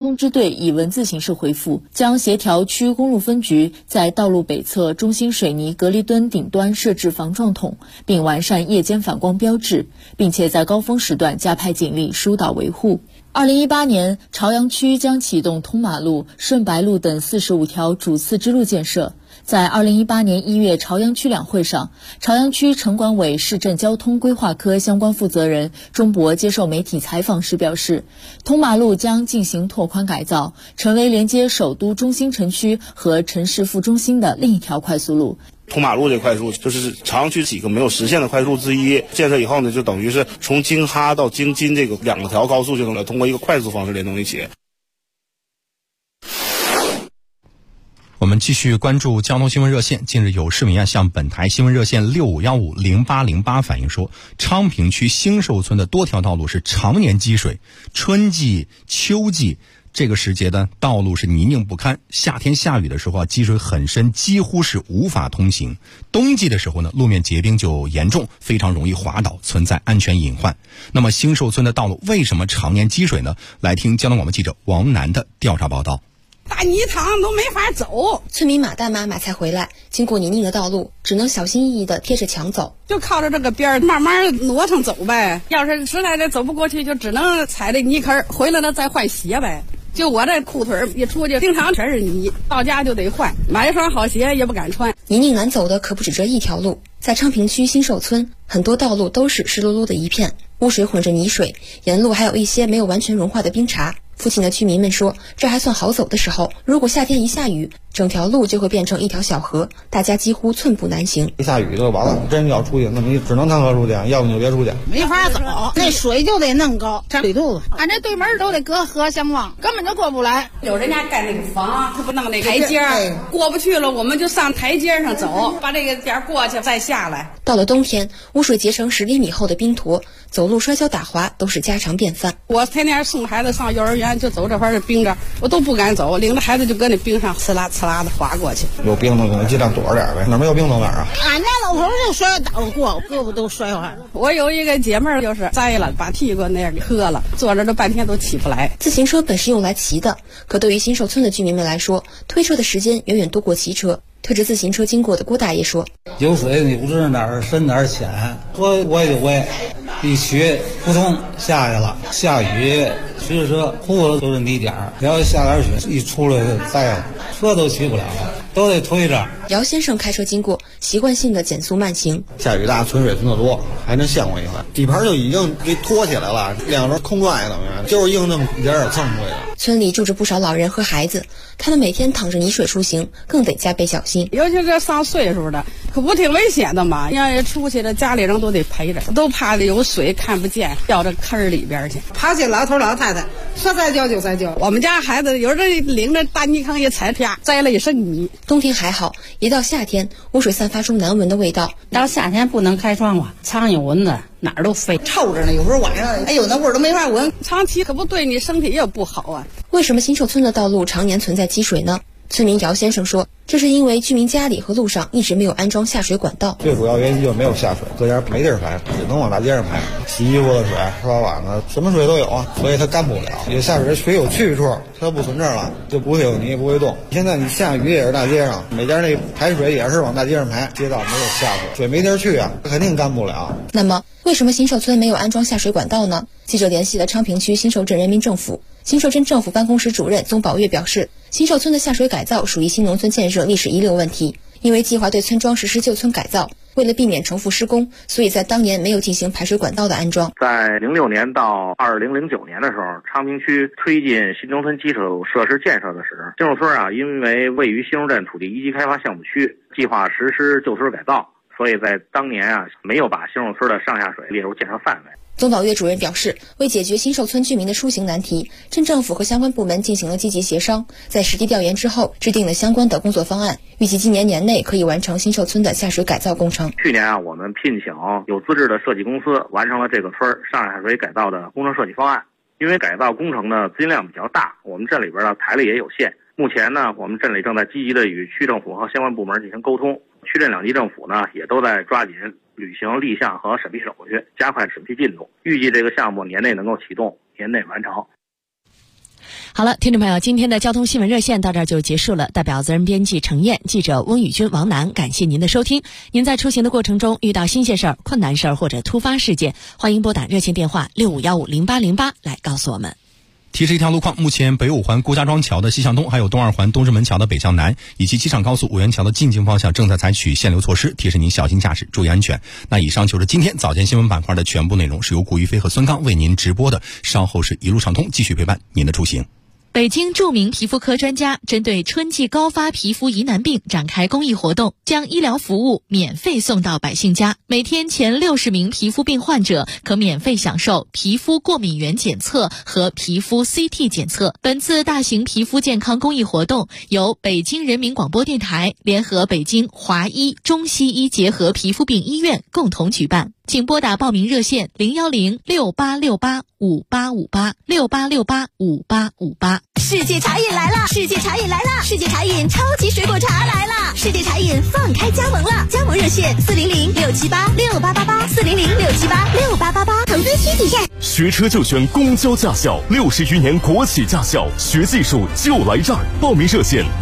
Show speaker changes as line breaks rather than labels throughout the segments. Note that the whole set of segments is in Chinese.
通支队以文字形式回复，将协调区公路分局在道路北侧中心水泥隔离墩顶端设置防撞筒，并完善夜间反光标志，并且在高峰时段加派警力疏导维护。2018年，朝阳区将启动通马路、顺白路等45条主次支路建设。在2018年1月朝阳区两会上，朝阳区城管委市政交通规划科相关负责人钟博接受媒体采访时表示，通马路将进行拓宽改造，成为连接首都中心城区和城市副中心的另一条快速路。
通马路这快速就是朝阳区几个没有实现的快速之一，建设以后呢，就等于是从京哈到京津这个2条高速就能通过一个快速方式连通一起。
我们继续关注交通新闻热线。近日有市民向本台新闻热线65150808反映说，昌平区兴寿村的多条道路是常年积水，春季、秋季这个时节的道路是泥泞不堪，夏天下雨的时候积水很深，几乎是无法通行。冬季的时候呢，路面结冰就严重，非常容易滑倒，存在安全隐患。那么兴寿村的道路为什么常年积水呢？来听交通广播记者王楠的调查报道。
大泥塘都没法走，
村民马大妈买菜回来，经过泥泞的道路，只能小心翼翼地贴着墙走，
就靠着这个边儿慢慢挪上走呗。要是实在的走不过去，就只能踩着泥坑，回来了再换鞋呗。就我这裤腿一出去，经常全是泥，到家就得换，买一双好鞋也不敢穿。
泥泞难走的可不止这一条路，在昌平区兴寿村，很多道路都是湿漉漉的一片，污水混着泥水，沿路还有一些没有完全融化的冰碴。附近的居民们说，这还算好走的时候，如果夏天一下雨，整条路就会变成一条小河，大家几乎寸步难行。
一下雨就完了，真要出去，那你只能趟河出去，要不你就别出去，
没法走。那水就得弄高，这水肚子，俺这对门都得隔河相望，根本就过不来。
有人家盖那个房，他不弄那个台阶，过不去了，我们就上台阶上走，把这个点过去再下来。
到了冬天，污水结成10厘米厚的冰坨，走路摔跤打滑都是家常便饭。
我天天送孩子上幼儿园，就走这块的冰着，我都不敢走，领着孩子就搁那冰上呲啦呲啦的滑过去。
有冰的我尽量躲着点呗，哪没有冰走哪儿啊？
俺家老头就摔倒过，胳膊都摔坏了。
我有一个姐妹就是栽了，把屁股那样给磕了，坐着这半天都起不来。
自行车本是用来骑的，可对于兴寿村的居民们来说，推车的时间远远多过骑车。推着自行车经过的郭大爷说，
有水你不知哪儿深哪儿浅，说我也就会一学扑通下去了。下雨骑着车裤子都是泥点儿，要下点雪一出来就栽了，车都骑不了了，都得推着。
姚先生开车经过，习惯性的减速慢行。
下雨大，存水存得多，还能陷过一回。底盘就已经给拖起来了，两轮空转等于就是硬正一点点蹭出来的。
村里住着不少老人和孩子，他们每天淌着泥水出行，更得加倍小心。
尤其是上岁数的，可不挺危险的嘛。要是出去了，家里人都得陪着，都怕有水看不见，掉这坑里边去。
爬起老头老太太，说栽跤就栽跤。
我们家孩子有时领着大泥坑一踩，啪栽了一身泥。
冬天还好，一到夏天，污水散发出难闻的味道。
到夏天不能开窗户，苍蝇蚊子哪儿都飞，臭着呢。有时候晚上，哎呦，那味儿都没法闻。
长期可不对你身体也不好啊。
为什么兴寿村的道路常年存在积水呢？村民姚先生说，这是因为居民家里和路上一直没有安装下水管道。
最主要原因就是没有下水，各家没地儿排，只能往大街上排。洗衣服的水、刷碗的，什么水都有啊，所以它干不了。有下水水有去处，它不存这儿了，就不会有泥，不会动。现在你下雨也是大街上，每家那排水也是往大街上排，街道没有下水，水没地儿去啊，肯定干不了。
那么，为什么兴寿村没有安装下水管道呢？记者联系了昌平区兴寿镇人民政府。兴寿镇政府办公室主任宗宝月表示，兴寿村的下水改造属于新农村建设历史遗留问题，因为计划对村庄实施旧村改造，为了避免重复施工，所以在当年没有进行排水管道的安装。
在06年到2009年的时候，昌平区推进新农村基础设施建设的时候，兴寿村因为位于兴寿镇土地一级开发项目区，计划实施旧村改造，所以在当年没有把兴寿村的上下水列入建设范围。
宗宝月主任表示，为解决兴寿村居民的出行难题，镇政府和相关部门进行了积极协商，在实地调研之后制定了相关的工作方案，预计今年年内可以完成兴寿村的下水改造工程。
去年我们聘请有资质的设计公司完成了这个村上下水改造的工程设计方案。因为改造工程呢资金量比较大，我们镇里边的财力也有限。目前呢，我们镇里正在积极的与区政府和相关部门进行沟通，区镇两级政府呢也都在抓紧履行立项和审批手续，加快审批进度。预计这个项目年内能够启动，年内完成。
好了，听众朋友，今天的交通新闻热线到这儿就结束了。代表责任编辑程燕、记者翁宇君、王楠，感谢您的收听。您在出行的过程中遇到新鲜事儿、困难事儿或者突发事件，欢迎拨打热线电话65150808来告诉我们。
提示一条路况，目前北五环顾家庄桥的西向东，还有东二环东直门桥的北向南，以及机场高速五元桥的进京方向正在采取限流措施，提示您小心驾驶，注意安全。那以上就是今天早间新闻板块的全部内容，是由顾于飞和孙刚为您直播的，稍后是一路畅通，继续陪伴您的出行。
北京著名皮肤科专家针对春季高发皮肤疑难病展开公益活动，将医疗服务免费送到百姓家。每天前60名皮肤病患者可免费享受皮肤过敏原检测和皮肤 CT 检测。本次大型皮肤健康公益活动由北京人民广播电台联合北京华医中西医结合皮肤病医院共同举办。请拨打报名热线0106868585868685858。
世界茶饮来了！世界茶饮来了！世界茶饮超级水果茶来了！世界茶饮放开加盟了，加盟热线400-678-6888，400-678-6888，横滨西体站。
学车就选公交驾校，60余年国企驾校，学技术就来这儿。报名热线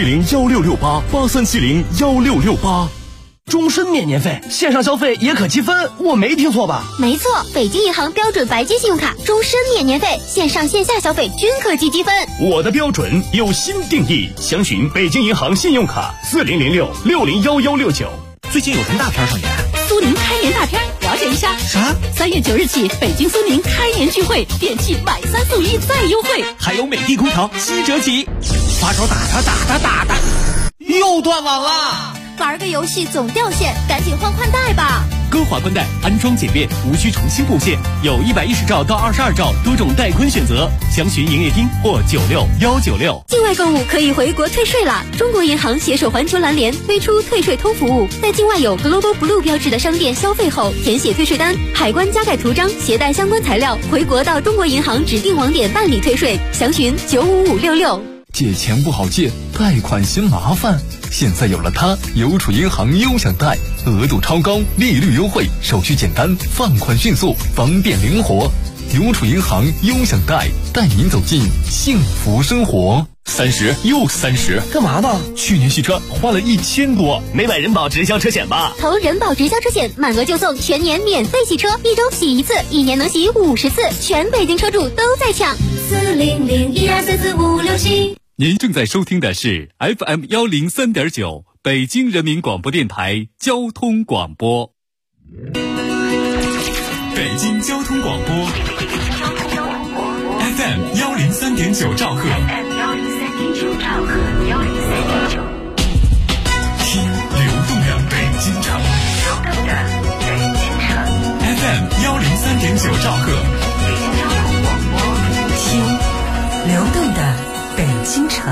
83701668，83701668。
终身免年费，线上消费也可积分，我没听错吧？
没错，北京银行标准白金信用卡终身免年费，线上线下消费均可积分。
我的标准有新定义，详询北京银行信用卡4006601169。
最近有什么大片上演？
苏宁开年大片，了解一下。
啥
？3月9日起，北京苏宁开年聚会，电器买3送1再优惠，
还有美的空调7折起。发烧打的，又断网了。
玩个游戏总掉线，赶紧换宽带吧。
歌华宽带安装简便，无需重新布线，有110兆到22兆多种带宽选择，详询营业厅或96196。
境外购物可以回国退税了。中国银行携手环球蓝联推出退税通服务，在境外有 Global Blue 标志的商店消费后，填写退税单，海关加盖图章，携带相关材料，回国到中国银行指定网点办理退税，详询95566。
借钱不好借，贷款嫌麻烦，现在有了它，邮储银行优享贷，额度超高，利率优惠，手续简单，放款迅速，方便灵活。邮储银行优享贷，带您走进幸福生活。
30又30，
干嘛呢？
去年洗车花了1000多，没买人保直销车险吧？
投人保直销车险，满额就送全年免费洗车，1周洗1次，1年能洗50次，全北京车主都在抢。40012344567。
您正在收听的是 FM 103.9北京人民广播电台交通广播。北京交通广播 FM 103.9兆赫，听流动的北京城，FM 103.9兆赫，
听流动的北京城。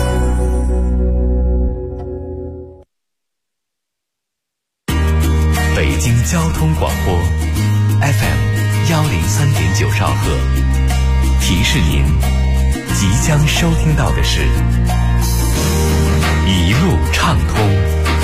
北京交通广播 FM 103.9兆赫，提示您即将收听到的是一路畅通。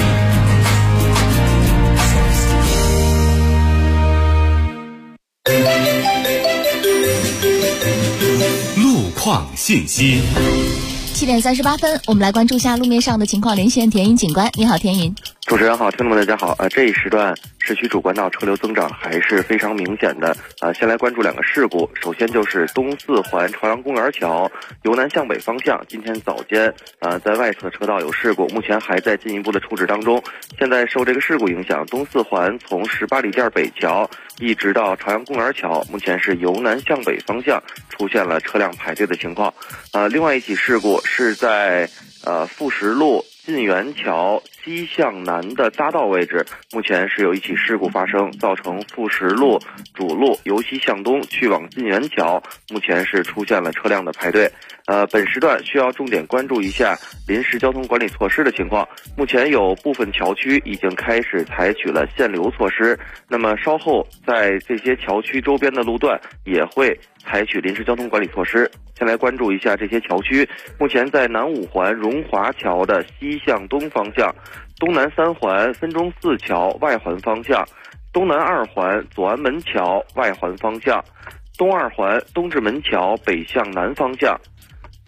路况信息。
7点38分，我们来关注一下路面上的情况。连线田云警官，你好，田云。
主持人好，听众们大家好。这一时段市区主干道车流增长还是非常明显的。先来关注2个事故。首先就是东四环朝阳公园桥由南向北方向，今天早间在外侧车道有事故，目前还在进一步的处置当中。现在受这个事故影响，东四环从18里店北桥一直到朝阳公园桥，目前是由南向北方向出现了车辆排队的情况。另外一起事故是在富石路晋源桥西向南的匝道位置，目前是有一起事故发生，造成富石路主路由西向东去往晋源桥，目前是出现了车辆的排队。本时段需要重点关注一下临时交通管理措施的情况。目前有部分桥区已经开始采取了限流措施，那么稍后在这些桥区周边的路段也会采取临时交通管理措施。先来关注一下这些桥区。目前在南五环荣华桥的西向东方向，东南3环分钟寺桥外环方向，东南2环左安门桥外环方向，东2环东直门桥北向南方向，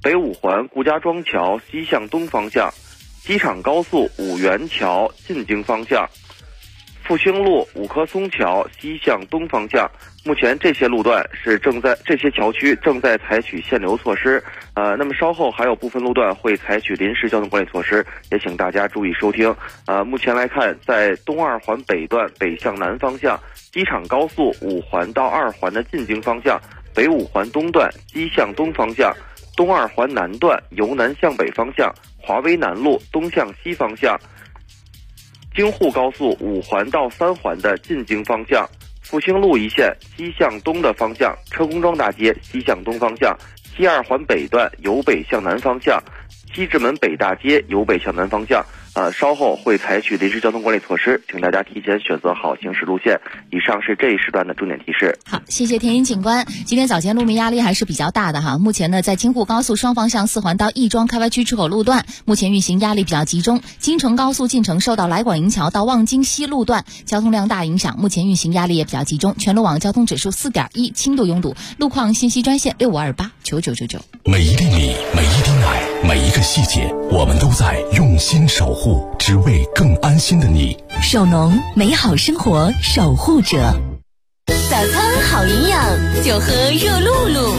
北五环顾家庄桥西向东方向，机场高速五元桥进京方向，复兴路五棵松桥西向东方向。目前这些路段这些桥区正在采取限流措施，那么稍后还有部分路段会采取临时交通管理措施，也请大家注意收听。目前来看，在东二环北段北向南方向，机场高速五环到二环的进京方向，北五环东段西向东方向，东二环南段由南向北方向，华威南路东向西方向，京沪高速五环到三环的进京方向，复兴路一线西向东的方向，车公庄大街西向东方向，西二环北段由北向南方向，西直门北大街由北向南方向。稍后会采取临时交通管理措施，请大家提前选择好行驶路线。以上是这一时段的重点提示。
好，谢谢田英警官。今天早间路面压力还是比较大的哈。目前呢，在京沪高速双方向4环到亦庄开发区出口路段，目前运行压力比较集中。京承高速进城受到来广营桥到望京西路段交通量大影响，目前运行压力也比较集中。全路网交通指数4.1，轻度拥堵。路况信息专线65289999。
每一粒米，每一滴奶，每一个细节，我们都在用心守护，只为更安心的你。
首农，美好生活守护者。
早餐好营养，就喝热露露。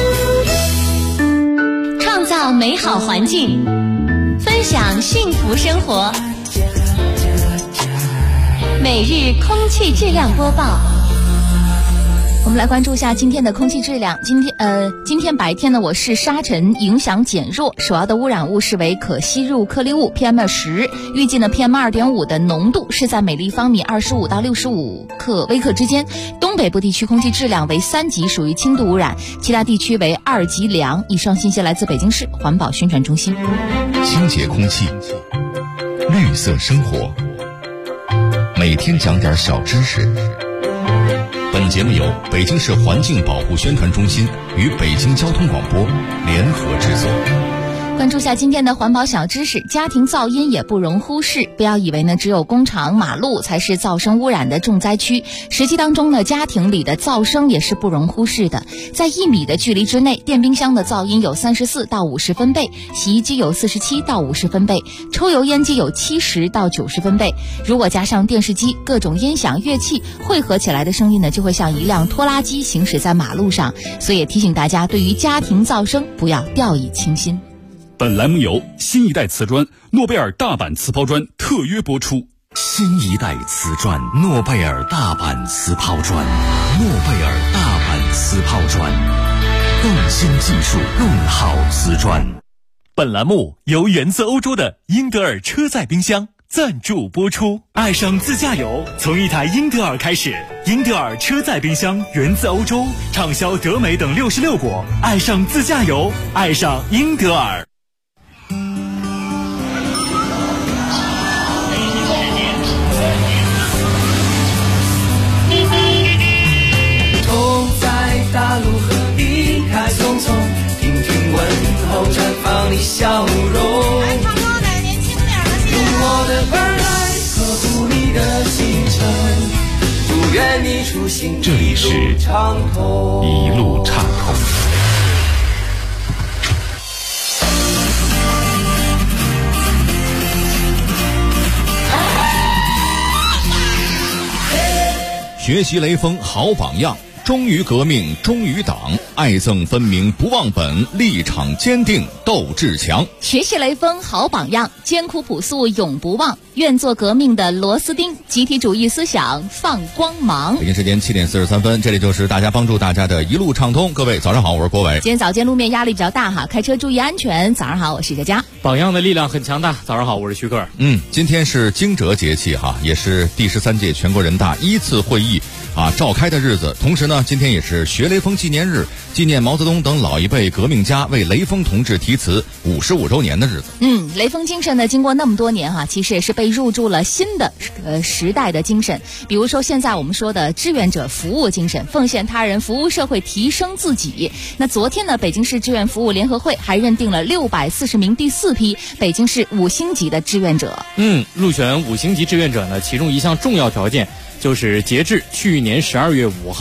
创造美好环境，分享幸福生活。每日空气质量播报。
我们来关注一下今天的空气质量。今天白天呢，我市沙尘影响减弱，首要的污染物是为可吸入颗粒物 PM10，预计呢 PM2.5 的浓度是在每立方米25到65微克之间。东北部地区空气质量为3级，属于轻度污染，其他地区为2级良。以上信息来自北京市环保宣传中心。
清洁空气，绿色生活，每天讲点小知识。本节目由北京市环境保护宣传中心与北京交通广播联合制作。
关注下今天的环保小知识，家庭噪音也不容忽视。不要以为呢只有工厂、马路才是噪声污染的重灾区，实际当中呢，家庭里的噪声也是不容忽视的。在1米的距离之内，电冰箱的噪音有34到50分贝，洗衣机有47到50分贝，抽油烟机有70到90分贝。如果加上电视机、各种音响乐器汇合起来的声音呢，就会像一辆拖拉机行驶在马路上。所以也提醒大家，对于家庭噪声不要掉以轻心。
本栏目由新一代瓷砖诺贝尔大阪瓷抛砖特约播出。
新一代瓷砖诺贝尔大阪瓷抛砖，诺贝尔大阪瓷抛砖，更新技术，更好瓷砖。
本栏目由源自欧洲的英德尔车载冰箱赞助播出。爱上自驾游，从一台英德尔开始。英德尔车载冰箱源自欧洲，畅销德美等66国。爱上自驾游，爱上英德尔。
大路和离开匆匆，听听问候，绽放你笑容。用我的耳来呵护你的行程，不愿你出行
这里是一路畅通。学习雷锋好榜样，忠于革命，忠于党，爱憎分明不忘本，立场坚定斗志强。
学习雷锋好榜样，艰苦朴素永不忘，愿做革命的螺丝钉，集体主义思想放光芒。
北京时间7点43分，这里就是大家帮助大家的一路畅通。各位早上好，我是郭伟。
今天早间路面压力比较大哈，开车注意安全。早上好，我是佳佳。
榜样的力量很强大。早上好，我是徐克尔。
今天是惊蛰节气哈，也是第13届全国人大1次会议召开的日子。同时呢，今天也是学雷锋纪念日，纪念毛泽东等老一辈革命家为雷锋同志题词55周年的日子。
雷锋精神呢，经过那么多年哈，其实也是被入驻了新的时代的精神。比如说现在我们说的志愿者服务精神，奉献他人，服务社会，提升自己。那昨天呢，北京市志愿服务联合会还认定了640名第4批北京市5星级的志愿者。
入选5星级志愿者呢，其中一项重要条件就是截至去年12月5号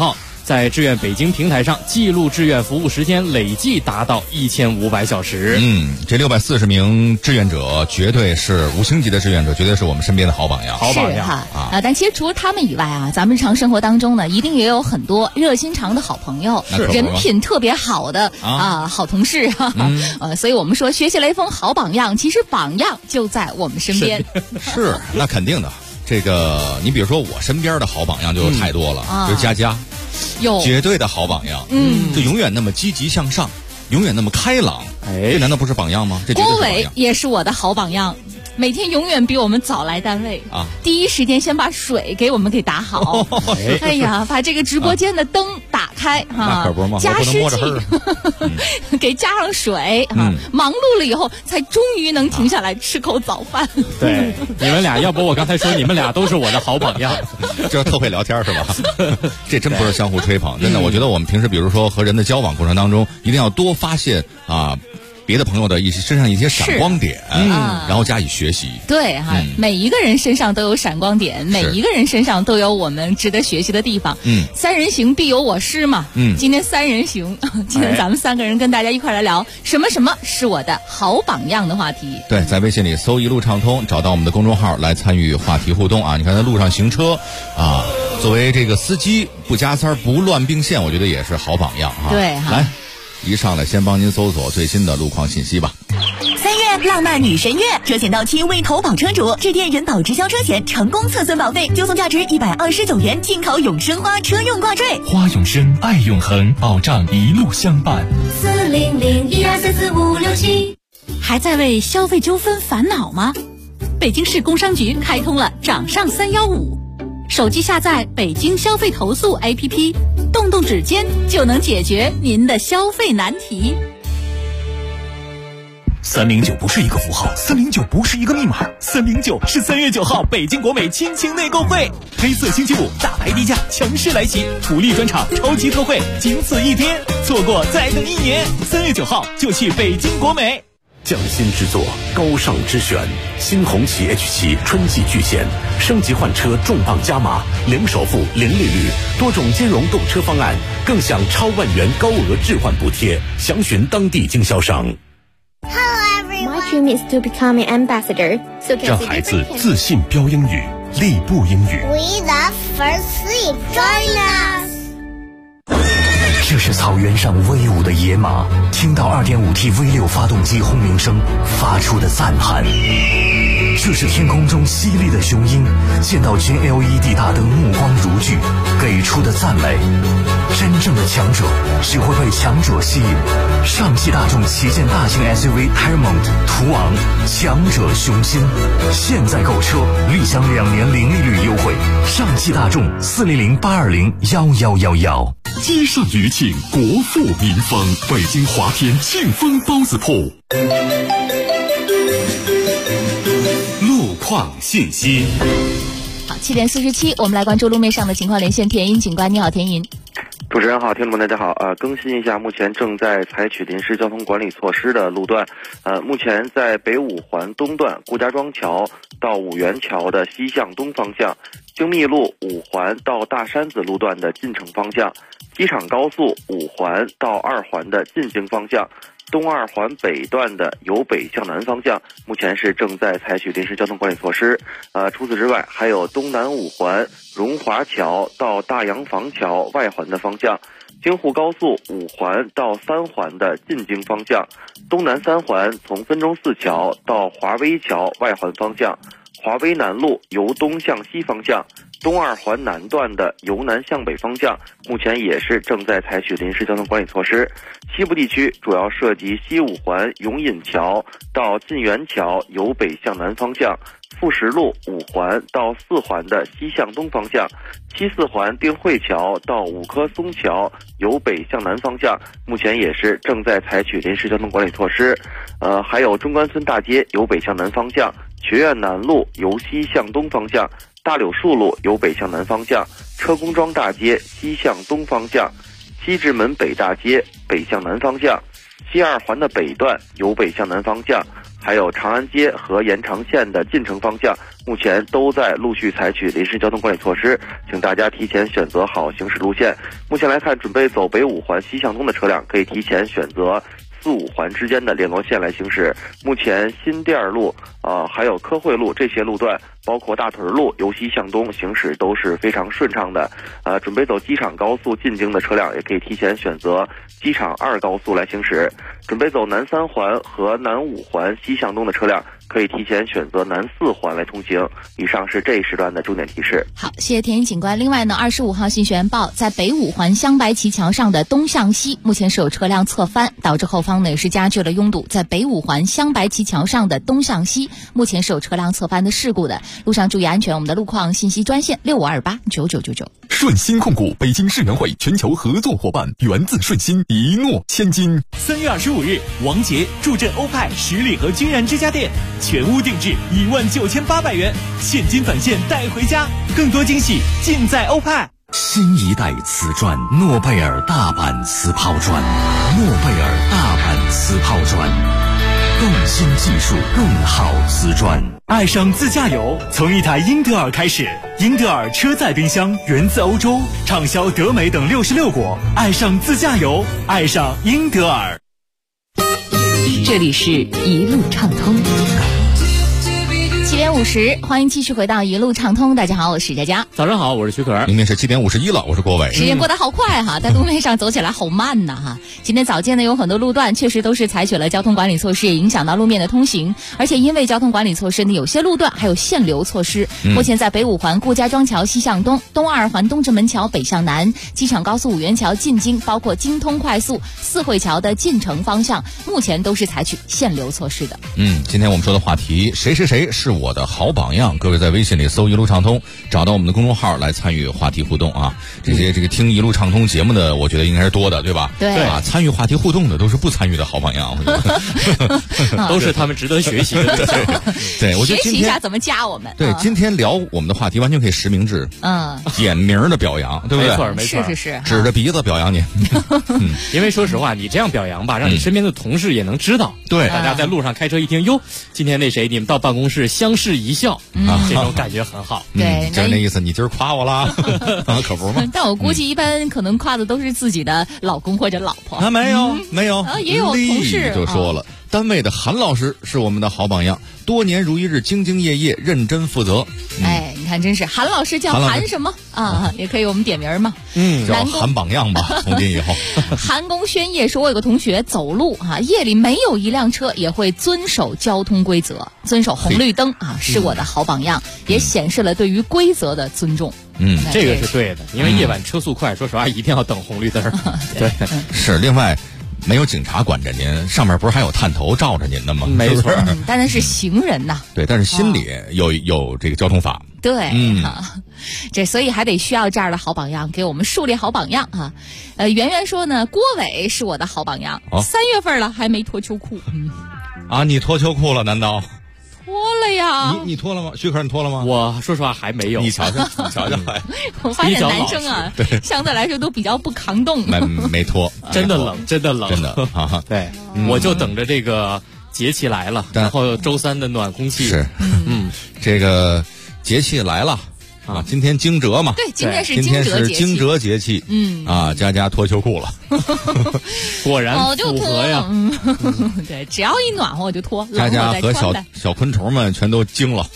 在志愿北京平台上记录志愿服务时间累计达到1500小时。
这640名志愿者绝对是5星级的志愿者，绝对是我们身边的好榜样。
好榜样
啊！但其实除了他们以外啊，咱们日常生活当中呢，一定也有很多热心肠的好朋友，人品特别好的好同事。所以我们说学习雷锋好榜样，其实榜样就在我们身边。
是，那肯定的。这个，你比如说我身边的好榜样就太多了，比如佳佳，绝对的好榜样，就永远那么积极向上，永远那么开朗，这难道不是榜样吗？这
郭伟也是我的好榜样。每天永远比我们早来单位第一时间先把水给我们给打好。哎呀，把这个直播间的灯打开
那可不嘛，
加湿器给加上水忙碌了以后才终于能停下来吃口早饭。
对，你们俩，要不我刚才说你们俩都是我的好榜样。
这特会聊天是吧？这真不是相互吹捧，真的。我觉得我们平时比如说和人的交往过程当中，一定要多发现别的朋友的身上一些闪光点，然后加以学习。
对每一个人身上都有闪光点，每一个人身上都有我们值得学习的地方。三人行必有我师嘛。今天三人行，今天咱们3个人跟大家一块来聊什么是我的好榜样的话题。
对，在微信里搜一路畅通，找到我们的公众号来参与话题互动啊！你看在路上行车作为这个司机不加塞不乱并线，我觉得也是好榜样啊。
对，
来。一上来先帮您搜索最新的路况信息吧。
3月浪漫女神月，车险到期为投保车主致电人保直销车险成功测算保费，就送价值129元进口永生花车用挂坠。
花永生，爱永恒，保障一路相伴。
40012445567。 还在为消费纠纷烦恼吗？北京市工商局开通了掌上315，手机下载北京消费投诉 APP， 动动指尖就能解决您的消费难题。
309不是一个符号，309不是一个密码，309是3月9号北京国美亲情内购会，黑色星期五大牌低价强势来袭，主力专场超级特惠，仅此一天，错过再等1年。3月9号就去北京国美。匠心之作，高尚之选，新红旗 H7 春季巨献，升级换车重磅加码，零首付零利率，多种金融购车方案，更享超万元高额置换补贴，详询当地经销商。
My dream is to become an ambassador.
让孩子自信标英语，立步英语。
We love first sleep. Join us.
这是草原上威武的野马，听到 2.5T V6 发动机轰鸣声发出的赞叹。这是天空中犀利的雄鹰，见到全 LED 大灯目光如炬，给出的赞美。真正的强者只会被强者吸引。上汽大众旗舰大型 SUV Paramount 途昂，强者雄心。现在购车立享2年零利率优惠。上汽大众40082011111。街上余庆，国富民丰，北京华天庆丰包子铺。路况信息。
好，7点47，我们来关注路面上的情况，连线田英警官。你好，田英。
主持人好，听众们大家好。更新一下目前正在采取临时交通管理措施的路段。目前在北五环东段顾家庄桥到五元桥的西向东方向，京密路五环到大山子路段的进城方向，机场高速五环到2环的进京方向，东2环北段的由北向南方向，目前是正在采取临时交通管理措施。除此之外，还有东南5环荣华桥到大洋房桥外环的方向，京沪高速5环到3环的进京方向，东南3环从分钟寺桥到华威桥外环方向，华威南路由东向西方向，东2环南段的由南向北方向，目前也是正在采取临时交通管理措施。西部地区主要涉及西5环永隐桥到晋源桥由北向南方向，富石路5环到4环的西向东方向，西4环定慧桥到五棵松桥由北向南方向，目前也是正在采取临时交通管理措施。还有中关村大街由北向南方向，学院南路由西向东方向，大柳树路由北向南方向，车公庄大街西向东方向，西直门北大街北向南方向， G2环的北段由北向南方向，还有长安街和延长线的进城方向，目前都在陆续采取临时交通管理措施，请大家提前选择好行驶路线。目前来看，准备走北5环西向东的车辆可以提前选择4、5环之间的联络线来行驶。目前新店路、还有科惠路这些路段，包括大屯路由西向东行驶都是非常顺畅的。准备走机场高速进京的车辆也可以提前选择机场2高速来行驶。准备走南3环和南5环西向东的车辆可以提前选择南4环来通行。以上是这一时段的重点提示。
好，谢谢田一警官。另外呢，25号信息源报，在北5环香白旗桥上的东向西，目前是有车辆侧翻，导致后方呢也是加剧了拥堵。在北5环香白旗桥上的东向西，目前是有车辆侧翻的事故的，路上注意安全。我们的路况信息专线65289999。
顺鑫控股北京世园会全球合作伙伴，源自顺鑫，一诺千金。
3月25日，王杰助阵欧派十里河君然之家店，全屋定制19800元，现金返现带回家，更多惊喜尽在欧派。
新一代瓷砖，诺贝尔大阪瓷抛砖，诺贝尔大阪瓷抛砖，更新技术，更好瓷砖。
爱上自驾游，从一台英特尔开始。英特尔车载冰箱源自欧洲，畅销德美等66国。爱上自驾游，爱上英特尔。
这里是一路畅通。7点50，欢迎继续回到一路畅通。大家好，我是佳佳。
早上好，我是徐可。
明天是7点51了，我是郭伟。
时间过得好快哈，在路面上走起来好慢呐哈。今天早间呢，有很多路段确实都是采取了交通管理措施，也影响到路面的通行。而且因为交通管理措施呢，有些路段还有限流措施。目前在北5环顾家庄桥西向东、东2环东直门桥北向南、机场高速五元桥进京，包括京通快速、四惠桥的进城方向，目前都是采取限流措施的。
今天我们说的话题，谁谁谁是我的好榜样？各位在微信里搜一路畅通，找到我们的公众号来参与话题互动啊！这些听一路畅通节目的，我觉得应该是多的，对吧？
对
啊，参与话题互动的都是不参与的好榜样，我觉得
都是他们值得学习的。
对，我觉得
学习一下怎么加我们。
对，今天聊我们的话题完全可以实名制，点名的表扬，对不对？
没错，
是，
指着鼻子表扬你。
因为说实话，你这样表扬吧，让你身边的同事也能知道。
对，
大家在路上开车一听，哟，今天那谁，你们到办公室相视一笑啊，这种感觉很好。
对，
就是那意思，你今儿夸我啦，可不嘛。
但我估计一般可能夸的都是自己的老公或者老婆。
没有，
也有同事
就说了，单位的韩老师是我们的好榜样，多年如一日，兢兢业业，认真负责。
你看，真是韩老师叫韩什么啊？也可以我们点名嘛。
叫韩榜样吧，从今以后。
韩公宣业说，我有个同学走路夜里没有一辆车也会遵守交通规则，遵守红绿灯是我的好榜样，也显示了对于规则的尊重。
这个是对的，因为夜晚车速快，说实话一定要等红绿灯。对，
是。另外，没有警察管着您，上面不是还有探头照着您的吗？
没错，
但那是行人呐。
对，但是心里有这个交通法。
对，这所以还得需要这样的好榜样，给我们树立好榜样啊。圆圆说呢，郭伟是我的好榜样，3月份了还没脱秋裤。
你脱秋裤了？难道？
脱了呀！
你脱了吗？徐可，你脱了吗？
我说实话还没有。
你瞧瞧，
我发现男生相对来说都比较不抗冻。
没脱，
真的冷，真的冷，
真的啊！
对，我就等着这个节气来了，然后周3的暖空气。
是，这个节气来了。今天惊蛰嘛？
对，今天是
惊蛰节气。佳佳脱秋裤了，
果然符合呀。
对，只要一暖和我就脱。
佳佳和小昆虫们全都惊了。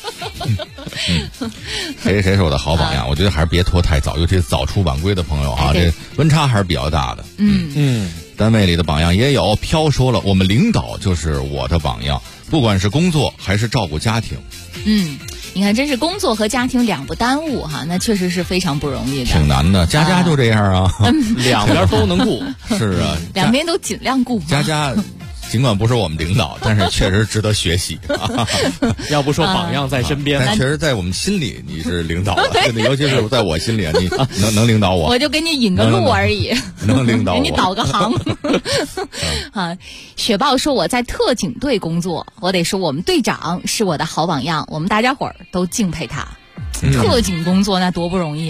谁是我的好榜样？我觉得还是别脱太早，尤其是早出晚归的朋友啊，这温差还是比较大的。单位里的榜样也有。飘说了，我们领导就是我的榜样，不管是工作还是照顾家庭。
你看，真是工作和家庭两不耽误哈，那确实是非常不容易的，
挺难的。佳佳就这样啊，
两边都能顾。
是啊，
两边都尽量顾。
佳佳尽管不是我们领导，但是确实值得学习。
要不说榜样在身边，
但确实在我们心里你是领导了，尤其是在我心里，你能领导我。
我就给你引个路而已，
能领导我，
给你导个航。雪豹说我在特警队工作，我得说我们队长是我的好榜样，我们大家伙儿都敬佩他。特警工作那多不容易啊！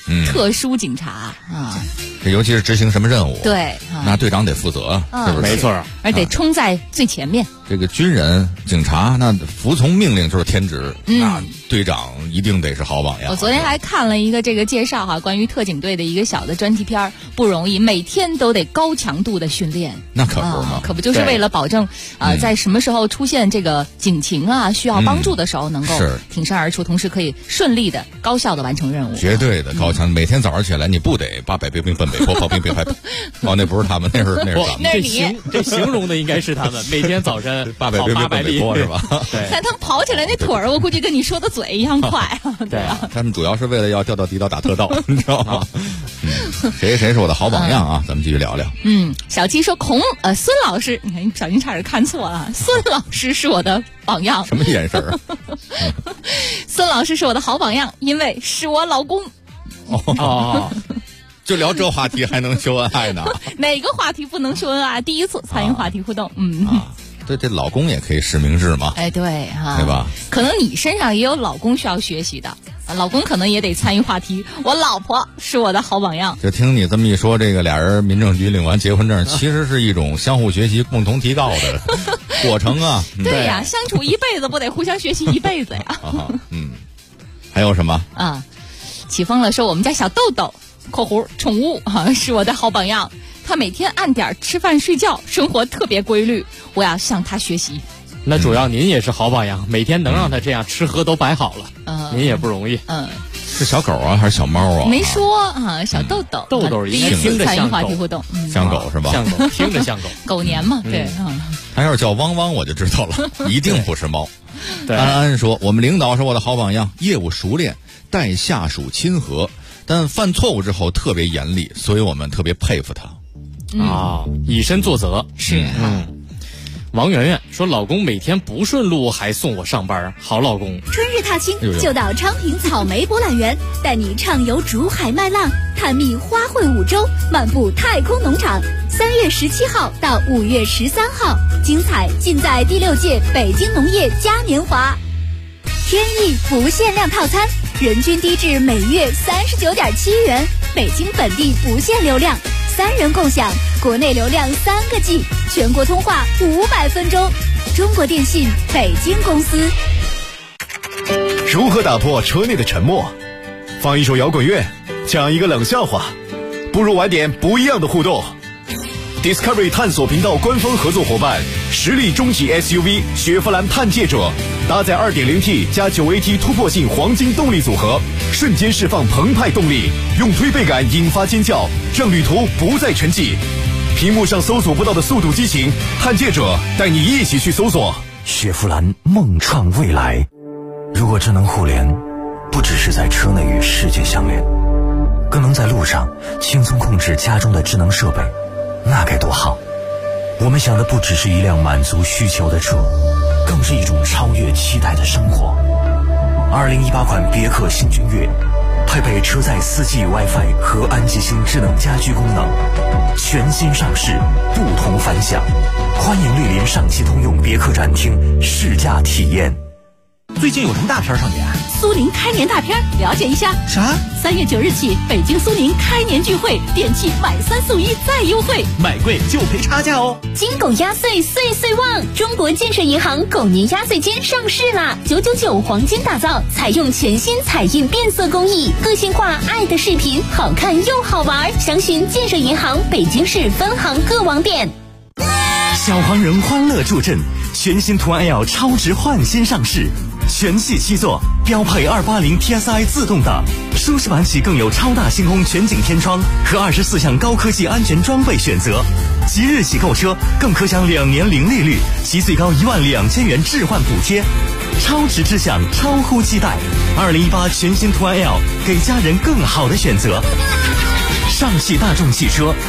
特殊警察啊。
这尤其是执行什么任务，
对，
那队长得负责，是不是？
没错，
而得冲在最前面。
这个军人、警察，那服从命令就是天职，那队长一定得是好榜样。
我昨天还看了一个这个介绍哈，关于特警队的一个小的专题片，不容易，每天都得高强度的训练。
那可不嘛，
可不就是为了保证在什么时候出现这个警情啊需要帮助的时候，能够挺身而出，同时可以顺利的、高效的完成任务。
绝对的高强，每天早上起来你不得把北兵奔北坡，炮兵别害怕。哦，那不是他们，那是咱们。
这形容的应该是他们每天早晨
800兵奔北坡是吧？
对。
但他们跑起来那腿儿，我估计跟你说的嘴一样快。
对啊，
他们主要是为了要调到地道打特道，你知道吗？谁是我的好榜样啊？咱们继续聊聊。
小七说孙老师，你看你不小心差点看错了，孙老师是我的榜样。
什么眼神啊？
孙老师是我的好榜样，因为是我老公。
哦。就聊这话题还能秀恩爱呢？
哪个话题不能秀恩爱？第一次参与话题互动，
对，这老公也可以实名制嘛？
哎，对哈，
对吧？
可能你身上也有老公需要学习的，老公可能也得参与话题。我老婆是我的好榜样。
就听你这么一说，这个俩人民政局领完结婚证，其实是一种相互学习、共同提高的过程啊。
对呀，相处一辈子不得互相学习一辈子呀？
还有什么
啊？起风了说我们家小豆豆。括弧宠物是我的好榜样，他每天按点吃饭睡觉，生活特别规律，我要向他学习。
那主要您也是好榜样，每天能让他这样吃喝都摆好了，您也不容易。
是小狗啊还是小猫啊？
没说啊，小豆豆，
豆豆
第一次参与话题互动，
像狗是吧？
像狗，听着像狗。
狗年嘛，对。
他要是叫汪汪，我就知道了，一定不是猫。
对，
安安说，我们领导是我的好榜样，业务熟练，待下属亲和。但犯错误之后特别严厉，所以我们特别佩服他。
以身作则
是。
王媛媛说，老公每天不顺路还送我上班，好老公。
春日踏青就到昌平草莓博览园，带你畅游竹海麦浪，探秘花卉五洲，漫步太空农场。3月17号到5月13号，精彩尽在第6届北京农业嘉年华。天意不限量套餐，人均低至每月39.7元，北京本地不限流量，3人共享，国内流量3个 G， 全国通话500分钟。中国电信北京公司。
如何打破车内的沉默？放一首摇滚乐，讲一个冷笑话，不如玩点不一样的互动。Discovery 探索频道官方合作伙伴，实力中级 SUV 雪佛兰探界者，搭载 2.0T 加 9AT 突破性黄金动力组合，瞬间释放澎湃动力，用推背感引发尖叫，让旅途不再沉寂。屏幕上搜索不到的速度激情，探界者带你一起去搜索。
雪佛兰梦创未来。如果智能互联不只是在车内与世界相连，更能在路上轻松控制家中的智能设备，那该多好。我们想的不只是一辆满足需求的车，更是一种超越期待的生活。2018款别克新君越配备车载 4G WiFi 和安吉星智能家居功能，全新上市，不同凡响。欢迎莅临上汽通用别克展厅试驾体验。
最近有什么大片上演？
苏宁开年大片，了解一下。
啥
？3月9日起，北京苏宁开年聚会，电器买3送1再优惠，
买贵就赔差价哦。
金狗压岁岁岁旺，中国建设银行狗年压岁金上市啦！999黄金打造，采用全新彩印变色工艺，个性化爱的视频，好看又好玩。详询建设银行北京市分行各网点。
小黄人欢乐助阵，全新途安 L 超值换新上市，全系7座，标配280 PSI 自动挡，舒适版起更有超大星空全景天窗和24项高科技安全装备选择。即日起购车更可享2年零利率及最高12000元置换补贴，超值之享，超乎期待。2018全新途安 L 给家人更好的选择。上汽大众汽车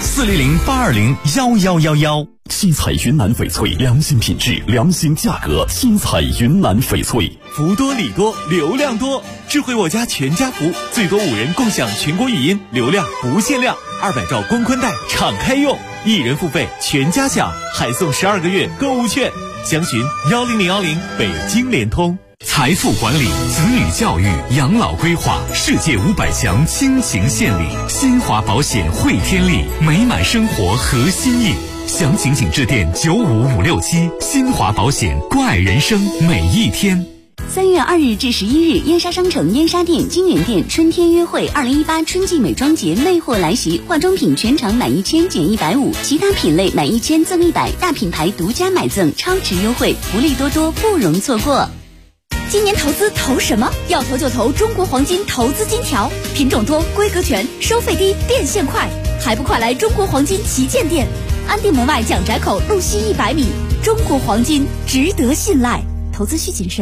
400-820-1111。七彩云南翡翠，良心品质，良心价格。七彩云南翡翠，
福多礼多，流量多。智慧我家全家福，最多5人共享全国语音，流量不限量，200兆光宽带敞开用，1人付费全家享，还送12个月购物券。详询10010北京联通。
财富管理、子女教育、养老规划，世界500强倾情献礼。新华保险汇天利，美满生活核心印。详情请致电95567。新华保险，关爱人生每一天。
3月2日至11日，燕莎商城燕莎店、金源店春天约会2018春季美妆节魅货来袭，化妆品全场满1000减150，其他品类满1000赠100，大品牌独家买赠，超值优惠，福利多多，不容错过。今年投资投什么？要投就投中国黄金投资金条，品种多，规格全，收费低，变现快，还不快来中国黄金旗舰店，安定门外蒋宅口路西100米。中国黄金值得信赖，投资需谨慎。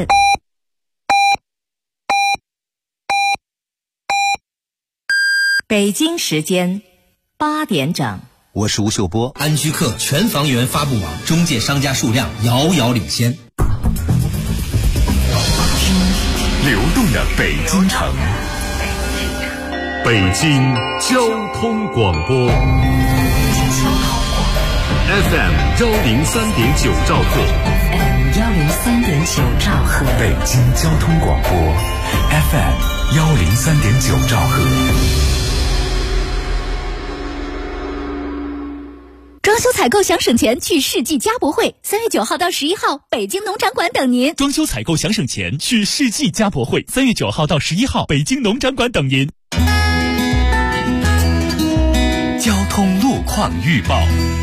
北京时间8点整，
我是吴秀波。
安居客全房源发布网中介商家数量遥遥领先。
流动的北京城，北京交通广播 FM 103.9兆赫
103.9兆赫，
北京交通广播 FM 103.9兆赫。
装修采购想省钱，去世纪家博会，3月9号到11号，北京农场馆等您。
装修采购想省钱，去世纪家博会，3月9号到11号，北京农场馆等您。
交通路况预报。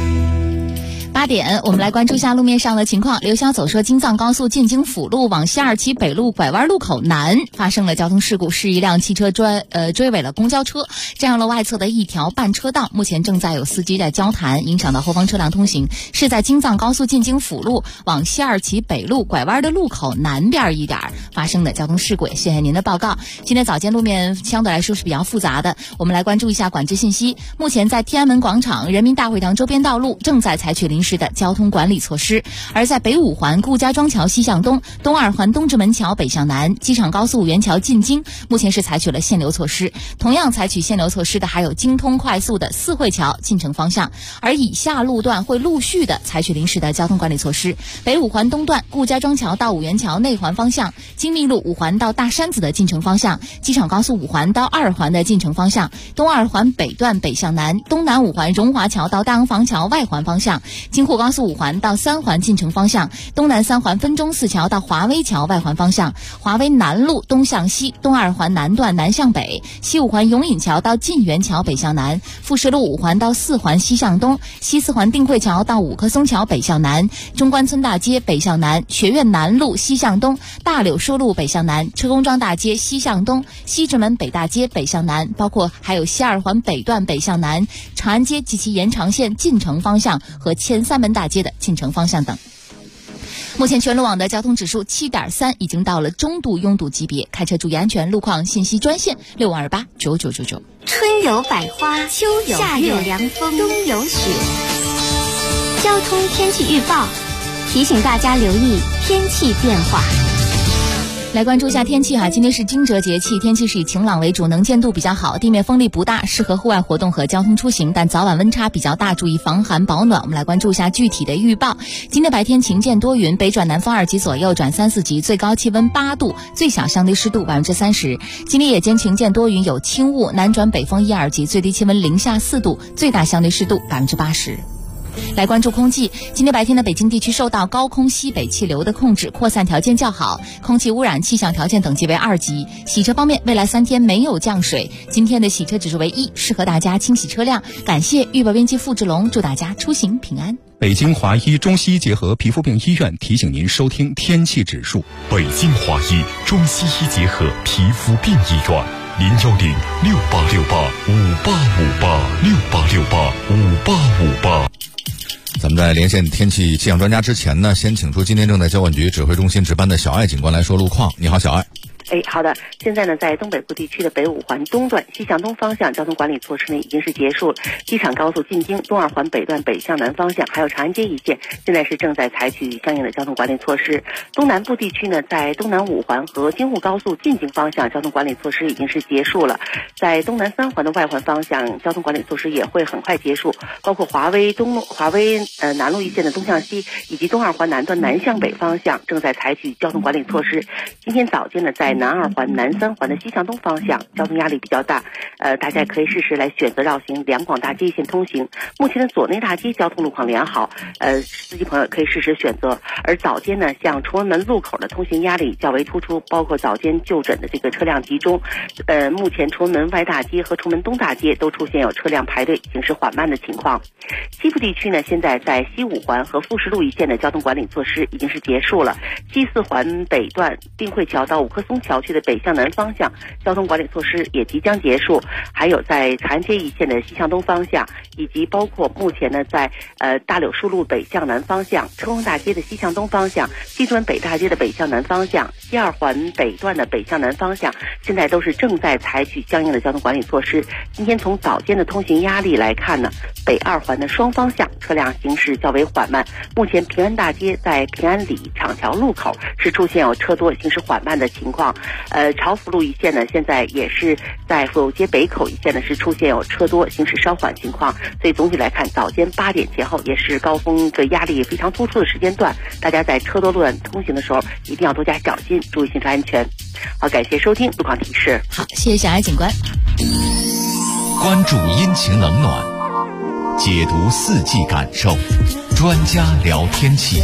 8点，我们来关注一下路面上的情况。刘晓走说，京藏高速进京辅路往西2旗北路拐弯路口南发生了交通事故，是一辆汽车追尾了公交车，占用了外侧的一条半车道，目前正在有司机在交谈，影响到后方车辆通行。是在京藏高速进京辅路往西2旗北路拐弯的路口南边一点发生的交通事故，谢谢您的报告。今天早间路面相对来说是比较复杂的，我们来关注一下管制信息。目前在天安门广场、人民大会堂周边道路正在采取临时的交通管理措施，而在北5环顾家庄桥西向东、东2环东直门桥北向南、机场高速五元桥进京，目前是采取了限流措施。同样采取限流措施的还有京通快速的四惠桥进城方向，而以下路段会陆续的采取临时的交通管理措施：北5环东段顾家庄桥到五元桥内环方向、京密路5环到大山子的进城方向、机场高速5环到2环的进城方向、东2环北段北向南、东南5环荣华桥到大洋房桥外环方向、京沪高速5环到3环进城方向、东南3环分钟4桥到华威桥外环方向、华威南路东向西、东2环南段南向北、西5环永隐桥到晋元桥北向南、富士路5环到4环西向东、西4环定慧桥到五棵松桥北向南、中关村大街北向南、学院南路西向东、大柳树路北向南、车公庄大街西向东、西直门北大街北向南，包括还有西2环北段北向南、长安街及其延长线进城方向和前三门大街的进城方向等。目前全路网的交通指数7.3，已经到了中度拥堵级别，开车注意安全。路况信息专线65289999。
春有百花，秋有夏有凉风，冬有雪。交通天气预报提醒大家留意天气变化。
来关注一下天气哈，今天是惊蛰节气，天气是以晴朗为主，能见度比较好，地面风力不大，适合户外活动和交通出行，但早晚温差比较大，注意防寒保暖。我们来关注一下具体的预报。今天白天晴间多云，北转南风2级左右转3、4级，最高气温8度，最小相对湿度30%。今天夜间晴间多云有轻雾，南转北风1、2级，最低气温0下4度，最大相对湿度80%。来关注空气，今天白天的北京地区受到高空西北气流的控制，扩散条件较好，空气污染气象条件等级为2级。洗车方面，未来3天没有降水，今天的洗车指数为1，适合大家清洗车辆。感谢预报编辑付志龙，祝大家出行平安。
北京华医中西医结合皮肤病医院提醒您收听天气指数。
北京华医中西医结合皮肤病医院，0106868585858，68685858。
咱们在连线天气气象专家之前呢，先请出今天正在交管局指挥中心值班的小艾警官来说路况。你好，小艾。
好的。现在呢，在东北部地区的北五环东段西向东方向交通管理措施呢已经是结束了。机场高速进京东二环北段北向南方向，还有长安街一线，现在是正在采取相应的交通管理措施。东南部地区呢，在东南五环和京沪高速进京方向交通管理措施已经是结束了。在东南三环的外环方向，交通管理措施也会很快结束，包括华威南路一线的东向西以及东二环南段南向北方向正在采取交通管理措施。今天早间呢，在南二环南三环的西向东方向交通压力比较大，大家可以试试来选择绕行两广大街一线通行。目前的左内大街交通路况良好，司机朋友可以试试选择。而早间呢，像崇文门路口的通行压力较为突出，包括早间就诊的这个车辆集中。目前崇文门外大街和崇文门东大街都出现有车辆排队、行驶缓慢的情况。西部地区呢，现在在西五环和富士路一线的交通管理措施已经是结束了。西四环北段定慧桥到五棵松桥区的北向南方向交通管理措施也即将结束。还有在长安街一线的西向东方向，以及包括目前呢在大柳树路北向南方向、车公大街的西向东方向、西专北大街的北向南方向、西二环北段的北向南方向，现在都是正在采取相应的交通管理措施。今天从早间的通行压力来看呢，北二环的双方向车辆行驶较为缓慢。目前平安大街在平安里厂桥路口是出现有车多、行驶缓慢的情况。朝福路一线呢，现在也是在府有街北口一线呢是出现有车多、行驶稍缓情况。所以总体来看，早间8点前后也是高峰的压力非常突出的时间段，大家在车多路段通行的时候一定要多加小心，注意行车安全。好，感谢收听路况提示。
好，谢谢小艾警官。
关注阴晴冷暖，解读四季感受，专家聊天气。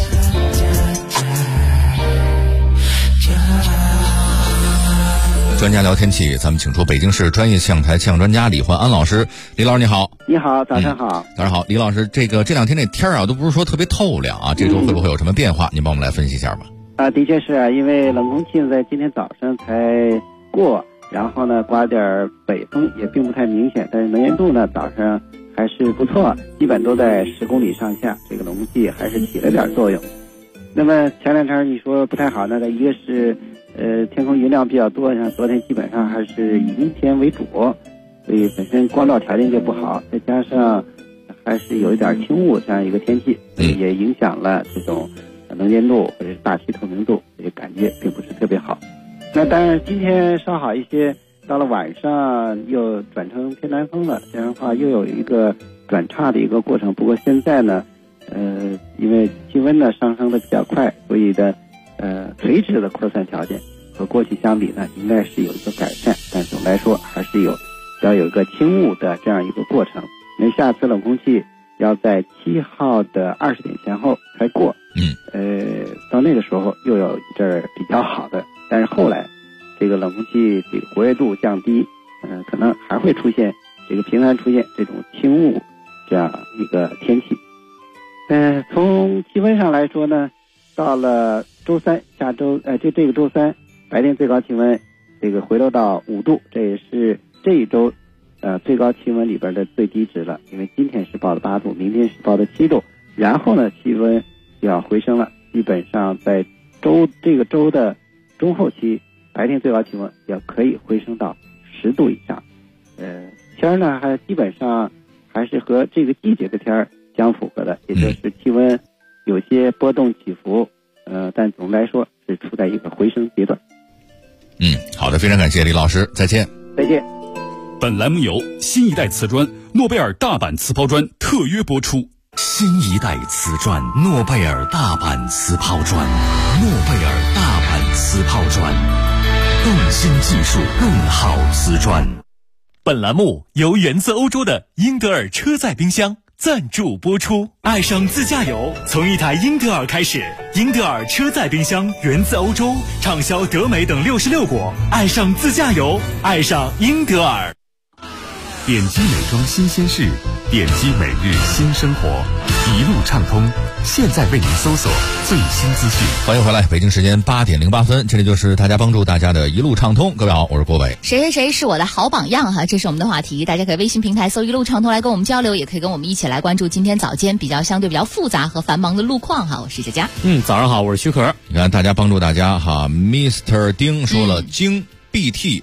专家聊天气，咱们请出北京市专业气象台气象专家李焕安老师。李老师你好。
你好，早上好。
早上好，李老师，这两天这天啊，都不是说特别透亮啊，这周会不会有什么变化？您帮我们来分析一下吧。
的确是啊，因为冷空气在今天早上才过，然后呢刮点北风，也并不太明显，但是能见度呢早上还是不错，基本都在10公里上下，这个冷空气还是起了点作用。那么前两天你说不太好，那个一个是天空云量比较多，像昨天基本上还是以阴天为主，所以本身光照条件就不好，再加上还是有一点轻雾这样一个天气，也影响了这种能见度或者是大气透明度，也感觉并不是特别好。那当然今天稍好一些，到了晚上又转成偏南风了，这样的话又有一个转差的一个过程。不过现在呢因为气温呢上升的比较快，所以的垂直的扩散条件和过去相比呢应该是有一个改善，但总的来说还是要有一个轻雾的这样一个过程。因为下次冷空气要在7号的20点前后才过，到那个时候又有一阵儿比较好的，但是后来这个冷空气这个活跃度降低，可能还会出现频繁出现这种轻雾这样一个天气。从气温上来说呢，到了周三下周这个周三白天最高气温回落到5度，这也是这一周最高气温里边的最低值了，因为今天是报的8度，明天是报的7度，然后呢气温就要回升了，基本上在这个周的中后期白天最高气温也可以回升到10度以上。天呢还基本上还是和这个季节的天相符合的，也就是气温有些波动起伏，但总的来说是处在一个回升阶段。
好的，非常感谢李老师，再见。
再见。
本栏目由新一代瓷砖诺贝尔大阪瓷抛砖特约播出。
新一代瓷砖诺贝尔大阪瓷抛砖，诺贝尔大阪瓷抛砖，更新技术，更好瓷砖。
本栏目由源自欧洲的英德尔车载冰箱赞助播出。爱上自驾游，从一台英德尔开始。英德尔车载冰箱源自欧洲，畅销德美等66国。爱上自驾游，爱上英德尔。
点击美妆新鲜事，点击每日新生活，一路畅通。现在为您搜索最新资讯。
欢迎回来，北京时间8点08分，这里就是大家帮助大家的一路畅通。各位好，我是郭伟。
谁是我的好榜样哈？这是我们的话题，大家可以微信平台搜一路畅通来跟我们交流，也可以跟我们一起来关注今天早间相对比较复杂和繁忙的路况哈。我是佳佳。
早上好，我是徐可。
你看，大家帮助大家哈。Mr. 丁说了，京 BT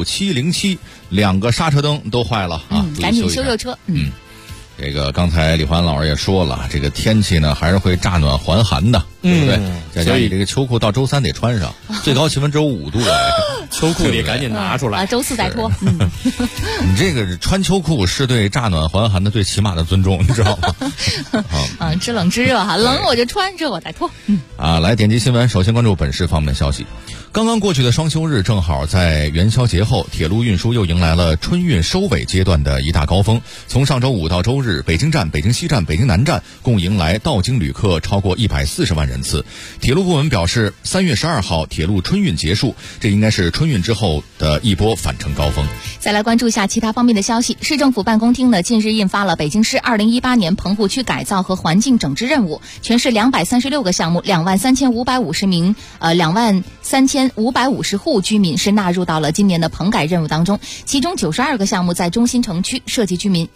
67072个刹车灯都坏了啊，
赶紧修车。
这个刚才李环老师也说了，这个天气呢还是会乍暖还寒的，对不对？佳佳，你这个秋裤到周3得穿上，最高气温只有5度
秋裤也赶紧拿出来，
周4再脱。
你这个穿秋裤是对乍暖还寒的最起码的尊重，你知道吗？
知冷知热哈，冷我就穿，热我再脱。
来点击新闻，首先关注本市方面的消息。刚刚过去的双休日，正好在元宵节后，铁路运输又迎来了春运收尾阶段的一大高峰。从上周5到周日，北京站、北京西站、北京南站共迎来到京旅客超过140万人次。铁路部门表示，3月12号铁路春运结束，这应该是春运之后的一波返程高峰。
再来关注一下其他方面的消息。市政府办公厅呢，近日印发了北京市2018年棚户区改造和环境整治任务，全市236个项目，23550名23550户居民是纳入到了今年的棚改任务当中，其中92个项目在中心城区，涉及居民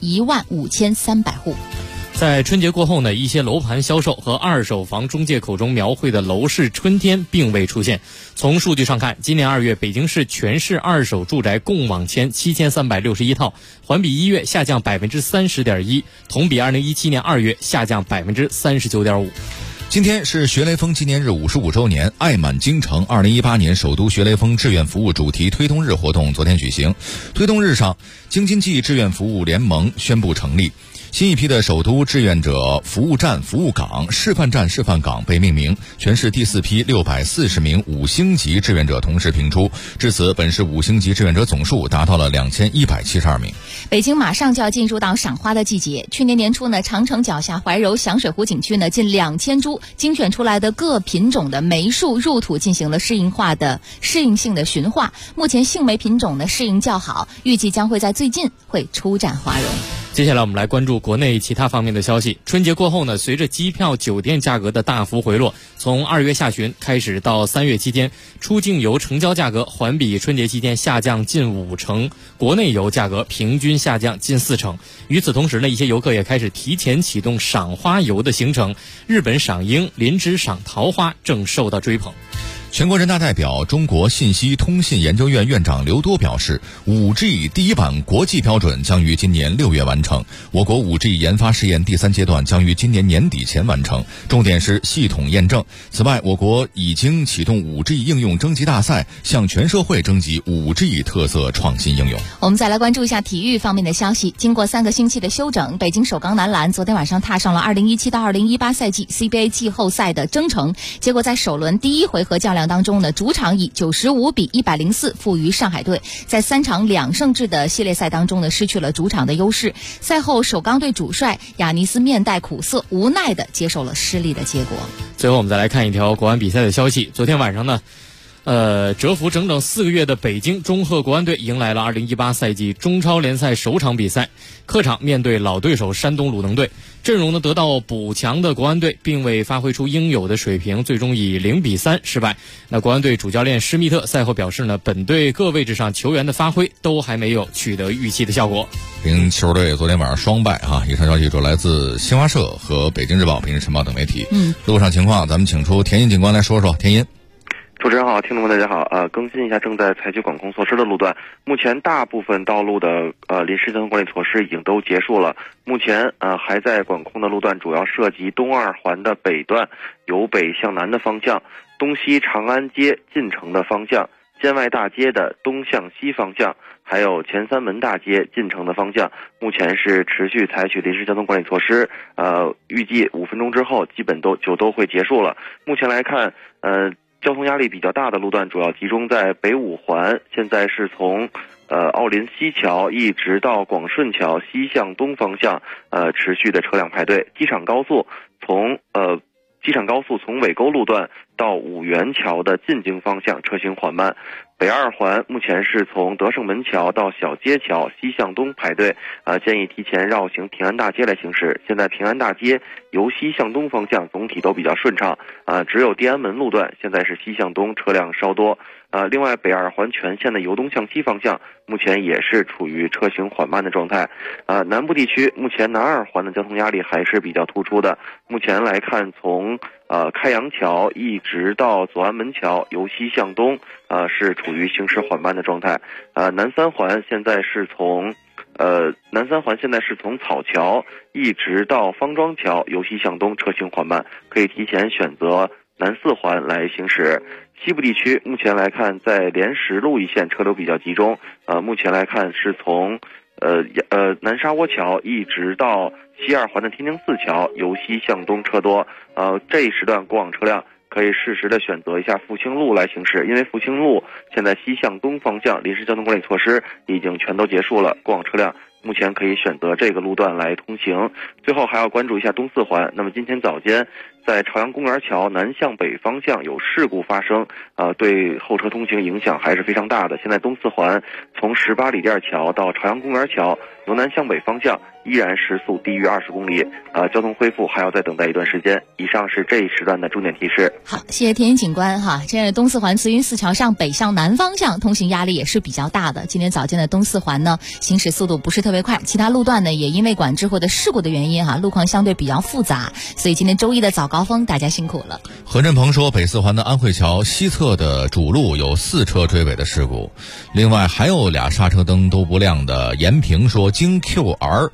15300户。
在春节过后呢，一些楼盘销售和二手房中介口中描绘的楼市春天并未出现。从数据上看，今年2月北京市全市二手住宅共网签7361套，环比1月下降30.1%，同比2017年2月下降39.5%。
今天是学雷锋纪念日55周年，爱满京城2018年首都学雷锋志愿服务主题推动日活动昨天举行。推动日上，京津冀志愿服务联盟宣布成立。新一批的首都志愿者服务站、服务岗、示范站、示范岗被命名，全市第4批640名5星级志愿者同时评出。至此，本市5星级志愿者总数达到了2172名。
北京马上就要进入到赏花的季节。去年年初呢，长城脚下怀柔响水湖景区呢，近2000株精选出来的各品种的梅树入土进行了适应性的驯化。目前杏梅品种呢适应较好，预计将会在最近会出展花荣。
接下来我们来关注国内其他方面的消息。春节过后呢，随着机票、酒店价格的大幅回落，从2月下旬开始到3月期间，出境游成交价格环比春节期间下降近50%，国内游价格平均下降近40%。与此同时呢，一些游客也开始提前启动赏花游的行程，日本赏樱、林芝赏桃花正受到追捧。
全国人大代表、中国信息通信研究院院长刘多表示，5G 第一版国际标准将于今年6月完成，我国 5G 研发试验第3阶段将于今年年底前完成，重点是系统验证。此外，我国已经启动 5G 应用征集大赛，向全社会征集 5G 特色创新应用。
我们再来关注一下体育方面的消息。经过3个星期的休整，北京首钢男篮昨天晚上踏上了2017到2018赛季 CBA 季后赛的征程，结果在首轮第1回合较量当中呢，主场以95比104负于上海队，在3场2胜制的系列赛当中呢，失去了主场的优势。赛后首钢队主帅亚尼斯面带苦涩，无奈地接受了失利的结果。
最后我们再来看一条国安比赛的消息。昨天晚上呢，蛰伏整整4个月的北京中赫国安队迎来了2018赛季中超联赛首场比赛，客场面对老对手山东鲁能队。阵容呢得到补强的国安队并未发挥出应有的水平，最终以0比3失败。那国安队主教练施密特赛后表示呢，本队各位置上球员的发挥都还没有取得预期的效果。
北京球队昨天晚上双败啊！以上消息主来自新华社和北京日报、北京晨报等媒体。路上情况咱们请出田音警官来说说。田音。
主持人好，听众们大家好。更新一下正在采取管控措施的路段。目前大部分道路的临时交通管理措施已经都结束了。目前还在管控的路段主要涉及东二环的北段，由北向南的方向，东西长安街进城的方向，建外大街的东向西方向，还有前三门大街进城的方向，目前是持续采取临时交通管理措施。预计5分钟之后基本都会结束了。目前来看，交通压力比较大的路段主要集中在北五环，现在是从奥林西桥一直到广顺桥西向东方向持续的车辆排队。机场高速从尾沟路段到五元桥的进京方向车行缓慢。北二环目前是从德胜门桥到小街桥西向东排队，建议提前绕行平安大街来行驶。现在平安大街由西向东方向总体都比较顺畅，只有地安门路段现在是西向东车辆稍多。另外北二环全线的由东向西方向目前也是处于车行缓慢的状态。南部地区目前南二环的交通压力还是比较突出的。目前来看，从开阳桥一直到左安门桥由西向东是处于行驶缓慢的状态。南三环现在是从草桥一直到方庄桥由西向东车行缓慢，可以提前选择南四环来行驶。西部地区目前来看，在莲石路一线车流比较集中，目前来看是从南沙窝桥一直到西二环的天津四桥由西向东车多，这一时段过往车辆可以适时的选择一下复兴路来行驶，因为复兴路现在西向东方向临时交通管理措施已经全都结束了，过往车辆目前可以选择这个路段来通行。最后还要关注一下东四环，那么今天早间在朝阳公园桥南向北方向有事故发生，对后车通行影响还是非常大的。现在东四环从18里店桥到朝阳公园桥由南向北方向依然时速低于20公里，交通恢复还要再等待一段时间。以上是这一时段的重点提示。
好，谢谢田野警官哈。现在东四环慈云寺桥上北向南方向通行压力也是比较大的。今天早间的东四环呢，行驶速度不是特别快，其他路段呢也因为管制或者事故的原因哈，路况相对比较复杂，所以今天周一的早高峰大家辛苦了。
何振鹏说，北四环的安慧桥西侧的主路有4车追尾的事故，另外还有俩刹车灯都不亮的。延平说，京 QR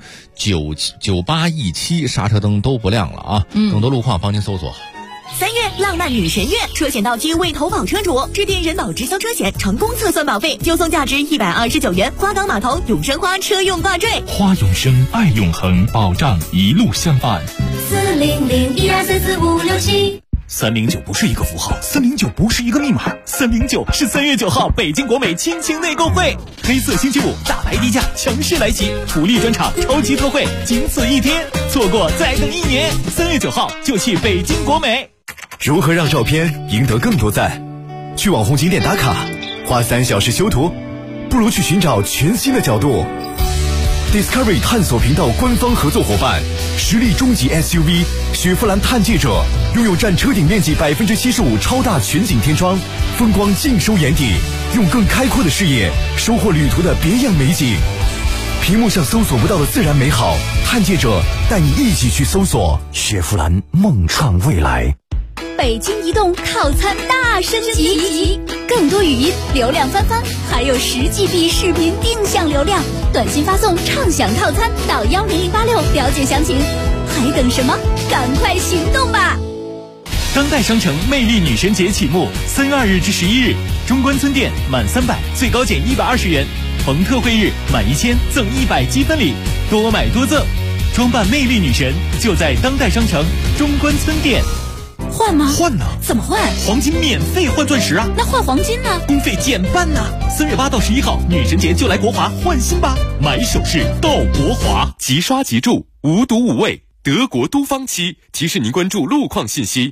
9817刹车灯都不亮了啊。更多路况帮您搜索。
3月浪漫女神月，车险到期为投保车主致电人保直销车险成功测算保费，就送价值129元花岗码头永生花车用挂坠。
花永生，爱永恒，保障一路相伴。
40012344567。
309不是一个符号，309不是一个密码，309是3月9号北京国美亲情内购会，黑色星期五大牌低价强势来袭，福利专场超级特惠，仅此一天，错过再等1年。3月9号就去北京国美。
如何让照片赢得更多赞？去网红景点打卡，花3小时修图，不如去寻找全新的角度。Discovery 探索频道官方合作伙伴，实力中级 SUV 雪佛兰探界者，拥有占车顶面积75%超大全景天窗，风光尽收眼底，用更开阔的视野收获旅途的别样美景。屏幕上搜索不到的自然美好，探界者带你一起去搜索。
雪佛兰梦创未来。
北京移动套餐大升级，更多语音流量翻番，还有10GB 视频定向流量，短信发送畅享套餐到10086了解详情。还等什么？赶快行动吧！
当代商城魅力女神节启幕，3月2日至11日，中关村店满300最高减120元，逢特惠日满1000赠100积分礼，多买多赠。装扮魅力女神就在当代商城中关村店。
换吗？
换呢？
怎么换？
黄金免费换钻石啊！
那换黄金呢？
工费减半呢。3月8到11号，女神节就来国华换新吧，买首饰到国华，
即刷即住，无毒无味，德国都方漆提示您关注路况信息。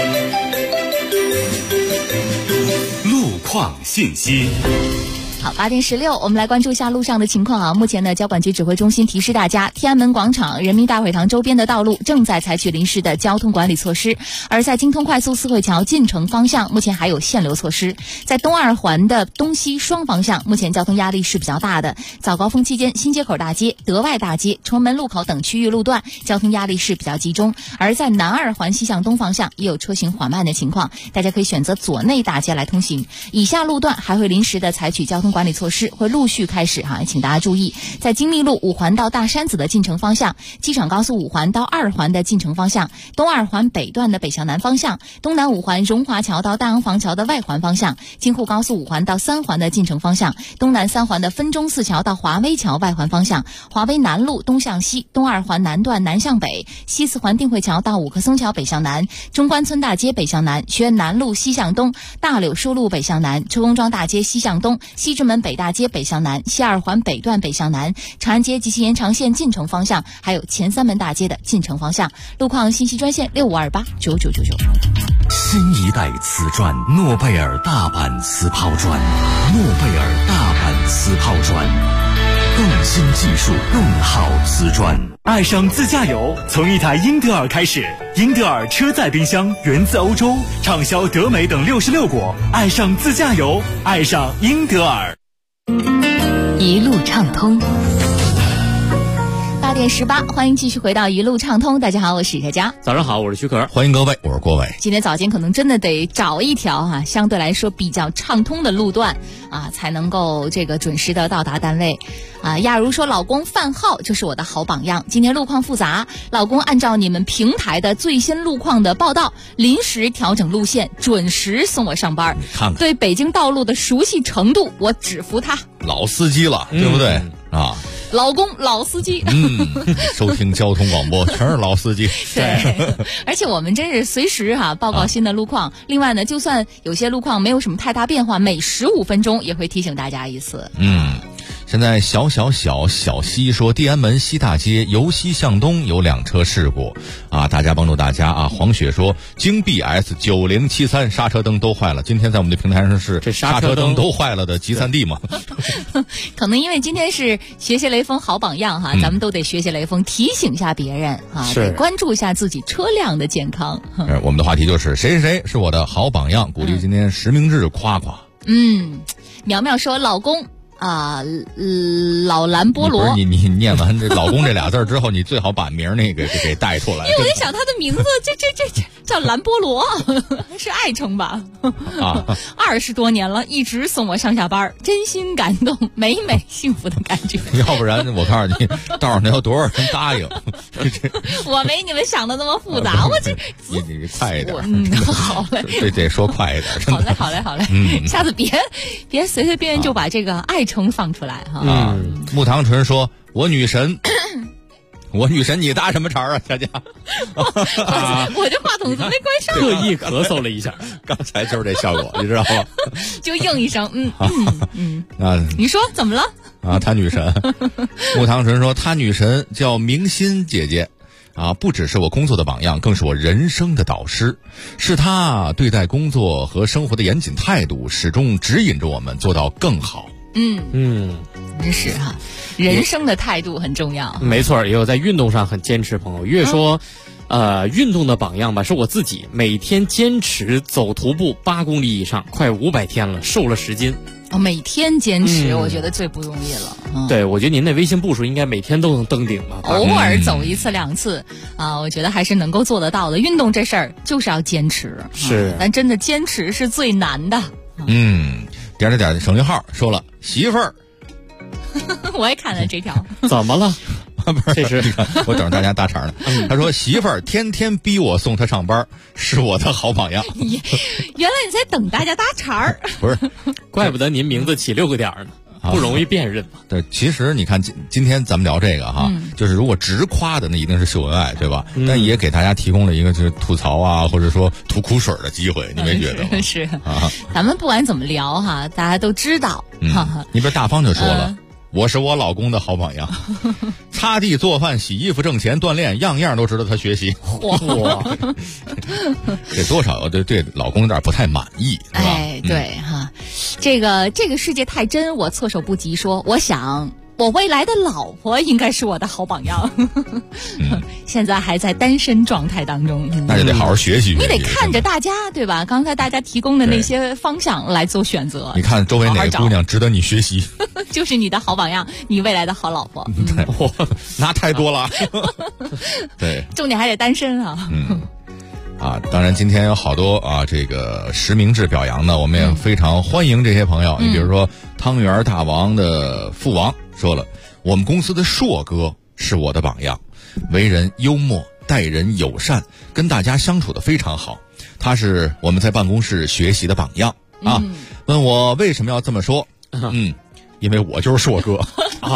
路况信息。
好，8点16，我们来关注一下路上的情况啊。目前呢，交管局指挥中心提示大家，天安门广场、人民大会堂周边的道路正在采取临时的交通管理措施，而在京通快速四惠桥进城方向，目前还有限流措施。在东二环的东西双方向，目前交通压力是比较大的。早高峰期间，新街口大街、德外大街、崇文门路口等区域路段交通压力是比较集中，而在南二环西向东方向也有车行缓慢的情况，大家可以选择左内大街来通行。以下路段还会临时的采取交通管理措施，会陆续开始请大家注意。在京密路5环到大山子的进城方向，机场高速5环到2环的进城方向，东2环北段的北向南方向，东南5环荣华桥到大洋房桥的外环方向，京沪高速5环到3环的进城方向，东南3环的分钟寺桥到华威桥外环方向，华威南路东向西，东2环南段南向北，西4环定慧桥到五棵松桥北向南，中关村大街北向南，学院南路西向东，大柳树路北向南，车公庄大街西向东，西直门北大街北向南，西2环北段北向南，长安街及其延长线进城方向，还有前三门大街的进城方向。路况信息专线65289999。
新一代瓷砖，诺贝尔大阪瓷抛砖，诺贝尔大阪瓷抛砖，更新技术，更好瓷砖。
爱上自驾游，从一台英德尔开始。英德尔车载冰箱源自欧洲，畅销德美等66国。爱上自驾游，爱上英德尔。
一路畅通。8点18，欢迎继续回到一路畅通。大家好，我是佳佳。
早上好，我是徐可。
欢迎各位，我是郭伟。
今天早间可能真的得找一条相对来说比较畅通的路段才能够这个准时的到达单位亚如说，老公范浩就是我的好榜样。今天路况复杂，老公按照你们平台的最新路况的报道，临时调整路线，准时送我上班。
看看
对北京道路的熟悉程度，我只服他。
老司机了，对不对
老公老司机，
收听交通广播全是老司机。
对，而且我们真是随时报告新的路况。另外呢，就算有些路况没有什么太大变化，每15分钟也会提醒大家一次。
现在小西说，地安门西大街由西向东有2车事故大家帮助大家黄雪说，京 BS 9073刹车灯都坏了。今天在我们的平台上是刹车灯都坏了的集散地吗？
可能因为今天是学习雷锋好榜样咱们都得学习雷锋，提醒一下别人得关注一下自己车辆的健康。
我们的话题就是谁是我的好榜样，鼓励今天实名制夸夸。
苗苗说，老公老兰菠萝。
你念完这老公这俩字之后，你最好把名那个给带出来。
因为我在想他的名字，这叫兰菠萝，是爱称吧？20多年了，一直送我上下班，真心感动，美幸福的感觉。
要不然我告诉你，道上有多少人答应？
我没你们想的那么复杂，我这
你快一点。
好嘞，
得说快一点。
好嘞，下次别随随便便就把这个爱称放出来
木糖醇说，我女神，你搭什么茬啊，佳佳？
我这话筒怎么没关上？
特意咳嗽了一下，
刚才就是这效果，你知道吗？
就应一声，你说怎么了？
他女神，木糖醇说，他女神叫明心姐姐。不只是我工作的榜样，更是我人生的导师。是他对待工作和生活的严谨态度，始终指引着我们做到更好。
真是人生的态度很重要。
没错，也有在运动上很坚持朋友。越说运动的榜样吧，是我自己，每天坚持走徒步8公里以上，快500天了，瘦了10斤。
每天坚持，我觉得最不容易了。
对，我觉得您的微信步数应该每天都能登顶吧？
偶尔走1次2次我觉得还是能够做得到的。运动这事儿就是要坚持，但真的坚持是最难的。
点省略号说了，媳妇儿，
我也看了这条，
怎么了？
不是，这是我等着大家搭茬呢。他说，媳妇儿天天逼我送他上班，是我的好榜样。
原来你在等大家搭茬儿，
不是？
怪不得您名字起6个点呢，不容易辨认嘛。
对，其实你看今天咱们聊这个就是如果直夸的那一定是秀恩爱，对吧？但也给大家提供了一个就是吐槽或者说吐苦水的机会，你没觉得吗？
是咱们不管怎么聊大家都知道。
你比如大方就说了。我是我老公的好榜样，擦地做饭洗衣服挣钱锻炼，样样都值得他学习。
哇，
这多少对老公有点不太满意，是吧？
对这个世界太真，我措手不及。说我想我未来的老婆应该是我的好榜样。现在还在单身状态当中，
那就得好好学习。
你得看着大家，对吧？刚才大家提供的那些方向来做选择。
你看周围哪个姑娘值得你学习，
就是你的好榜样，你未来的好老婆。
那太多了。对，
重点还得单身
当然今天有好多这个实名制表扬呢，我们也非常欢迎这些朋友。你比如说汤圆大王的父王说了，我们公司的硕哥是我的榜样，为人幽默，待人友善，跟大家相处的非常好，他是我们在办公室学习的榜样问我为什么要这么说因为我就是硕哥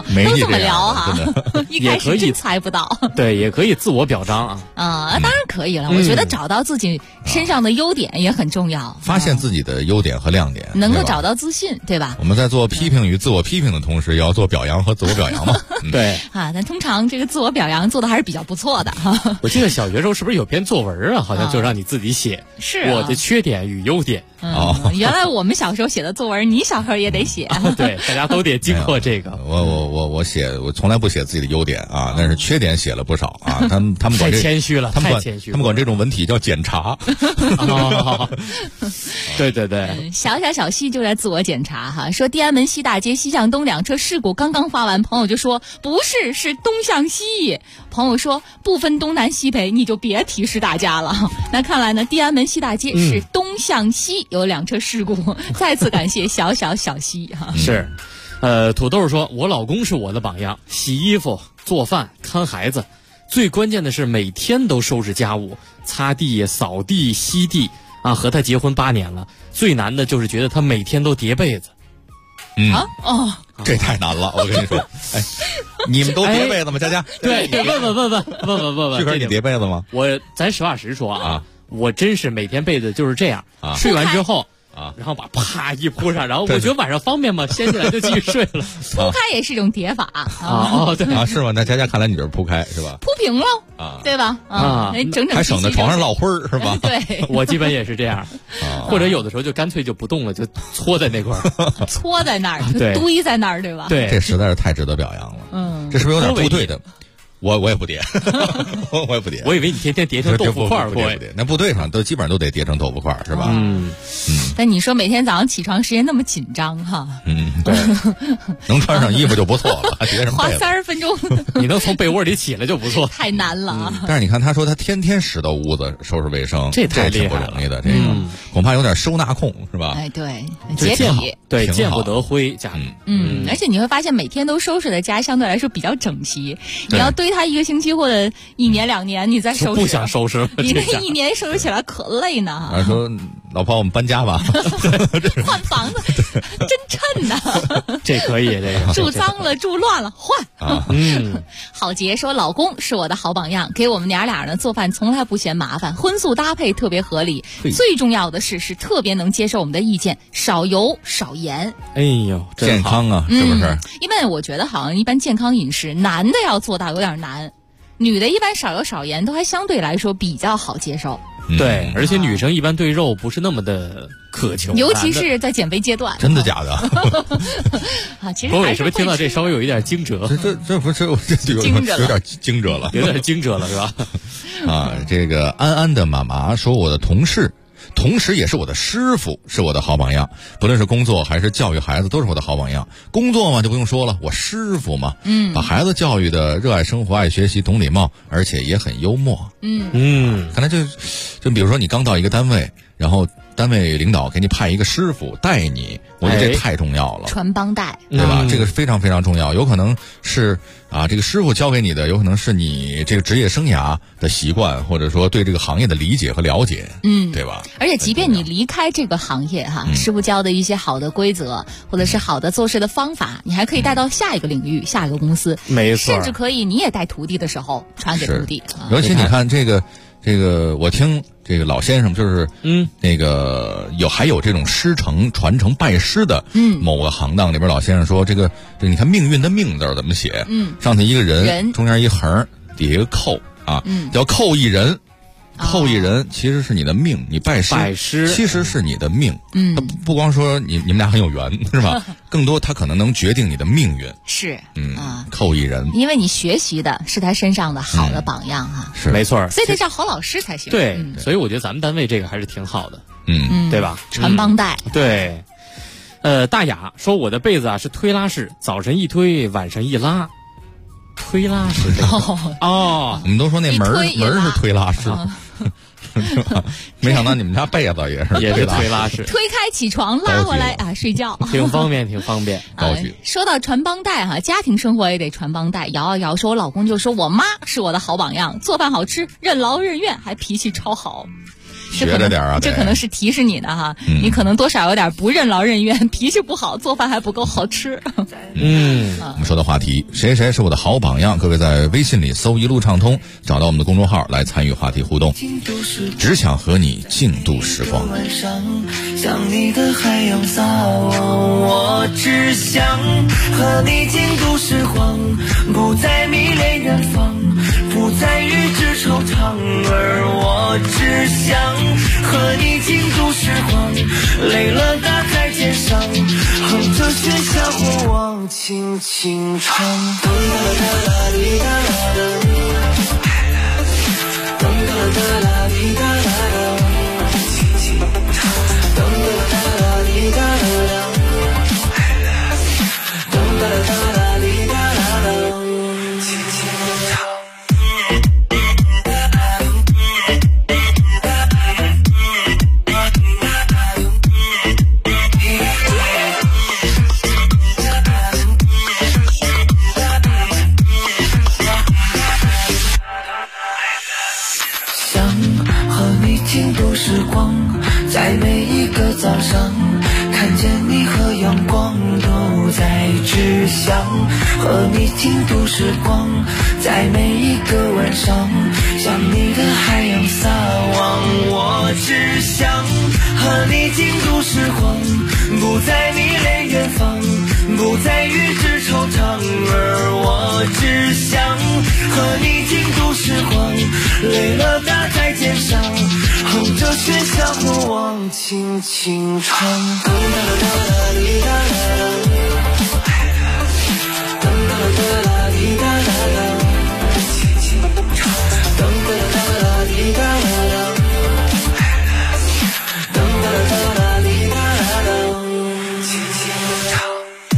都这么聊哈，一开始
也可以
真猜不到。
对，也可以自我表彰
当然可以了。我觉得找到自己身上的优点也很重要，
发现自己的优点和亮点，
能够找到自信，对吧？
我们在做批评与自我批评的同时，也要做表扬和自我表扬嘛。
对
但通常这个自我表扬做的还是比较不错的哈。
我记得小学时候是不是有篇作文啊？好像就让你自己写，
是
我的缺点与优点。
原来我们小时候写的作文，你小时候也得写。
对，大家都得经过这个。
我从来不写自己的优点啊，但是缺点写了不少啊。他们管
太谦虚了，
他们管这种文体叫检查。
对，
小西就在自我检查哈，说地安门西大街西向东两车事故刚刚发完，朋友就说不是，是东向西。朋友说不分东南西北，你就别提示大家了。那看来呢，地安门西大街是东向西有两车事故。再次感谢小西哈。
是，土豆说，我老公是我的榜样，洗衣服、做饭、看孩子，最关键的是每天都收拾家务，擦地、扫地、吸地啊。和他结婚8年了，最难的就是觉得他每天都叠被子。
这太难了，我跟你说。哎，你们都叠被子吗？佳佳？
对，问，
这块你叠被子吗？
咱实话实说啊，我真是每天被子就是这样，睡完之后。然后把啪一铺上，然后我觉得晚上方便嘛，掀起来就继续睡了。
铺开也是一种叠法
对
是吗？那佳佳看来你就是铺开是吧？
铺平喽对吧？整
还省得床上落灰儿是吧？
对，
我基本也是这样，或者有的时候就干脆就不动了，就搓在那块儿，
搓在那儿，就堆在那儿，对吧？
对，
这实在是太值得表扬了。这是不是有点部队的？我也不叠，我也不叠。
我以为你天天叠成豆腐块儿，
不叠。那部队上基本上都得叠成豆腐块儿，是吧？
但你说每天早上起床时间那么紧张哈？
对，能穿上衣服就不错了，还叠什么被子？
花30分钟，
你能从被窝里起来就不错。
太难了。
但是你看，他说他天天拾到屋子收拾卫生，
这太
挺不容易的。这个恐怕有点收纳控，是吧？
哎，对，洁癖，
对，见不得灰家里。
而且你会发现每天都收拾的家相对来说比较整齐。你要堆它1个星期或者1年2年，你再收拾，
不想收拾了。
你那1年收拾起来可累呢。
说老婆，我们搬家吧，
换房子，真趁呐。
这可以，这个
住脏了，住乱了，换。郝杰说，老公是我的好榜样，给我们娘俩呢做饭从来不嫌麻烦，荤素搭配特别合理。最重要的是特别能接受我们的意见，少油少盐。
哎呦，
健康啊，是不是？
因为我觉得好像一般健康饮食，男的要做到有点难，女的一般少油少盐都还相对来说比较好接受。
对，而且女生一般对肉不是那么的渴求，
尤其是在减肥阶段。
真的假的？
其实
我为什么听到这稍微有一点惊蛰？
这不是有点惊蛰了，
有点惊蛰了是吧？
这个安安的妈妈说，我的同事同时也是我的师傅，是我的好榜样。不论是工作还是教育孩子，都是我的好榜样。工作嘛就不用说了，我师傅嘛，把孩子教育的热爱生活、爱学习、懂礼貌，而且也很幽默。看来就比如说你刚到一个单位，然后单位领导给你派一个师傅带你，我觉得这太重要了。
传帮带，
对吧？这个非常非常重要。有可能是这个师傅教给你的，有可能是你这个职业生涯的习惯，或者说对这个行业的理解和了解，对吧？
而且即便你离开这个行业师傅教的一些好的规则，或者是好的做事的方法，你还可以带到下一个领域、下一个公司，
没错，
甚至可以你也带徒弟的时候传给徒弟。
尤其你看这个，我听这个老先生就是那个还有这种师承传承拜师的某个行当里边，老先生说这个你看命运的命字怎么写？上头一个人，中间一横，底下一个扣叫扣一人。扣一人其实是你的命，你拜师其实是你的命。他不光说你们俩很有缘是吧？更多他可能能决定你的命运。
是
扣一人，
因为你学习的是他身上的好的榜样
是
没错，
所以得找好老师才行。
对，所以我觉得咱们单位这个还是挺好的，对吧？
传帮带。
对，大雅说我的被子是推拉式，早晨一推，晚上一拉。推拉式
我们都说那门是推拉式，没想到你们家被子也是
推拉式，
推开起床拉回来睡觉，
挺方便。
高级。
说到传帮带家庭生活也得传帮带。瑶说我老公就说我妈是我的好榜样，做饭好吃，任劳任怨，还脾气超好。
学着点
这可能是提示你的你可能多少有点不任劳任怨，脾气不好，做饭还不够好吃。
我们说的话题，谁谁是我的好榜样？各位在微信里搜一路畅通，找到我们的公众号来参与话题互动。只想和你静度时光。
像你的海洋撒网，我只想和你静度时光，不再迷恋远方，不再与之惆怅，而我只想和你静度时光，累了搭在肩上，哼着喧嚣过往，轻轻唱。噔哒哒啦滴哒啦噔，噔哒哒啦滴哒啦噔，轻轻唱。噔哒哒啦滴哒啦噔，噔哒哒啦滴哒啦噔，轻轻唱。时光，在每一个早上，看见你和阳光都在指向，和你静度时光，在每一个晚上，向你的海洋撒网，我只想和你静度时光，不再迷恋远方，不再与之惆怅，而我只想和你静度时光，累了搭在肩上，哼着喧嚣过往，轻轻唱。噔哒哒啦滴哒啦噔，噔哒哒啦滴哒啦噔，轻轻唱。噔哒哒啦滴哒啦噔，噔哒哒啦滴哒啦噔，轻轻唱。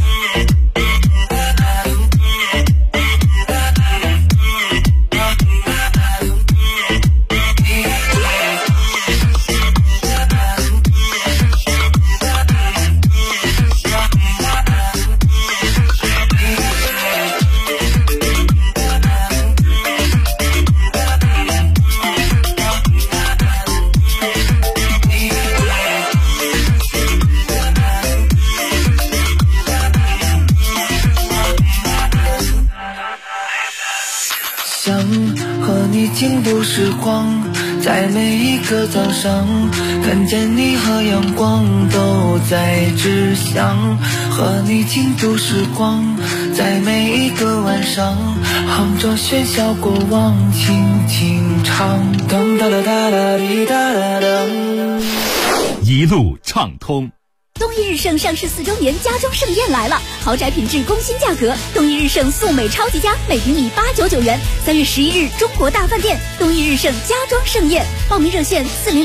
静度时光，在每一个早上，看见你和阳光都在指向，和你静度时光，在每一个晚上，哼着喧嚣过往，轻轻唱。噔哒啦哒啦滴哒啦噔，
一路畅通。
东一日盛上市4周年家装盛宴来了，豪宅品质工薪价格，东一日盛素美超级家每平米899元。3月11日，中国大饭店东一日盛家装盛宴，报名热线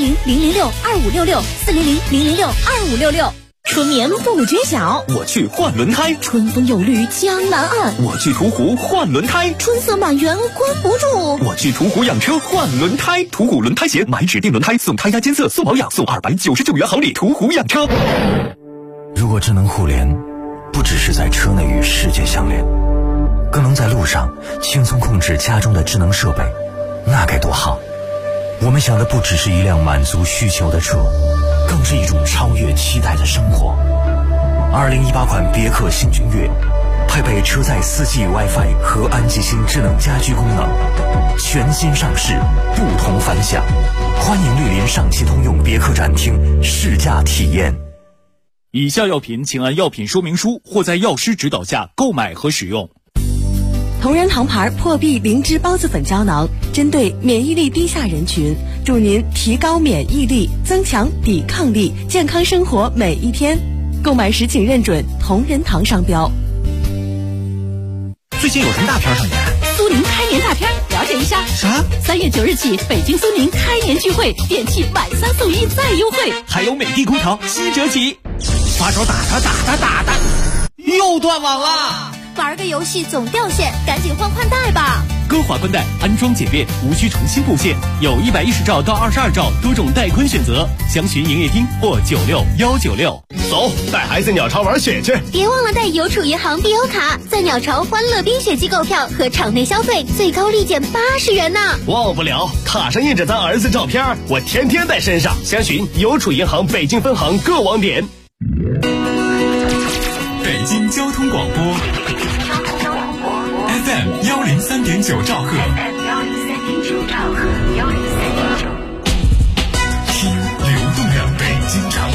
400-006-2566，400-006-2566。
春眠不觉晓，
我去换轮胎；
春风又绿江南岸，
我去途虎换轮胎；
春色满园关不住，
我去途虎养车换轮胎。途虎轮胎险，买指定轮胎送胎压监测、送保养、送299元好礼。途虎养车。
如果智能互联不只是在车内与世界相连，更能在路上轻松控制家中的智能设备，那该多好。我们想的不只是一辆满足需求的车，更是一种超越期待的生活。2018款别克星君越配备车载4G WiFi 和安吉星智能家居功能，全新上市，不同凡响。欢迎莅临上汽通用别克展厅试驾体验。
以下药品请按药品说明书或在药师指导下购买和使用。
同仁堂牌破壁灵芝孢子粉胶囊，针对免疫力低下人群，助您提高免疫力，增强抵抗力，健康生活每一天。购买时请认准同仁堂商标。
最近有什么大片上演？
苏宁开年大片，了解一下。
啥
？3月9日起，北京苏宁开年聚会，电器买3送1再优惠，
还有美的空调7折起。发烧打他，又断网了。
玩个游戏总掉线，赶紧换宽带吧。
歌华宽带安装简便，无需重新布线，有110兆到22兆多种带宽选择，详询营业厅或96196。
走，带孩子鸟巢玩雪去。
别忘了带邮储银行必有卡，在鸟巢欢乐冰雪季购票和场内消费最高立减80元呢。
忘不了，卡上印着咱儿子照片，我天天带身上。详询邮储银行北京分行各网点。
北京交通广播 FM 103.9兆赫，听流动的北京城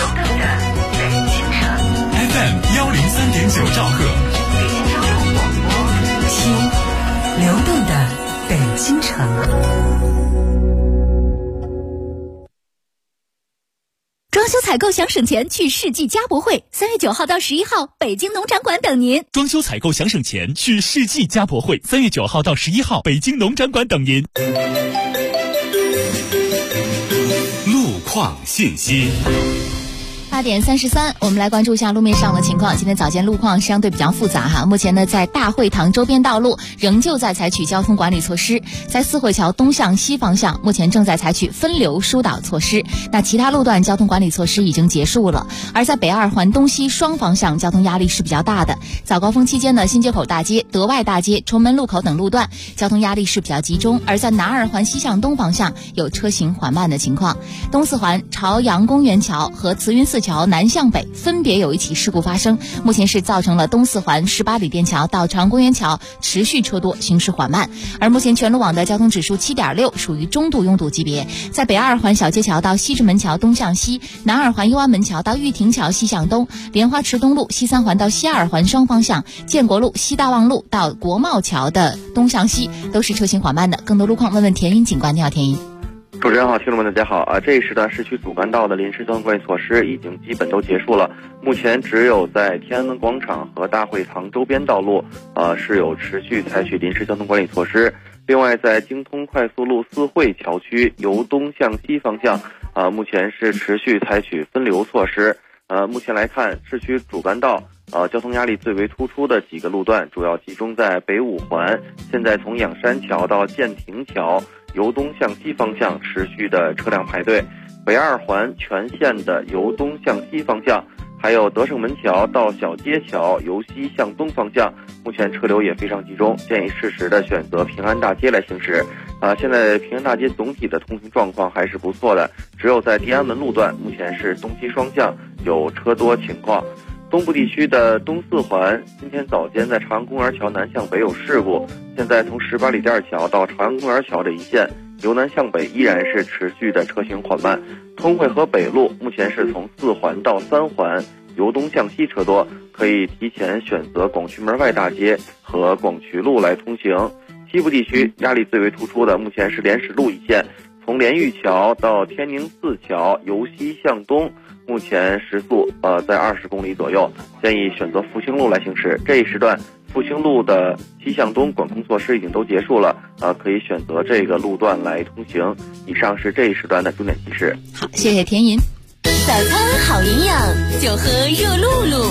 ，FM 103.9兆赫，
听流动的北京城。
装修采购想省钱，去世纪家博会，3月9号到11号，北京农展馆等您。
装修采购想省钱，去世纪家博会，3月9号到11号，北京农展馆等您。
路况信息。
8点33，我们来关注一下路面上的情况。今天早间路况相对比较复杂哈。目前呢，在大会堂周边道路仍旧在采取交通管理措施，在四惠桥东向西方向，目前正在采取分流疏导措施。那其他路段交通管理措施已经结束了。而在北二环东西双方向，交通压力是比较大的。早高峰期间呢，新街口大街、德外大街、崇门路口等路段交通压力是比较集中。而在南二环西向东方向，有车行缓慢的情况。东四环朝阳公园桥和慈云寺桥南向北分别有一起事故发生，目前是造成了东四环18里店桥到朝阳公园桥持续车多，行驶缓慢。而目前全路网的交通指数7.6，属于中度拥堵级别。在北二环小街桥到西直门桥东向西，南二环右安门桥到玉亭桥西向东，莲花池东路西三环到西二环双方向，建国路西大望路到国贸桥的东向西都是车行缓慢的。更多路况问问田英警官。你好，田英。
主持人好，听众们大家好啊！这一时段市区主干道的临时交通管理措施已经基本都结束了，目前只有在天安门广场和大会堂周边道路是有持续采取临时交通管理措施。另外，在京通快速路四惠桥区由东向西方向目前是持续采取分流措施。目前来看，市区主干道交通压力最为突出的几个路段主要集中在北五环，现在从仰山桥到建亭桥由东向西方向持续的车辆排队，北二环全线的由东向西方向，还有德胜门桥到小街桥由西向东方向，目前车流也非常集中，建议适时的选择平安大街来行驶。现在平安大街总体的通行状况还是不错的，只有在天安门路段目前是东西双向有车多情况。东部地区的东四环今天早间在朝阳公园桥南向北有事故，现在从18里店桥到朝阳公园桥这一线由南向北依然是持续的车行缓慢。通惠河北路目前是从4环到3环由东向西车多，可以提前选择广渠门外大街和广渠路来通行。西部地区压力最为突出的目前是莲石路一线，从莲玉桥到天宁寺桥由西向东，目前时速在20公里左右，建议选择复兴路来行驶。这一时段复兴路的西向东管控措施已经都结束了，可以选择这个路段来通行。以上是这一时段的重点提示。
好，谢谢田银。
早餐好营养，就喝热露露。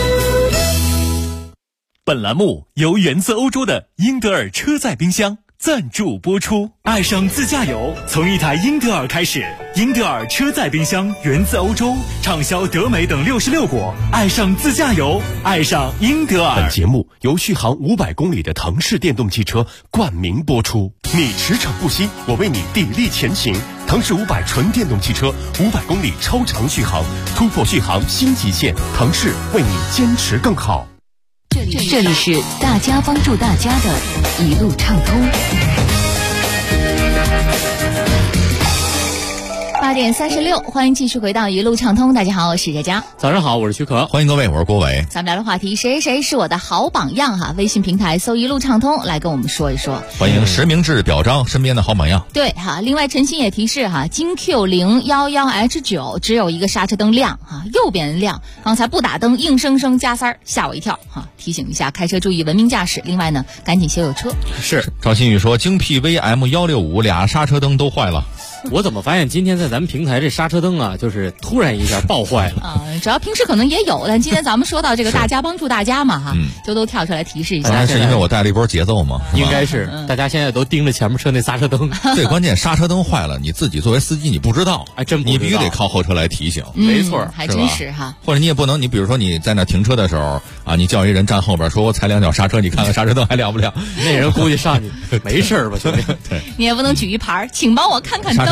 本栏目由源自欧洲的英德尔车载冰箱赞助播出。爱上自驾游，从一台英德尔开始。英德尔车载冰箱源自欧洲，畅销德美等66国。爱上自驾游，爱上英德尔。
本节目由续航500公里的腾势电动汽车冠名播出。你驰骋不息，我为你砥砺前行。腾势500纯电动汽车，500公里超长续航，突破续航新极限。腾势为你坚持更好。
这里是大家帮助大家的一路畅通。8点36，欢迎继续回到一路畅通。大家好，我是佳佳。
早上好，我是徐可。
欢迎各位，我是郭伟。
咱们聊的话题，谁谁是我的好榜样哈？微信平台搜一路畅通来跟我们说一说。
欢迎实名制表彰身边的好榜样。
对哈，另外陈鑫也提示哈，京 Q011H9只有一个刹车灯亮哈，右边亮，刚才不打灯，硬生生加塞，吓我一跳哈。提醒一下，开车注意文明驾驶。另外呢，赶紧修修车。
是赵新宇说，京 PVM165俩刹车灯都坏了。
我怎么发现今天在咱们平台这刹车灯啊，就是突然一下爆坏了
啊！主要平时可能也有，但今天咱们说到这个大家帮助大家嘛哈，就都跳出来提示一下。
是因为我带了一波节奏吗？
应该是，大家现在都盯着前面车那刹车灯。
最关键，刹车灯坏了，你自己作为司机你不知道，
真不知道，
你必须得靠后车来提醒。
没错，
还真是哈。
或者你也不能，你比如说你在那停车的时候啊，你叫一人站后边说我踩2脚刹车，你看看刹车灯还亮不亮？
那人估计上去没事吧，兄弟。
对，
你也不能举一牌，请帮我看看灯。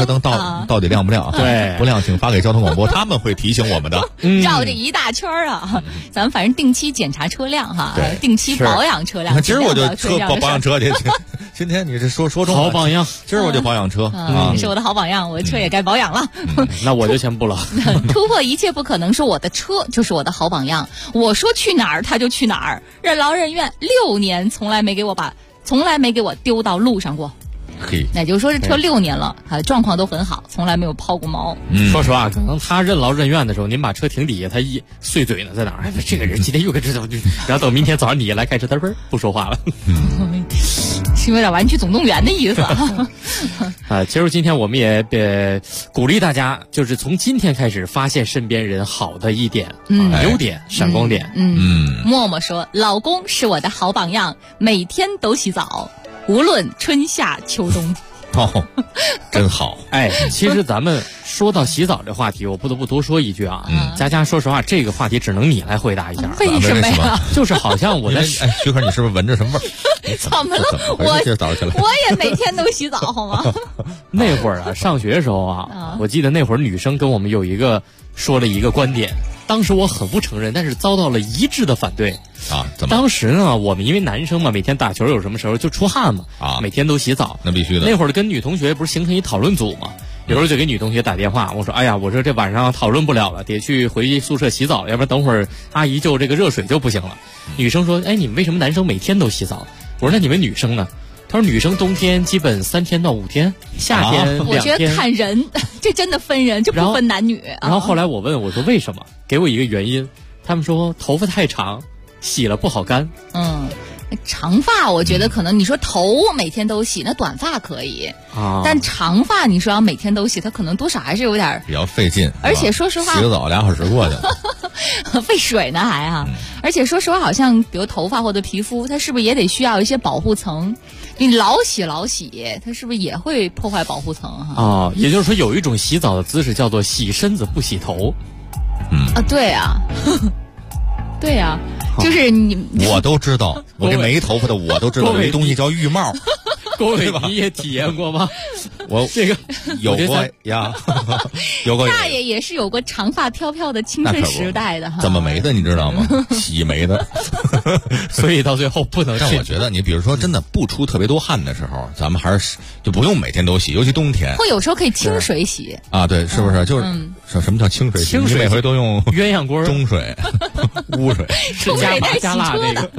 车灯到底亮不亮？
对，
不亮请发给交通广播，他们会提醒我们的。
绕这一大圈啊，咱们反正定期检查车辆哈，定期保养车辆。
今儿我就保养车去。今天你是说中
好榜样，
今儿我就保养车
你是我的好榜样，我的车也该保养了。
那我就先不了。
突破一切不可能，说我的车就是我的好榜样。我说去哪儿他就去哪儿，任劳任怨，6年从来没给我丢到路上过。那就是说这车6年了，状况都很好，从来没有抛过锚。
说实话，可能他任劳任怨的时候，您把车停底下，他一碎嘴呢，在哪儿？这个人今天又跟这种，然后等明天早上你来开车，他不说话了。
是有点玩具总动员的意思
其实今天我们也鼓励大家，就是从今天开始发现身边人好的一点、优点、闪光点。
默默说，老公是我的好榜样，每天都洗澡，无论春夏秋冬。
真好。
其实咱们说到洗澡这话题，我不得不多说一句啊。佳佳，说实话，这个话题只能你来回答一下。
为什么呀？
就是好像我在
徐可，你是不是闻着什么味儿？
怎么了？我也每天都洗澡，好吗？
那会儿啊，上学的时候啊，我记得那会儿女生跟我们说了一个观点，当时我很不承认，但是遭到了一致的反对。
怎么？
当时呢，我们因为男生嘛，每天打球有什么时候就出汗嘛，每天都洗澡，
那必须的。
那会儿跟女同学不是形成一讨论组嘛，有时候就给女同学打电话，我说，哎呀，我说这晚上讨论不了了，得去回宿舍洗澡，要不然等会儿阿姨就这个热水就不行了。女生说，你们为什么男生每天都洗澡？我说那你们女生呢？他说女生冬天基本3天到5天，夏天2天。
我觉得看人，这真的分人，这不分男女。
然后后来我问我说为什么？给我一个原因，他们说头发太长，洗了不好干。
长发我觉得可能你说头每天都洗，那短发可以但长发你说要每天都洗，它可能多少还是有点
比较费劲。
而且说实话，
洗个澡2小时过去了，
费水呢还而且说实话，好像比如头发或者皮肤，它是不是也得需要一些保护层？你老洗，它是不是也会破坏保护层
也就是说，有一种洗澡的姿势叫做洗身子不洗头。
对啊。对呀，就是
我都知道，我这没头发的我都知道，有一东西叫浴帽。
郭伟，你也体验过吗？
我
这个
有过呀，有过。
大爷也是有过长发飘飘的青春时代的
怎么没的你知道吗？洗没的，
所以到最后不能。
但我觉得你比如说真的不出特别多汗的时候，咱们还是就不用每天都洗，尤其冬天。
或有时候可以清水洗
对，是不是？就是什么叫清水洗？
清水
你每回都用
鸳鸯锅、
中水、污水，
是加辣那个。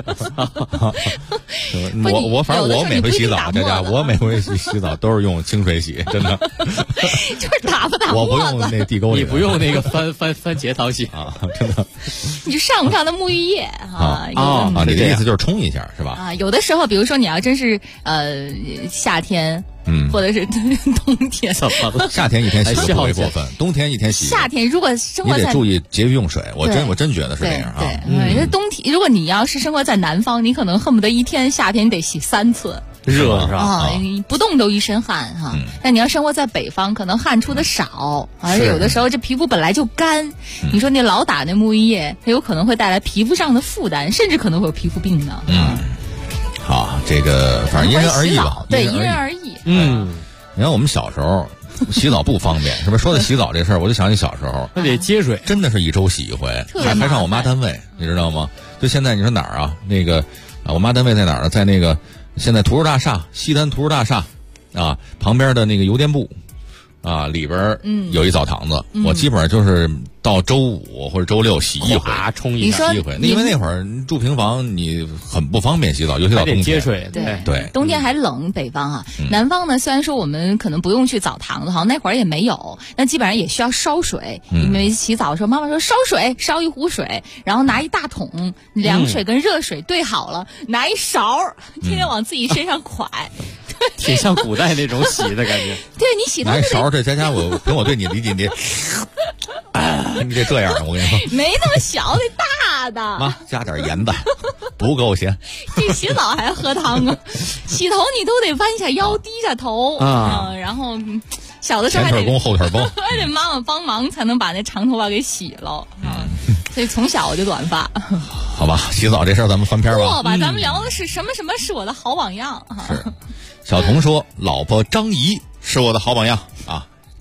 我反正我每回洗澡，我每回洗澡都是用清水洗，真的。
就是打不打
我不用那地沟里，
你不用那个番茄汤洗
真的。
你就上不上的沐浴液
你的意思就是冲一下是吧？
有的时候，比如说你要真是夏天。或者是冬天，
夏天一天洗就不为过分，冬天一天洗。
夏天如果生活在
你得注意节约用水，我真觉得是这样
对，冬天如果你要是生活在南方，你可能恨不得一天夏天你得洗3次，
热是吧？
不动都一身汗但你要生活在北方，可能汗出的少，而且有的时候这皮肤本来就干，你说你老打那沐浴液，它有可能会带来皮肤上的负担，甚至可能会有皮肤病呢。
好，这个反正因人而异吧。
对，因人而异。
你看我们小时候洗澡不方便，是不是？说到洗澡这事儿，我就想起小时候，
那得接水，
真的是1周洗1回，还上我妈单位，你知道吗？就现在你说哪儿啊？那个我妈单位在哪儿呢？在那个现在图书大厦，西单图书大厦旁边的那个邮电部里边有一澡堂子，我基本上就是到周5或者周6洗一回，
冲一下
洗一回。因为那会儿住平房，你很不方便洗澡，尤其到冬天
接水。
对，
冬天还冷，北方南方呢，虽然说我们可能不用去澡堂子，好像那会儿也没有，那基本上也需要烧水。因为洗澡的时候，妈妈说烧水，烧一壶水，然后拿一大桶凉水跟热水兑好了，拿一勺，天天往自己身上蒯。
挺像古代那种洗的感觉。
对，你洗头
拿一勺，这佳佳，凭我对你理解，你得这样，我跟你说，
没那么小，得大的。
妈，加点盐巴，不够咸。
这洗澡还要喝汤啊？洗头你都得弯下腰，低下头然后小的时候还得
前腿弓后腿绷，
还得妈妈帮忙才能把那长头发给洗了所以从小我就短发。
好吧，洗澡这事儿咱们翻篇吧。
咱们聊的是什么是我的好榜样
是。小童说：“老婆张怡是我的好榜样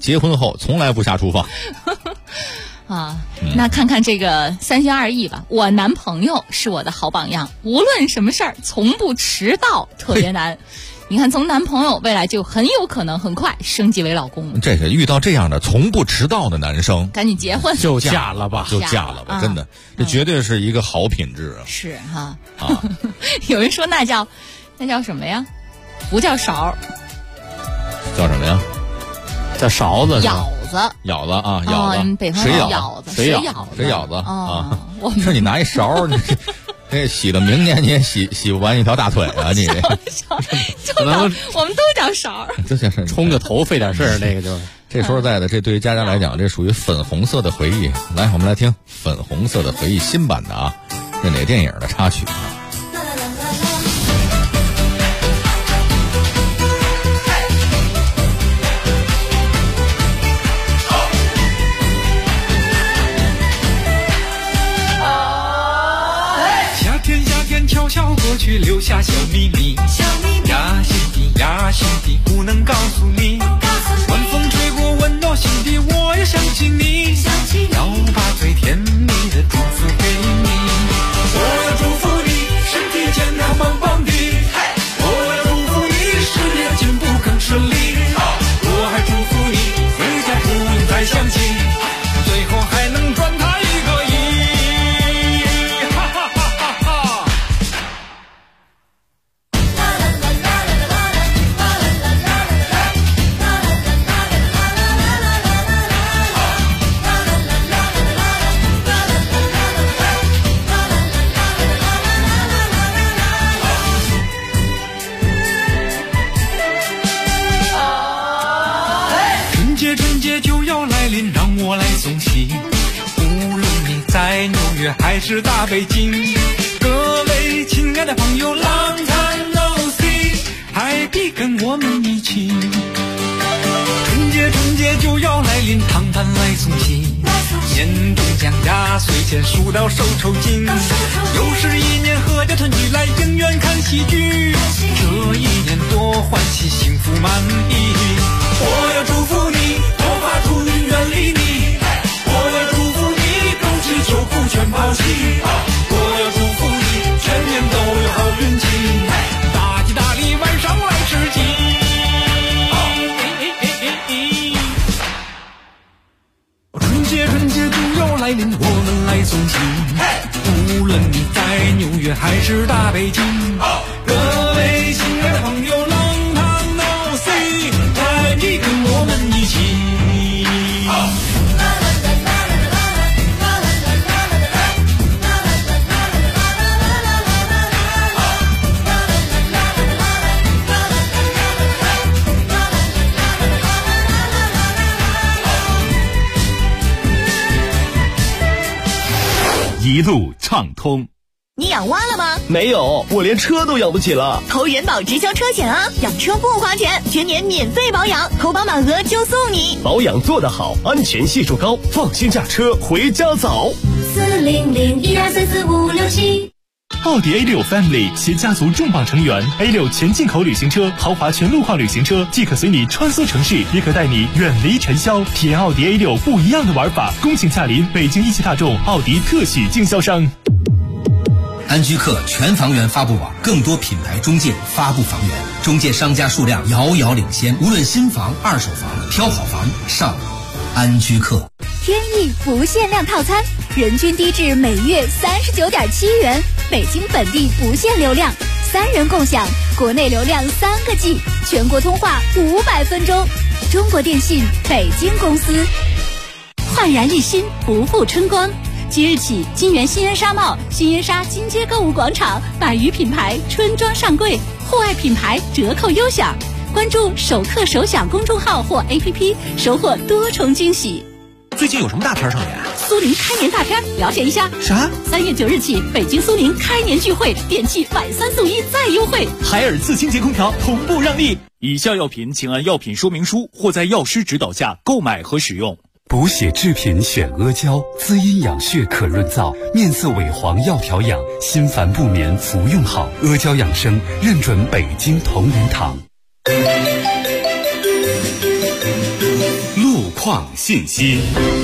结婚后从来不下厨房。
啊，那看看这个三心二意吧。我男朋友是我的好榜样，无论什么事儿从不迟到，特别难。你看，从男朋友未来就很有可能很快升级为老公。
这是遇到这样的从不迟到的男生，
赶紧结婚，
就嫁了吧，
就嫁了吧，真的，这绝对是一个好品质啊！
是哈啊，有人说那叫什么呀？不叫勺，
叫什么呀？
叫勺子，
舀子
啊，舀子，
北方
水
舀子，
水舀子啊！说你拿一勺，你这洗了明年你也洗不完一条大腿啊！你
可能我们都叫勺，
就是
冲个头费点事儿，那个就是。
这说实在的，这对于佳佳来讲，这属于粉红色的回忆。来，我们来听《粉红色的回忆》新版的啊，这哪电影的插曲啊？
悄悄过去，留下小秘密。呀，心底不能告诉你。晚风吹过，温暖心底，我也想起你。要把最甜蜜的祝福给你。我要祝福你，身体健康棒棒的。我要祝福你，事业进步更顺利。我还祝福你，回家不用再想起，最后还能赚他一个亿。春节就要来临，让我来送喜。无论你在纽约还是大北京，各位亲爱的朋友 ，Long time no see，Happy 跟我们一起。春节就要来临，堂堂来送喜。年终奖压岁钱数到手抽筋，又是一年合家团聚来影院看喜剧。这一年多欢喜，幸福满意。我要祝福你，多发出运远离你。我要祝福你，冬季秋裤全包齐。我要祝福你，全年都有好运气。大吉大利，晚上来吃鸡。春节就要来临，我们来送喜。无论你在纽约还是大北京，各位亲爱的朋友 ，Long time no see，Happy 跟我们一起。
一路畅通。
你养蛙了吗？
没有，我连车都养不起了。
投人保直销车险啊，养车不花钱，全年免费保养，投保满额就送你。
保养做得好，安全系数高，放心驾车回家早。
40012345667。
奥迪 A6 Family 携家族重磅成员 A6 全进口旅行车、豪华全路况旅行车，既可随你穿梭城市，也可带你远离尘嚣，体验奥迪 A6 不一样的玩法。恭请驾临北京一汽大众奥迪特许经销商。
安居客全房源发布网，更多品牌中介发布房源，中介商家数量遥遥领先。无论新房、二手房，挑好房上安居客。
天翼不限量套餐，人均低至每月39.7元，北京本地不限流量，3人共享，国内流量3个 G， 全国通话500分钟。中国电信北京公司。
焕然一新，不负春光。即日起，金源新恩纱帽、新恩纱金街购物广场100余品牌春装上柜，户外品牌折扣优享。关注首客首享公众号或 APP， 收获多重惊喜。
最近有什么大片上演？
苏宁开年大片，了解一下。
啥
？3月9日起，北京苏宁开年聚会，电器买3送1再优惠。
海尔自清洁空调同步让利。以下药品请按药品说明书或在药师指导下购买和使用。
补血制品选阿胶，滋阴养血可润燥，面色萎黄要调养，心烦不眠服用好。阿胶养生认准北京同仁堂。
路创信息。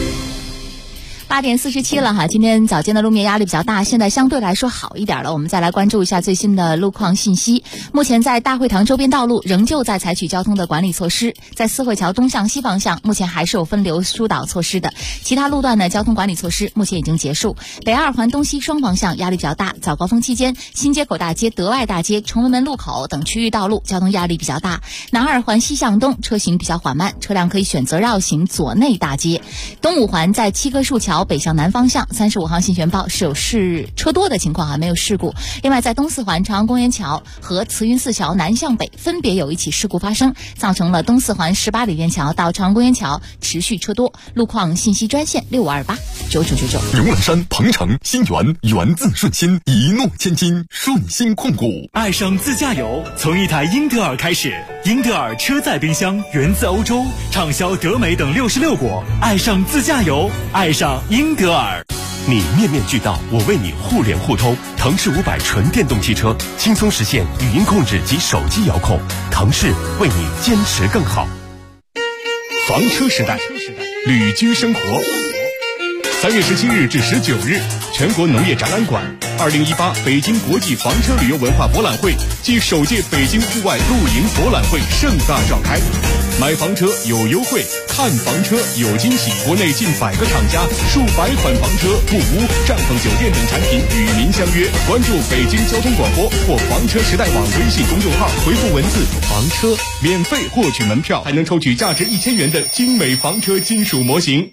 8点47了哈，今天早间的路面压力比较大，现在相对来说好一点了。我们再来关注一下最新的路况信息。目前在大会堂周边道路仍旧在采取交通的管理措施，在四惠桥东向西方向目前还是有分流疏导措施的，其他路段呢交通管理措施目前已经结束。北二环东西双方向压力比较大，早高峰期间新街口大街、德外大街、崇文门路口等区域道路交通压力比较大。南二环西向东车行比较缓慢，车辆可以选择绕行左内大街。东五环在七棵树桥北向南方向35号信玄报是有车多的情况，还没有事故。另外在东四环朝阳公园桥和慈云寺桥南向北分别有一起事故发生，造成了东四环18里店桥到朝阳公园桥持续车多。路况信息专线65289999。
牛栏山、鹏城、新源，源自顺心，一诺千金，顺心控股。
爱上自驾游，从一台英特尔开始。英特尔车载冰箱源自欧洲，畅销德美等66国。爱上自驾游，爱上英特尔。
你面面俱到，我为你互联互通。腾势500纯电动汽车，轻松实现语音控制及手机遥控。腾势为你坚持更好。
房车时代，旅居生活。3月17日至19日，全国农业展览馆2018北京国际房车旅游文化博览会暨首届北京户外露营博览会盛大召开。买房车有优惠，看房车有惊喜。国内近100个厂家、数百款房车、木屋、帐篷、酒店等产品与您相约。关注北京交通广播或房车时代网微信公众号，回复文字“房车”，免费获取门票，还能抽取价值1000元的精美房车金属模型。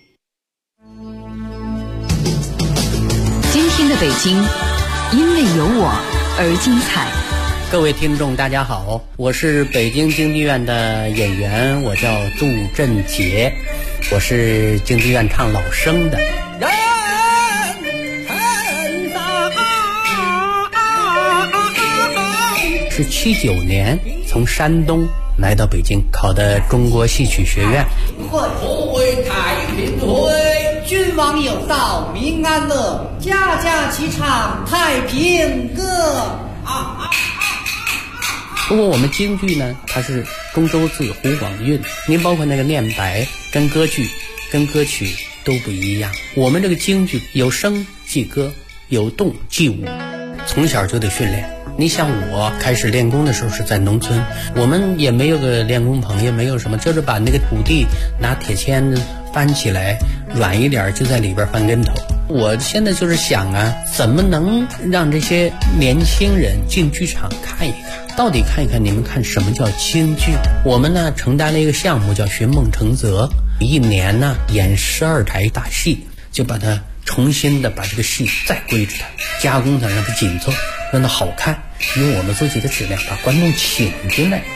今天的北京，因为有我而精彩。
各位听众大家好，我是北京京剧院的演员，我叫杜振杰，我是京剧院唱老生的。是79年从山东来到北京，考的中国戏曲学院。
贺头回太平会，君王有道民安乐，家家齐唱太平歌。
不过我们京剧呢，它是中州字湖广韵，您包括那个念白跟歌剧跟歌曲都不一样。我们这个京剧有声即歌，有动即舞，从小就得训练。你像我开始练功的时候是在农村，我们也没有个练功棚，也没有什么，就是把那个土地拿铁签子翻起来，软一点就在里边翻跟头。我现在就是想啊，怎么能让这些年轻人进剧场看一看，到底看一看你们看什么叫京剧。我们呢承担了一个项目叫寻梦成泽，一年呢演12台大戏，就把它重新的把这个戏再规制它，加工它，让它紧凑，让它好看，用我们自己的质量把观众请进来。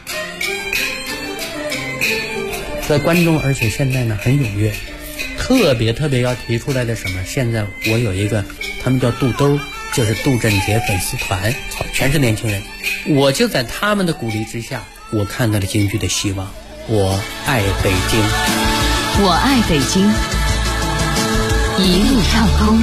在观众而且现在呢很踊跃，特别要提出来的什么，现在我有一个他们叫杜兜，就是杜振杰粉丝团，全是年轻人。我就在他们的鼓励之下，我看到了京剧的希望。我爱北京，
我爱北京，一路畅通。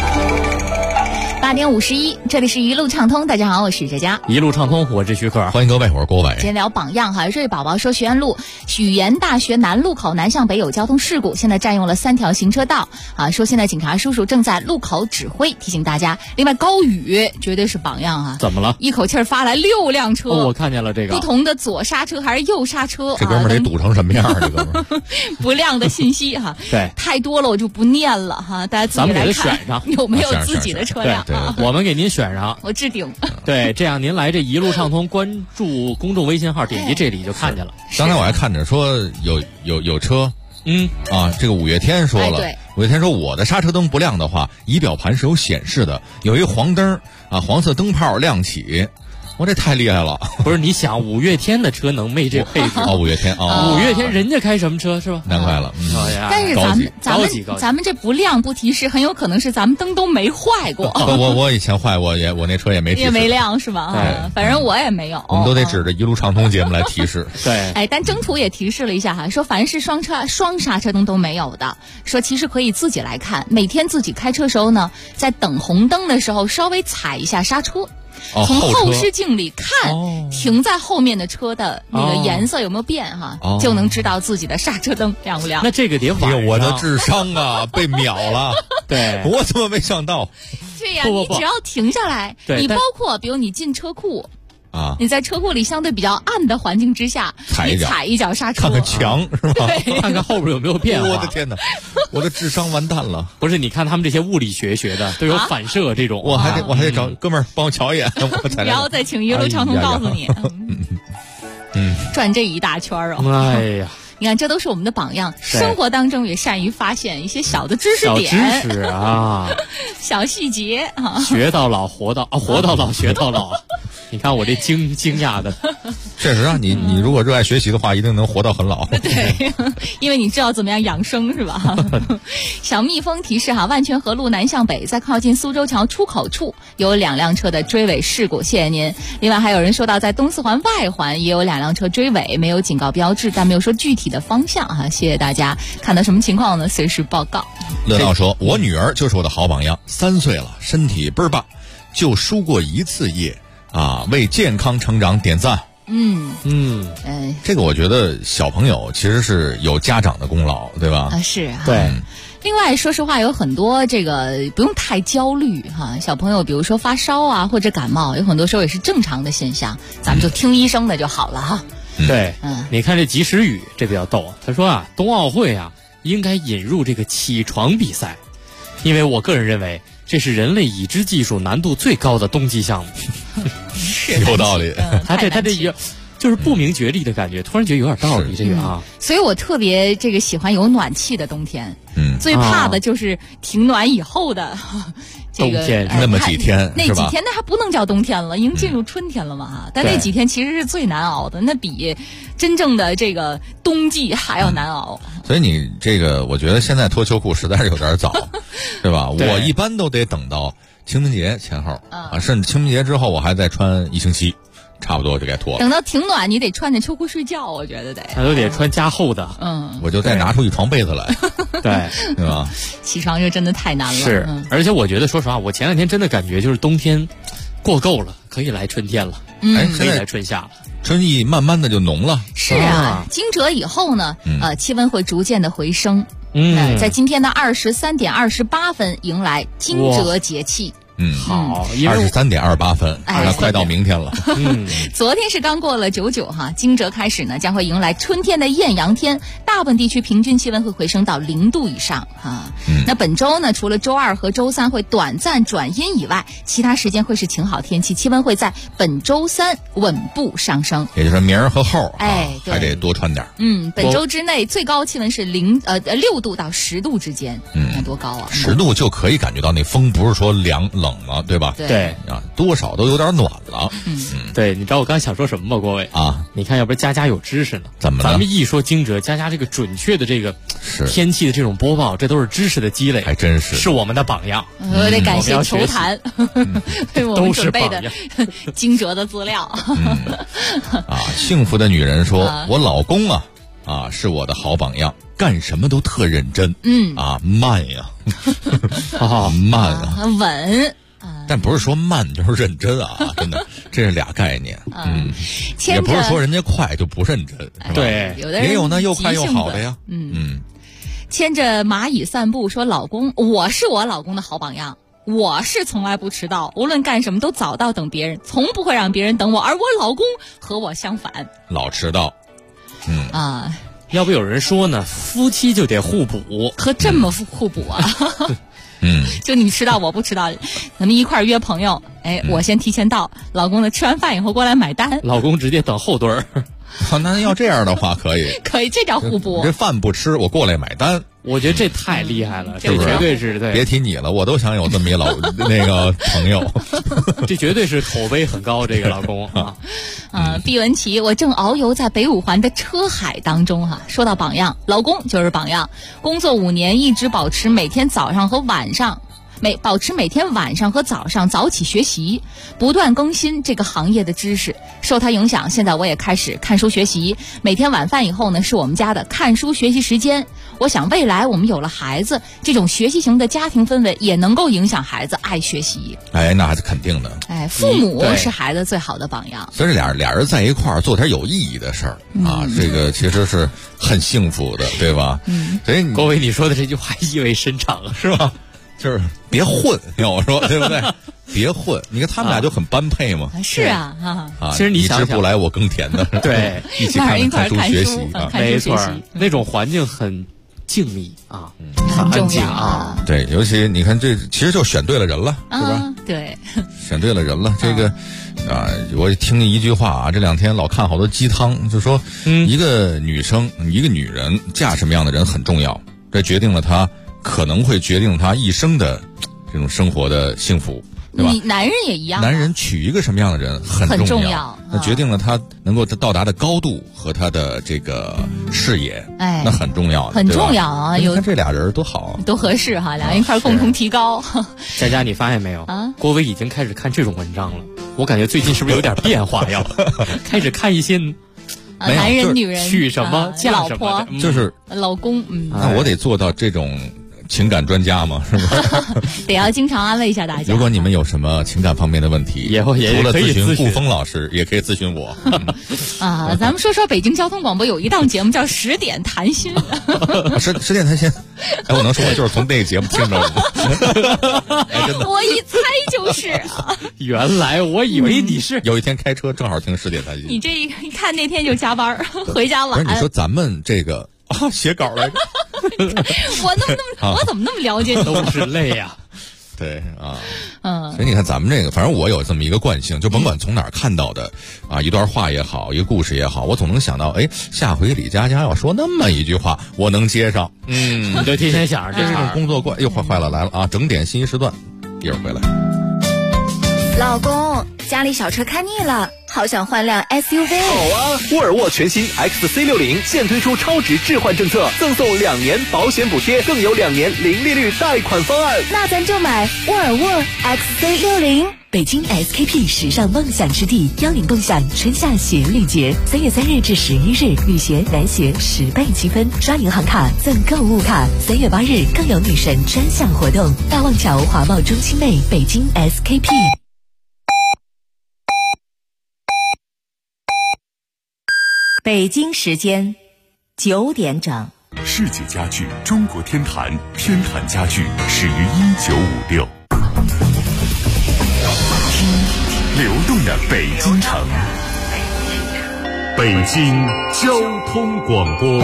8点51，这里是一路畅通。大家好，我是佳佳。
一路畅通，我是徐克。
欢迎各位，我是郭伟。
今天聊榜样哈，瑞宝宝说学院路语言大学南路口南向北有交通事故，现在占用了3条行车道啊。说现在警察叔叔正在路口指挥，提醒大家。另外高宇绝对是榜样啊！
怎么了？
一口气发来6辆车，
我看见了这个
不同的左刹车还是右刹车，
这哥们儿得堵成什么样？这哥们儿
不亮的信息哈，
对，
太多了我就不念了哈，大家自己来看。咱们给他选上，有没有自己的车辆啊？
我们给您选上，
我置顶。
对，这样您来这一路畅通，关注公众微信号，点击这里就看见了。
刚才我还看着说有车，这个五月天说了，五月天说我的刹车灯不亮的话，仪表盘是有显示的，有一个黄灯啊，黄色灯泡亮起。我这太厉害了！
不是，你想五月天的车能没这配置？
五月天
五月天人家开什么车是吧？
难怪了。
但是咱们这不亮不提示，很有可能是咱们灯都没坏过。
我以前坏，我那车也没提示，
也没亮是吧？
对，
反正我也没有。
我们都得指着一路畅通节目来提示。
对，
哎，但征途也提示了一下哈，说凡是双刹车灯都没有的，说其实可以自己来看，每天自己开车时候呢，在等红灯的时候稍微踩一下刹车。 从后视镜里看停在后面的车的那个颜色有没有变哈，就能知道自己的刹车灯亮不亮。
那这个得晚上，
我的智商啊被秒了。
对，
我怎么没想到？
对呀，你只要停下来，你包括比如你进车库。你在车库里相对比较暗的环境之下，你踩一脚刹车，
看看墙是吧？
看看后边有没有变化。
我的天哪，我的智商完蛋了！
不是，你看他们这些物理学的都有反射这种，
我还得找哥们儿帮我瞧一眼，我才。
然后再请一路畅通告诉你，转这一大圈哦。
哎呀。
你看，这都是我们的榜样。生活当中也善于发现一些小的知识点、
小知识啊、
小细节啊。
学到老，活到老，学到老。你看我这惊讶的，
确实啊，你如果热爱学习的话，一定能活到很老。
对，因为你知道怎么样养生是吧？小蜜蜂提示哈，万泉河路南向北，在靠近苏州桥出口处有2辆车的追尾事故，谢谢您。另外还有人说到，在东四环外环也有2辆车追尾，没有警告标志，但没有说具体的方向哈。谢谢大家，看到什么情况呢？随时报告。
乐道说，我女儿就是我的好榜样，3岁了，身体倍儿棒，就输过1次液。为健康成长点赞。这个我觉得小朋友其实是有家长的功劳，对吧？
是啊，
对。
另外，说实话，有很多这个不用太焦虑哈。小朋友比如说发烧啊，或者感冒，有很多时候也是正常的现象，咱们就听医生的就好了哈。
对，你看这及时雨，这比较逗。他说啊，冬奥会啊应该引入这个起床比赛，因为我个人认为这是人类已知技术难度最高的冬季项目。
有道理，
他这就是不明觉厉的感觉，突然觉得有点道理这个啊。
所以我特别这个喜欢有暖气的冬天。最怕的就是停暖以后的这个
冬天
那么几天，
那几天那还不能叫冬天了，已经进入春天了嘛哈。但那几天其实是最难熬的，那比真正的这个冬季还要难熬。
所以你这个，我觉得现在脱秋裤实在是有点早，对吧？我一般都得等到清明节前后甚至清明节之后，我还再穿1星期。差不多就该脱了。
等到挺暖，你得穿着秋裤睡觉，我觉得得。
他都得穿加厚的。
我就再拿出一床被子来。对吧？
起床就真的太难了。
是，而且我觉得，说实话，我前2天真的感觉就是冬天过够了，可以来春天了。可以来春夏了。
春意慢慢的就浓了。
是啊，惊蛰以后呢，气温会逐渐的回升。在今天的23点28分迎来惊蛰节气。
好
，23.28分，那快到明天了。
昨天是刚过了99哈，惊蛰开始呢，将会迎来春天的艳阳天，大部分地区平均气温会回升到0度以上哈。那本周呢，除了周2和周3会短暂转阴以外，其他时间会是晴好天气，气温会在本周3稳步上升。
也就是明儿和后，
对，
还得多穿点。
本周之内最高气温是6度到10度之间，看多高啊
！10度就可以感觉到那风不是说冷了，对吧？
对
啊，多少都有点暖了。
对，你知道我刚想说什么吗？郭伟
啊，
你看，要不然佳有知识呢？
怎么了？
咱们一说惊蛰，佳这个准确的这个天气的这种播报，这都是知识的积累，
还真是
我们的榜样。
我得感谢球坛为我们准备的惊蛰的资料。
幸福的女人说：“我老公是我的好榜样，干什么都特认真。慢呀，慢啊，
稳。
但不是说慢就是认真啊，真的，这是俩概念。也不是说人家快就不认真，
对，
有的人
也有呢，又快又好的呀。
牵着蚂蚁散步说：老公，我是我老公的好榜样。我是从来不迟到，无论干什么都早到等别人，从不会让别人等我，而我老公和我相反，
老迟到。
要不有人说呢，夫妻就得互补，
可这么互补啊？就你迟到我不迟到，咱们一块儿约朋友，我先提前到，老公呢吃完饭以后过来买单，
老公直接等后墩儿。
那要这样的话可以，
这叫互补。
这饭不吃，我过来买单。
我觉得这太厉害了，这绝对是对。
别提你了，我都想有这么一那个朋友。
这绝对是口碑很高，这个老公啊。
毕文琪，我正遨游在北五环的车海当中哈。说到榜样，老公就是榜样。工作5年，一直保持每天早上和晚上保持每天晚上和早上早起学习，不断更新这个行业的知识。受它影响，现在我也开始看书学习，每天晚饭以后呢是我们家的看书学习时间。我想未来我们有了孩子，这种学习型的家庭氛围也能够影响孩子爱学习。
那还是肯定的。
父母是孩子最好的榜样。
所以俩人在一块儿做点有意义的事儿啊，这个其实是很幸福的，对吧？所以
郭伟你说的这句话意味深长，
是吧？就是别混，要我说，对不对？别混，你看他们俩就很般配嘛。
是啊，
其实你想想，
一直不来我耕田的，
对，
一起看书学习啊，
没错，那种环境很静谧啊，
很重要
啊。
对，尤其你看这，其实就选对了人了，是吧？
对，
选对了人了。这个我听一句话啊，这2天老看好多鸡汤，就说一个女生、一个女人嫁什么样的人很重要，这可能会决定她一生的这种生活的幸福。对吧？
男人也一样。
男人娶一个什么样的人很重要，那决定了他能够到达的高度和他的这个视野，那很重要，
很重要啊！
你看这俩人多好，
多合适哈，俩人一块共同提高。
佳佳，你发现没有啊？郭伟已经开始看这种文章了，我感觉最近是不是有点变化呀？开始看一些
男人、女人
娶什么、嫁什么，
就是
老公。
那我得做到这种情感专家嘛，是吧？
得要经常安慰一下大家。
如果你们有什么情感方面的问题，
也
除了
咨
询顾峰老师，也可以咨询我。
咱们说北京交通广播有一档节目叫10点谈心。
10点谈心，我能说我就是从那个节目听着的。真的，
我一猜就是。
原来我以为你是
有一天开车正好听10点谈心。
你这一看那天就加班，回家晚。
不是你说咱们这个写稿来着。
我怎么那么了解你？
都是累呀。
对啊，所以你看咱们这个，反正我有这么一个惯性，就甭管从哪儿看到的一段话也好，一个故事也好，我总能想到，下回李佳佳要说那么一句话，我能接上。
你就提前想着
这种工作惯又坏了，来了啊！整点信息时段，一会儿回来。
老公，家里小车看腻了，好想换辆 SUV。
好啊，沃尔沃全新 XC60现推出超值置换政策，赠送2年保险补贴，更有2年零利率贷款方案。
那咱就买沃尔沃 XC60。
北京 SKP 时尚梦想之地，邀您共享春夏鞋礼节。3月3日至11日，女鞋、男鞋10倍积分，刷银行卡赠购物卡。3月8日更有女神专项活动，大望桥华贸中心内，北京 SKP。
北京时间9点整。
世纪家具，中国天坛，天坛家具始于1956。听流动的北京城，北京交通广播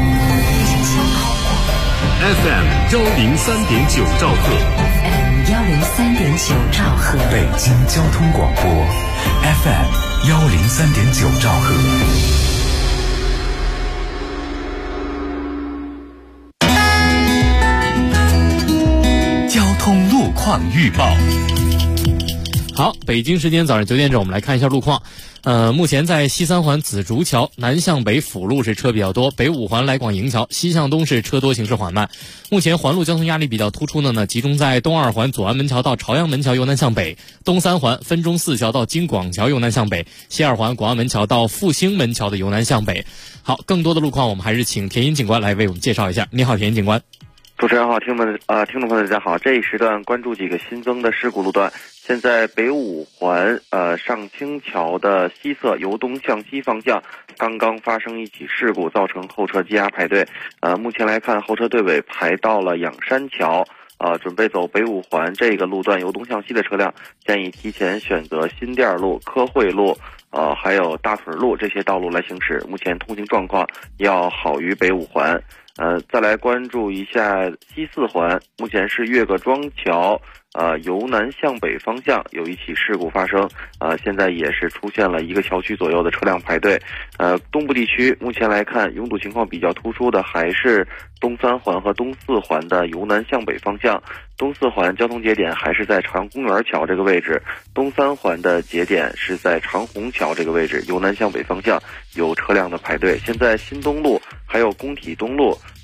FM 103.9兆赫
103.9兆赫，
北京交通广播 FM 103.9兆赫。交通路况预报。
好，北京时间早上9点整，我们来看一下路况。目前在西三环紫竹桥南向北辅路是车比较多，北五环来广营桥西向东是车多，行驶缓慢。目前环路交通压力比较突出的呢，集中在东二环左安门桥到朝阳门桥由南向北，东三环分钟寺桥到京广桥由南向北，西二环广安门桥到复兴门桥的由南向北。好，更多的路况我们还是请田英警官来为我们介绍一下。你好，田英警官。
主持人好，听众朋友大家好，这一时段关注几个新增的事故路段。现在北五环上清桥的西侧由东向西方向刚刚发生一起事故，造成后车积压排队。目前来看，后车队尾排到了仰山桥。准备走北五环这个路段由东向西的车辆，建议提前选择新店路、科惠路还有大屯路这些道路来行驶。目前通行状况要好于北五环。再来关注一下西四环，目前是岳各庄桥由南向北方向有一起事故发生，现在也是出现了1个桥区左右的车辆排队。东部地区目前来看，拥堵情况比较突出的还是东三环和东四环的由南向北方向。东四环交通节点还是在朝阳公园桥这个位置，东三环的节点是在长虹桥这个位置，由南向北方向有车辆的排队。现在新东路还有工体东路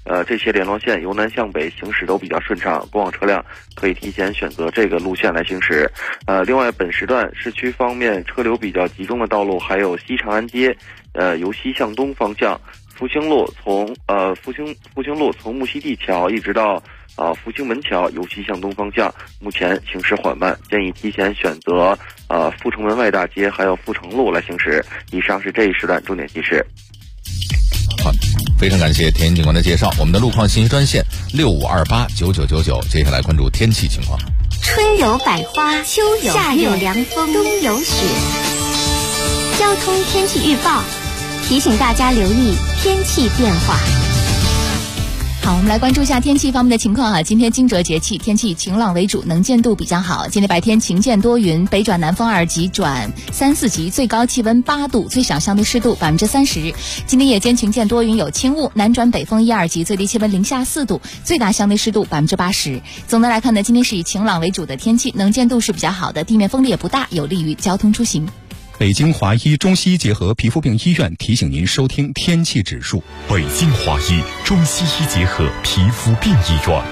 这些联络线由南向北行驶都比较顺畅，过往车辆可以提前选择这个路线来行驶。另外本时段市区方面车流比较集中的道路还有西长安街，由西向东方向，复兴路从木樨地桥一直到复兴门桥由西向东方向，目前行驶缓慢，建议提前选择阜成门外大街还有阜成路来行驶。以上是这一时段重点提示。
好，非常感谢田警官的介绍。我们的路况信息专线65289999，接下来关注天气情况。
春有百花，秋有夏有凉风，冬有雪。交通天气预报提醒大家留意天气变化。
好，我们来关注一下天气方面的情况啊。今天惊蛰节气，天气晴朗为主，能见度比较好。今天白天晴见多云，北转南风2级转3、4级，最高气温8度，最小相对湿度30%。今天夜间晴见多云，有轻雾，南转北风1、2级，最低气温零下4度，最大相对湿度80%。总的来看呢，今天是以晴朗为主的天气，能见度是比较好的，地面风力也不大，有利于交通出行。
北京华医中西医结合皮肤病医院提醒您收听天气指数。
北京华医中西医结合皮肤病医院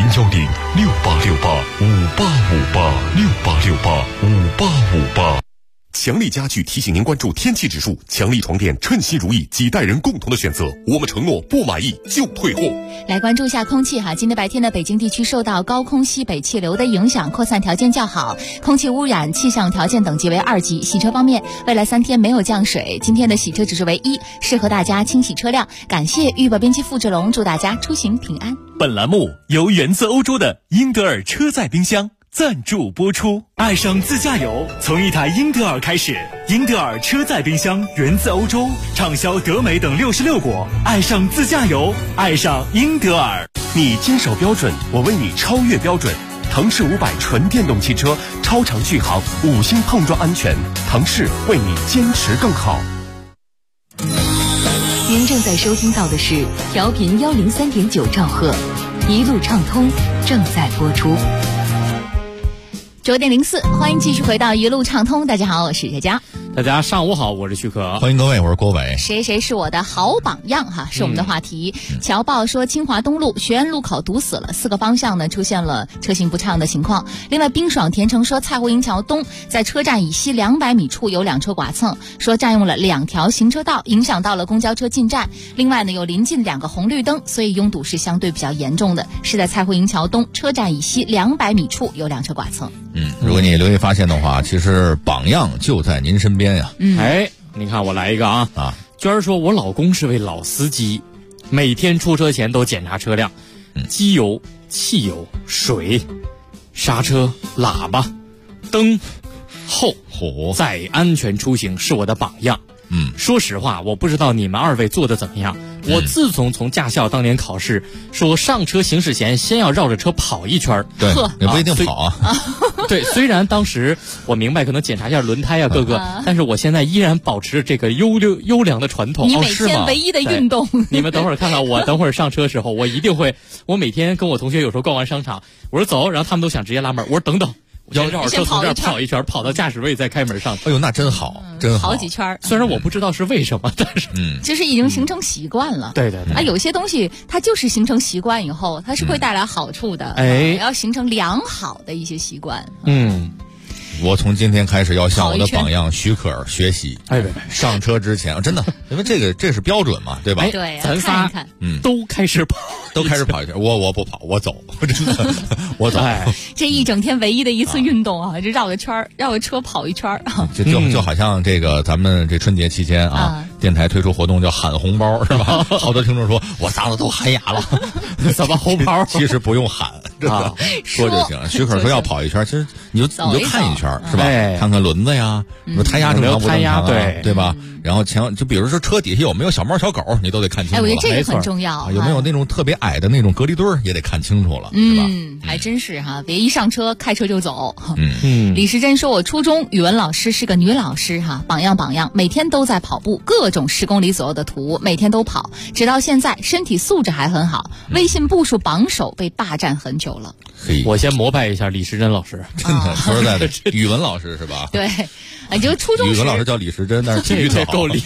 ，0106868585858，6885858。强力家具提醒您关注天气指数，强力床垫称心如意，几代人共同的选择。我们承诺不满意就退货。
来关注一下空气哈，今天白天的北京地区受到高空西北气流的影响，扩散条件较好，空气污染气象条件等级为2级。洗车方面，未来3天没有降水，今天的洗车指数为1，适合大家清洗车辆。感谢预报编辑付志龙，祝大家出行平安。
本栏目由源自欧洲的英德尔车载冰箱赞助播出。爱上自驾游，从一台英德尔开始。英德尔车载冰箱源自欧洲，畅销德美等66国。爱上自驾游，爱上英德尔。
你坚守标准，我为你超越标准。腾势500纯电动汽车，超长续航，5星碰撞安全。腾势为你坚持更好。
您正在收听到的是调频103.9兆赫，一路畅通正在播出。
9点04，欢迎继续回到一路畅通。大家好，我是佳佳。
大家上午好，我是徐可。
欢迎各位，我是郭伟。
谁是我的好榜样哈，是我们的话题。侨报说清华东路学院路口堵死了，4个方向呢出现了车行不畅的情况。另外冰爽甜橙说蔡胡营桥东在车站以西200米处有2车剐蹭，说占用了2条行车道，影响到了公交车进站。另外呢有临近2个红绿灯，所以拥堵是相对比较严重的，是在蔡胡营桥东车站以西200米处有2车剐蹭。
如果你留意发现的话，其实榜样就在您身边呀。
哎，你看我来一个啊！娟儿说，我老公是位老司机，每天出车前都检查车辆，机油、汽油、水、刹车、喇叭、灯、后再安全出行是我的榜样。说实话，我不知道你们2位做的怎么样。我自从驾校当年考试说上车行驶前先要绕着车跑一圈，
对，也不一定跑啊。
对，虽然当时我明白可能检查一下轮胎啊各个，但是我现在依然保持这个优良的传统。
你每天唯一的运动。
你们等会儿看看我，等会儿上车的时候，我一定会，我每天跟我同学有时候逛完商场，我说走，然后他们都想直接拉门，我说等等。要绕着车从这儿跑一圈，跑到驾驶位再开门上。
哎呦，那真好，真好，
好几圈。
虽然我不知道是为什么，但是
就是已经形成习惯了。
对啊，
有些东西它就是形成习惯以后，它是会带来好处的。要形成良好的一些习惯。
我从今天开始要向我的榜样徐可儿学习。上车之前真的，因为这是标准嘛，对吧？
对，
咱仨都开始跑
一圈。我不跑，我走，真的我走。
这一整天唯一的一次运动啊，就绕个圈，绕个车跑一圈。
就好像这个咱们这春节期间啊，电台推出活动叫喊红包，是吧？好多听众说我嗓子都喊哑了，
怎么红包？
其实不用喊，真的说就行了。徐可儿说要跑一圈，其实你就看一圈。是吧？看看轮子呀，胎压正常不正常啊？对吧？然后就比如说车底下有没有小猫小狗，你都得看清楚了。
我觉得这个很重要。
有没有那种特别矮的那种隔离墩也得看清楚了，是吧？
还真是哈，别一上车开车就走。李时珍说，我初中语文老师是个女老师哈，榜样，每天都在跑步，各种10公里左右的图，每天都跑，直到现在身体素质还很好，微信步数榜首被霸占很久了。
我先膜拜一下李时珍老师，
真的说实在的，语文老师是吧？
对，你就初中
语文老师叫李时珍，但是体育特好。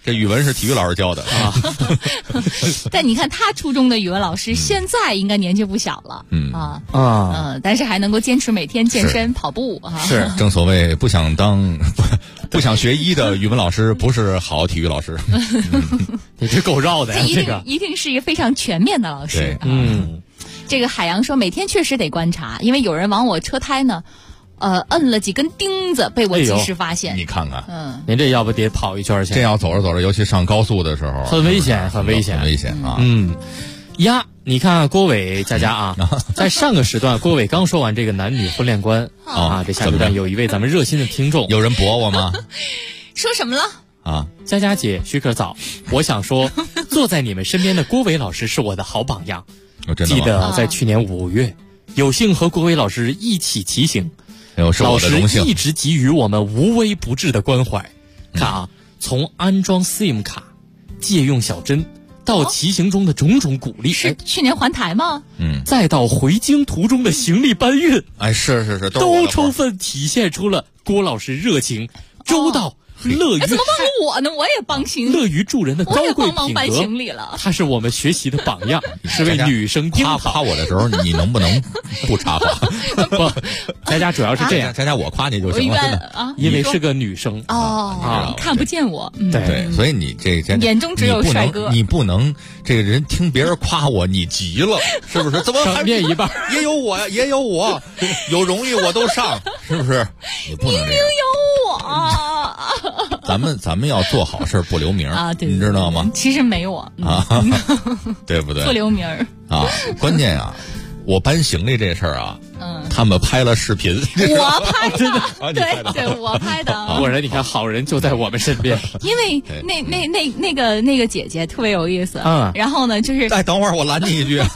这语文是体育老师教的啊。
但你看他初中的语文老师现在应该年纪不小了，但是还能够坚持每天健身跑步啊。
是，正所谓不想学医的语文老师不是好体育老师。
你这够绕的呀，这个
一定是一个非常全面的老师。这个海洋说每天确实得观察，因为有人往我车胎呢。摁了几根钉子，被我及时发现。
你看看，
您这要不得跑一圈去？
这要走着走着，尤其上高速的时候，
很危险，很危险
啊！
你看郭伟佳佳啊，在上个时段，郭伟刚说完这个男女婚恋观啊，这下时段有一位咱们热心的听众，
有人驳我吗？
说什么了？
啊，佳佳姐，许可早，我想说，坐在你们身边的郭伟老师是我的好榜样。记得在去年5月，有幸和郭伟老师一起骑行。老师一直给予我们无微不至的关怀。看啊，从安装 SIM 卡、借用小针，到骑行中的种种鼓励，
是去年环台吗？
再到回京途中的行李搬运，
是，
都充分体现出了郭老师热情、周到、乐于。
怎么问我呢？我也帮行，
乐于助人的高贵品
搬行李了。
他是我们学习的榜样，是位女生。
夸我的时候，你能不能不插话？
不，佳佳主要是这样，
佳佳我夸你就行
了，因为是个女生
看不见我。
对，所以你这
眼中只有帅哥，
你不能这个人听别人夸我，你急了，是不是？怎么还
面一半？
也有我呀，也有我，有荣誉我都上，是不是？你不能这样。
明明有我。
咱们要做好事不留名
啊，对，
你知道吗？
其实没我
啊，对不对？
不留名
啊，关键啊，我搬行李这事儿啊，他们拍了视频，
我拍的，对，我拍的。
果然，你看，好人就在我们身边。
因为那个姐姐特别有意思，然后呢，就是，
哎，等会儿我拦你一句，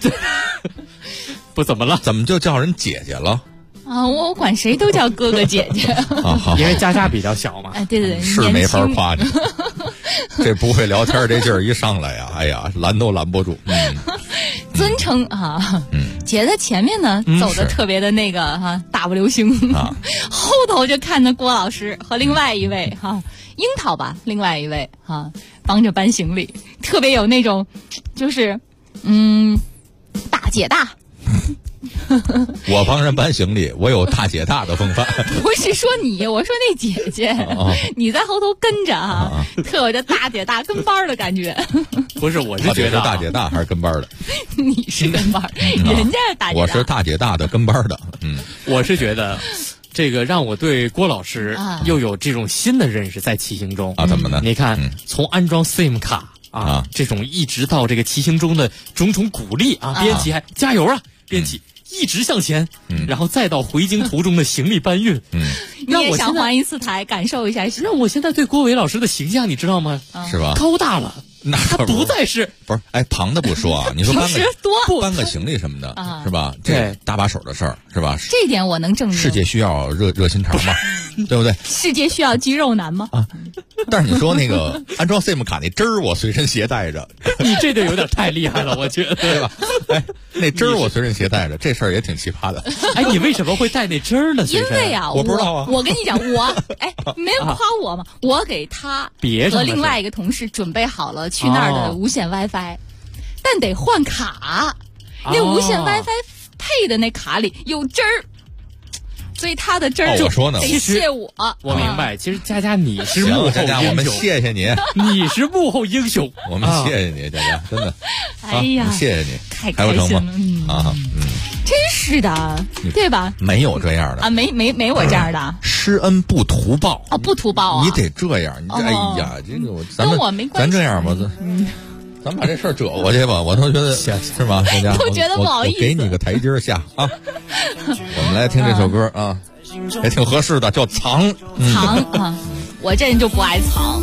不怎么了？
怎么就叫人姐姐了？
啊，我管谁都叫哥哥姐姐，
因为佳佳比较小嘛。
哎，对，
是没法夸你。这不会聊天这劲儿一上来呀，哎呀，拦都拦不住。
尊称啊，姐在前面呢，走的特别的那个大步流星啊，后头就看着郭老师和另外一位樱桃吧，另外一位帮着搬行李，特别有那种就是大姐大。
我帮人搬行李，我有大姐大的风范。
不是说你，我说那姐姐，你在后头跟着特有这大姐大跟班的感觉。
不是，我是觉得
大姐大还是跟班的？
你是跟班，人家是大姐大。
我是大姐大的跟班的。
我是觉得这个让我对郭老师又有这种新的认识，在骑行中
怎么呢？
你看，从安装 SIM 卡这种一直到这个骑行中的种种鼓励边骑还加油啊，边骑。一直向前，然后再到回京途中的行李搬运。
你也想环一次台，感受一下。
让我现在对郭伟老师的形象，你知道吗？
是吧？
高大了，他不再是
不是？哎，旁的不说啊，你说搬个行李什么的，是吧？这搭把手的事儿，是吧？
这点我能证明。
世界需要热心肠嘛，对不对？
世界需要肌肉男吗？
但是你说那个安装 SIM 卡那针儿，我随身携带着，
你这就有点太厉害了，我觉得，
对吧？哎，那针儿我随身携带着，这事儿也挺奇葩的。
哎，你为什么会带那针儿呢？
因为啊，
我不知道啊。
我跟你讲，没人夸我嘛，我给他和另外一个同事准备好了去那儿的无线 WiFi，但得换卡，那无线 WiFi 配的那卡里有针儿。所以他的针儿得谢我。
我明白，其实佳佳你是幕后英雄，
我们谢谢你，
你是幕后英雄，
我们谢谢你，佳佳，真的。
哎呀，
谢谢你，
太开心了真是的，对吧？
没有这样的
啊，没我这样的。
施恩不图报
啊，不图报啊，
你得这样。哎呀，这个
跟我没关系，
咱这样吧，咱把这事儿折过去吧，我都觉得是吧？大家
都觉得不好意思，
我给你个台阶下啊。我们来听这首歌啊，也挺合适的，叫藏。
藏啊，我这人就不爱藏。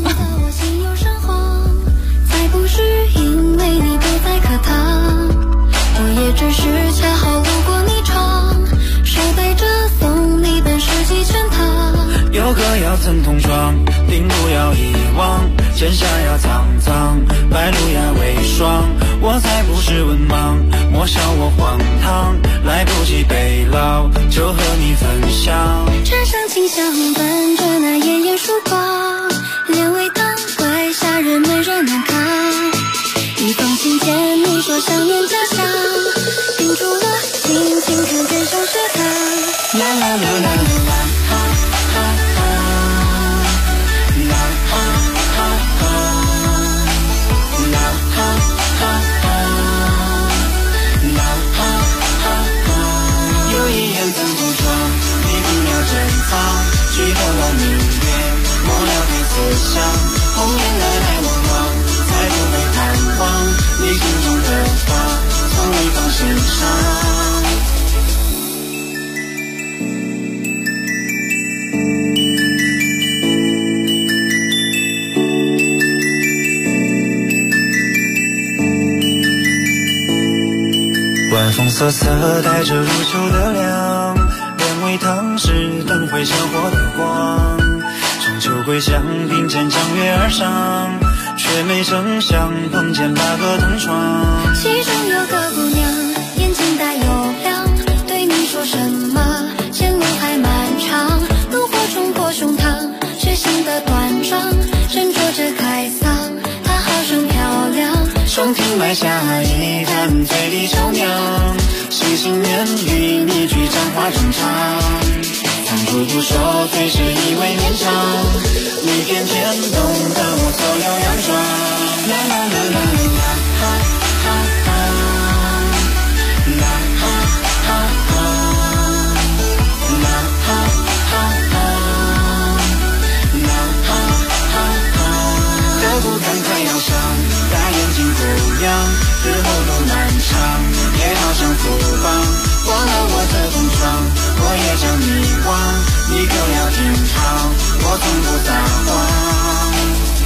才不是因为你不在课堂，我也只是恰好路过你场，手背着送你本世纪全堂。
有个要曾同窗，并不要遗忘，天下要苍苍，白露呀为霜。我才不是文盲，莫笑我荒唐，来不及背牢，就和你分享。
沾上清香，伴着那炎炎曙光，连味当怪笑。
啦啦啦啦啦，哈哈哈，啦哈哈哈，啦哈哈哈，啦哈哈哈。有一眼曾不装，你不要珍藏，去透了明月，忘了对思想，红颜来来往往，才不会盼望你心中的花，从未放心上。晚风瑟瑟带着入秋的凉，两味汤匙灯会香火的光，中秋归乡并肩江月而上，却没成想碰见八个同窗。
其中有个姑娘眼睛大又亮，对你说什么前路还漫长，炉火冲破胸膛，血性的端庄，斟酌着开嗓，她好生漂亮，
双庭埋下一坛醉里秋酿，细心绵里一句讲话正常，藏住不说最是以为绵长，你偏偏懂得我所有佯装，啦啦啦啦啦，哈哈哈，啦哈哈哈，啦哈哈哈，啦哈哈哈。得不赶快要上，大眼睛不痒，日后路漫长，也好像福邦，忘了我的同窗，我也将你忘，你可要听好，我从不撒谎。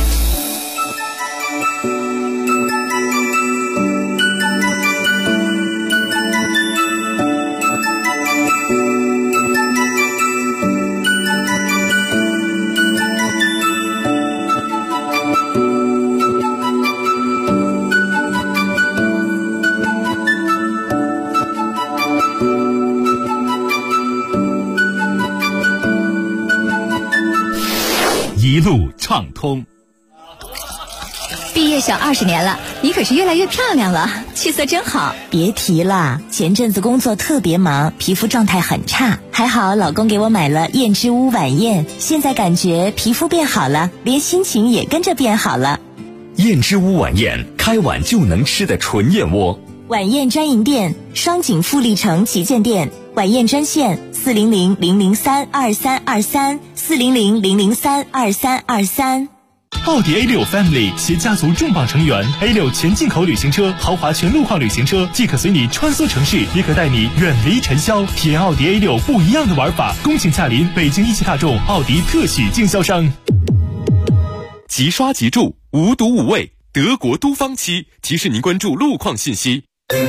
一路畅通。
毕业小20年了，你可是越来越漂亮了，气色真好。别提了，前阵子工作特别忙，皮肤状态很差，还好老公给我买了燕之屋晚宴，现在感觉皮肤变好了，连心情也跟着变好了。
燕之屋晚宴，开碗就能吃的纯燕窝。
晚宴专营店，双井富力城旗舰店，晚宴专线400-003-2323，400-003-2323。
奥迪 A6 Family 携家族重磅成员 A6 全进口旅行车、豪华全路况旅行车，既可随你穿梭城市，也可带你远离尘嚣，体验奥迪 A6 不一样的玩法。恭请驾临北京一汽大众奥迪特许经销商。
即刷即住，无毒无味，德国都方漆提示您关注路况信息。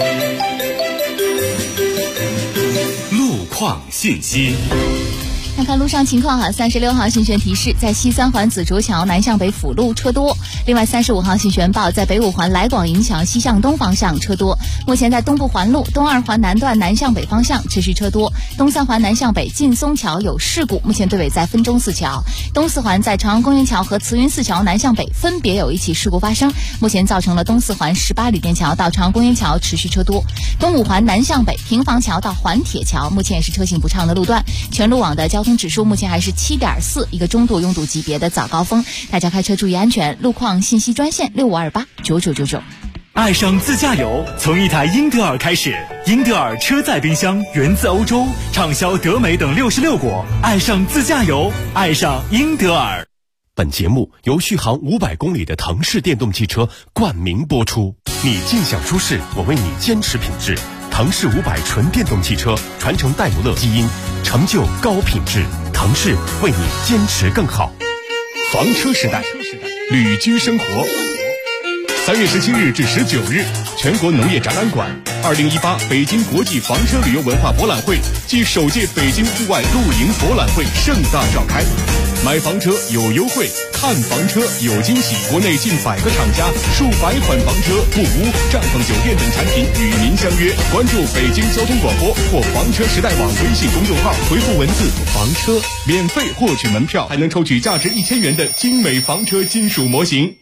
路况信息。
看看路上情况36号信玄提示，在西三环紫竹桥南向北辅路车多。另外35号信玄报，在北五环来广营桥西向东方向车多。目前在东部环路东二环南段南向北方向持续车多。东三环南向北劲松桥有事故，目前队尾在分钟寺桥。东四环在朝阳公园桥和慈云寺桥南向北分别有一起事故发生，目前造成了东四环18里店桥到朝阳公园桥持续车多。东五环南向北平房桥到环铁桥目前也是车行不畅的路段，全路网的交通指数目前还是7.4，一个中度拥堵级别的早高峰，大家开车注意安全。路况信息专线65289999。
爱上自驾游，从一台英德尔开始。英德尔车载冰箱源自欧洲，畅销德美等66国。爱上自驾游，爱上英德尔。
本节目由续航500公里的腾势电动汽车冠名播出。你尽享舒适，我为你坚持品质。腾势500纯电动汽车传承戴姆勒基因，成就高品质。腾势为你坚持更好。
房车时代，旅居生活。3月17日至19日，全国农业展览馆2018北京国际房车旅游文化博览会暨首届北京户外露营博览会盛大召开。买房车有优惠，看房车有惊喜。国内近100个厂家、数百款房车、木屋、帐篷酒店等产品与您相约。关注北京交通广播或房车时代网微信公众号，回复文字“房车”，免费获取门票，还能抽取价值1000元的精美房车金属模型。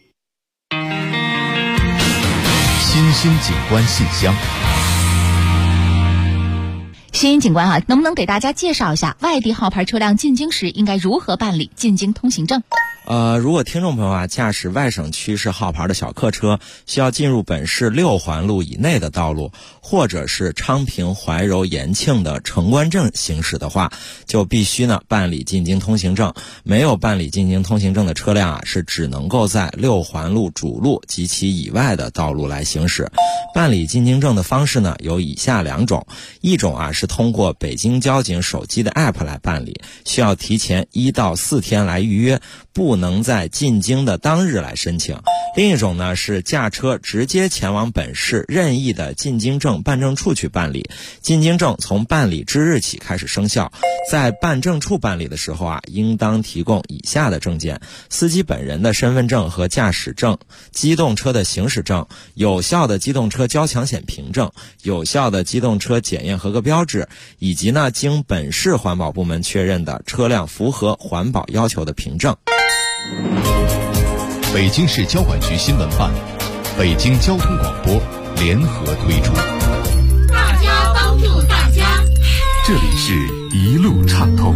新兴景观信箱。
新英警官啊，能不能给大家介绍一下外地号牌车辆进京时应该如何办理进京通行证？
如果听众朋友啊驾驶外省区市号牌的小客车，需要进入本市6环路以内的道路，或者是昌平、怀柔、延庆的城关镇行驶的话，就必须呢办理进京通行证。没有办理进京通行证的车辆啊，是只能够在6环路主路及其以外的道路来行驶。办理进京证的方式呢有以下2种，一种啊是通过北京交警手机的 app 来办理，需要提前1到4天来预约，不能在进京的当日来申请。另一种呢是驾车直接前往本市任意的进京证办证处去办理，进京证从办理之日起开始生效。在办证处办理的时候啊，应当提供以下的证件：司机本人的身份证和驾驶证，机动车的行驶证，有效的机动车交强险凭证，有效的机动车检验合格标志，以及呢经本市环保部门确认的车辆符合环保要求的凭证。
北京市交管局新闻办、北京交通广播联合推出。
大家帮助大家，
这里是一路畅通。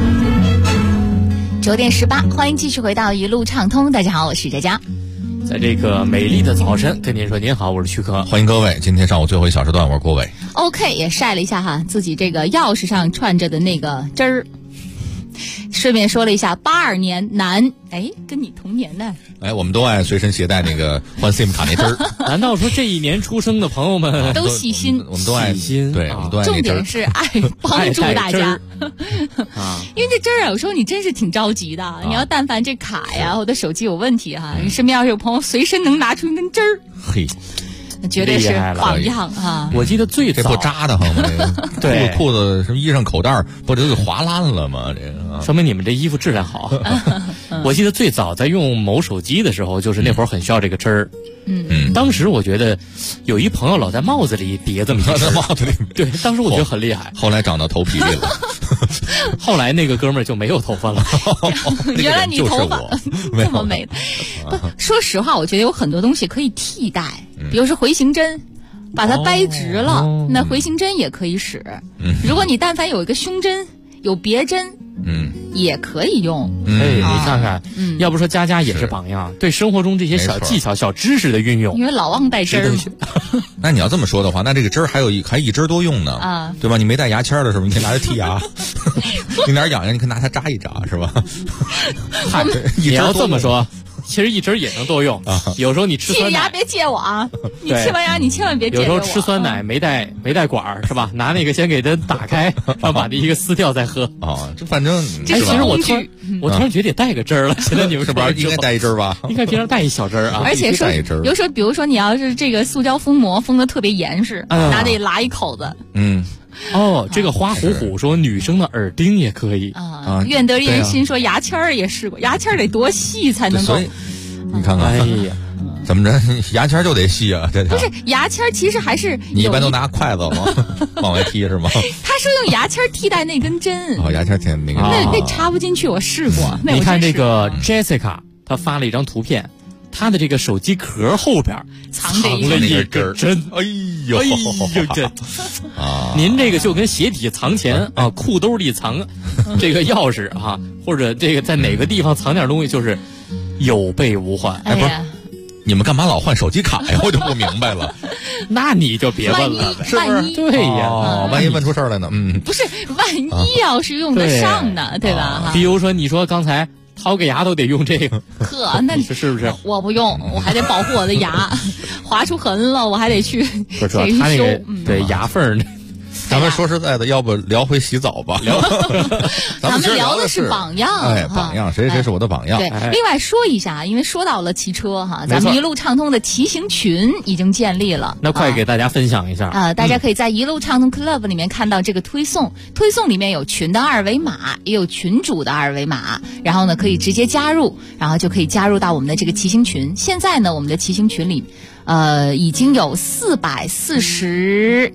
9点18，欢迎继续回到一路畅通。大家好，我是佳佳。
在这个美丽的早晨跟您说您好，我是曲科。
欢迎各位，今天上午最后1小时段，我是郭伟。
OK， 也晒了一下哈自己这个钥匙上串着的那个针儿，顺便说了一下82年男，跟你同年呢。
我们都爱随身携带那个换 SIM 卡那针儿。
难道说这一年出生的朋友们
都细心？
我们都爱
细心，
对，我们都爱那针儿。
重点是爱帮助大家因为这针儿有时候你真是挺着急的，你要但凡这卡呀或者手机有问题哈，你身边要是有朋友随身能拿出一根针儿，
嘿，
绝对是榜样啊！
我记得最早
这不扎的慌吗？这个
对
裤子什么衣裳口袋不就给划烂了吗？这个
说明你们这衣服质量好。我记得最早在用某手机的时候，就是那会儿很需要这个针儿。当时我觉得有一朋友老在帽子里别这么一个针儿，
帽子里
对，当时我觉得很厉害。
后来长到头皮里了，
后来那个哥们儿就没有头发了。
原来你头发这么美。不，说实话，我觉得有很多东西可以替代，比如说回形针。把它掰直了，那回形针也可以使。如果你但凡有一个胸针，有别针，也可以用。
你看看，要不说佳佳也是榜样，对生活中这些小技巧、小知识的运用。
因为老忘带针儿。
那你要这么说的话，那这个针儿还一针多用呢，对吧？你没带牙签的时候，你可以拿它剔牙；你哪痒痒，你可以拿它扎一扎，是吧？
嗨，你要这么说。其实一针也能多用，有时候你吃酸奶，
剔牙别借我啊！你剔完牙你千万别借我。
有时候吃酸奶没带管是吧？拿那个先给它打开，然后把这一个撕掉再喝。
这反正
其实我突然觉得也带个针儿了。现在你们
是不是应该带一针吧？
应该平常带一小针儿啊。
而且说，有时候比如说你要是这个塑胶封膜封得特别严实，拿得拉一口子。
这个花虎虎说女生的耳钉也可以
啊。愿得人心说牙签儿也试过，牙签儿得多细才能够。
所以你看看，怎么着，牙签就得细啊？
不是牙签，其实还是
你一般都拿筷子往外踢是吗？
他说用牙签替代那根针。
牙签替那个，
那插不进去，我试过。
你看这个 Jessica， 她发了一张图片。他的这个手机壳后边藏了一根针，哎呦这您这个就跟鞋底藏钱啊，裤兜里藏这个钥匙啊，或者这个在哪个地方藏点东西，就是有备无患。
不是，你们干嘛老换手机卡呀？我就不明白了。
那你就别问了，是不是？对呀，
万一问出事来呢？
不是，万一要是用得上呢，对吧？
比如说，你说刚才。掏个牙都得用这个，
那
是不是？
我不用，我还得保护我的牙，划出痕了，我还得去
给修。对牙缝儿。
咱们说实在的，要不聊回洗澡吧？
咱们聊的是榜样，
榜样，谁是我的榜样？
对，另外说一下，因为说到了骑车哈，咱们一路畅通的骑行群已经建立了，
那快给大家分享一下
大家可以在一路畅通 Club 里面看到这个推送里面有群的二维码，也有群主的二维码，然后呢可以直接加入，然后就可以加入到我们的这个骑行群。现在呢，我们的骑行群里已经有448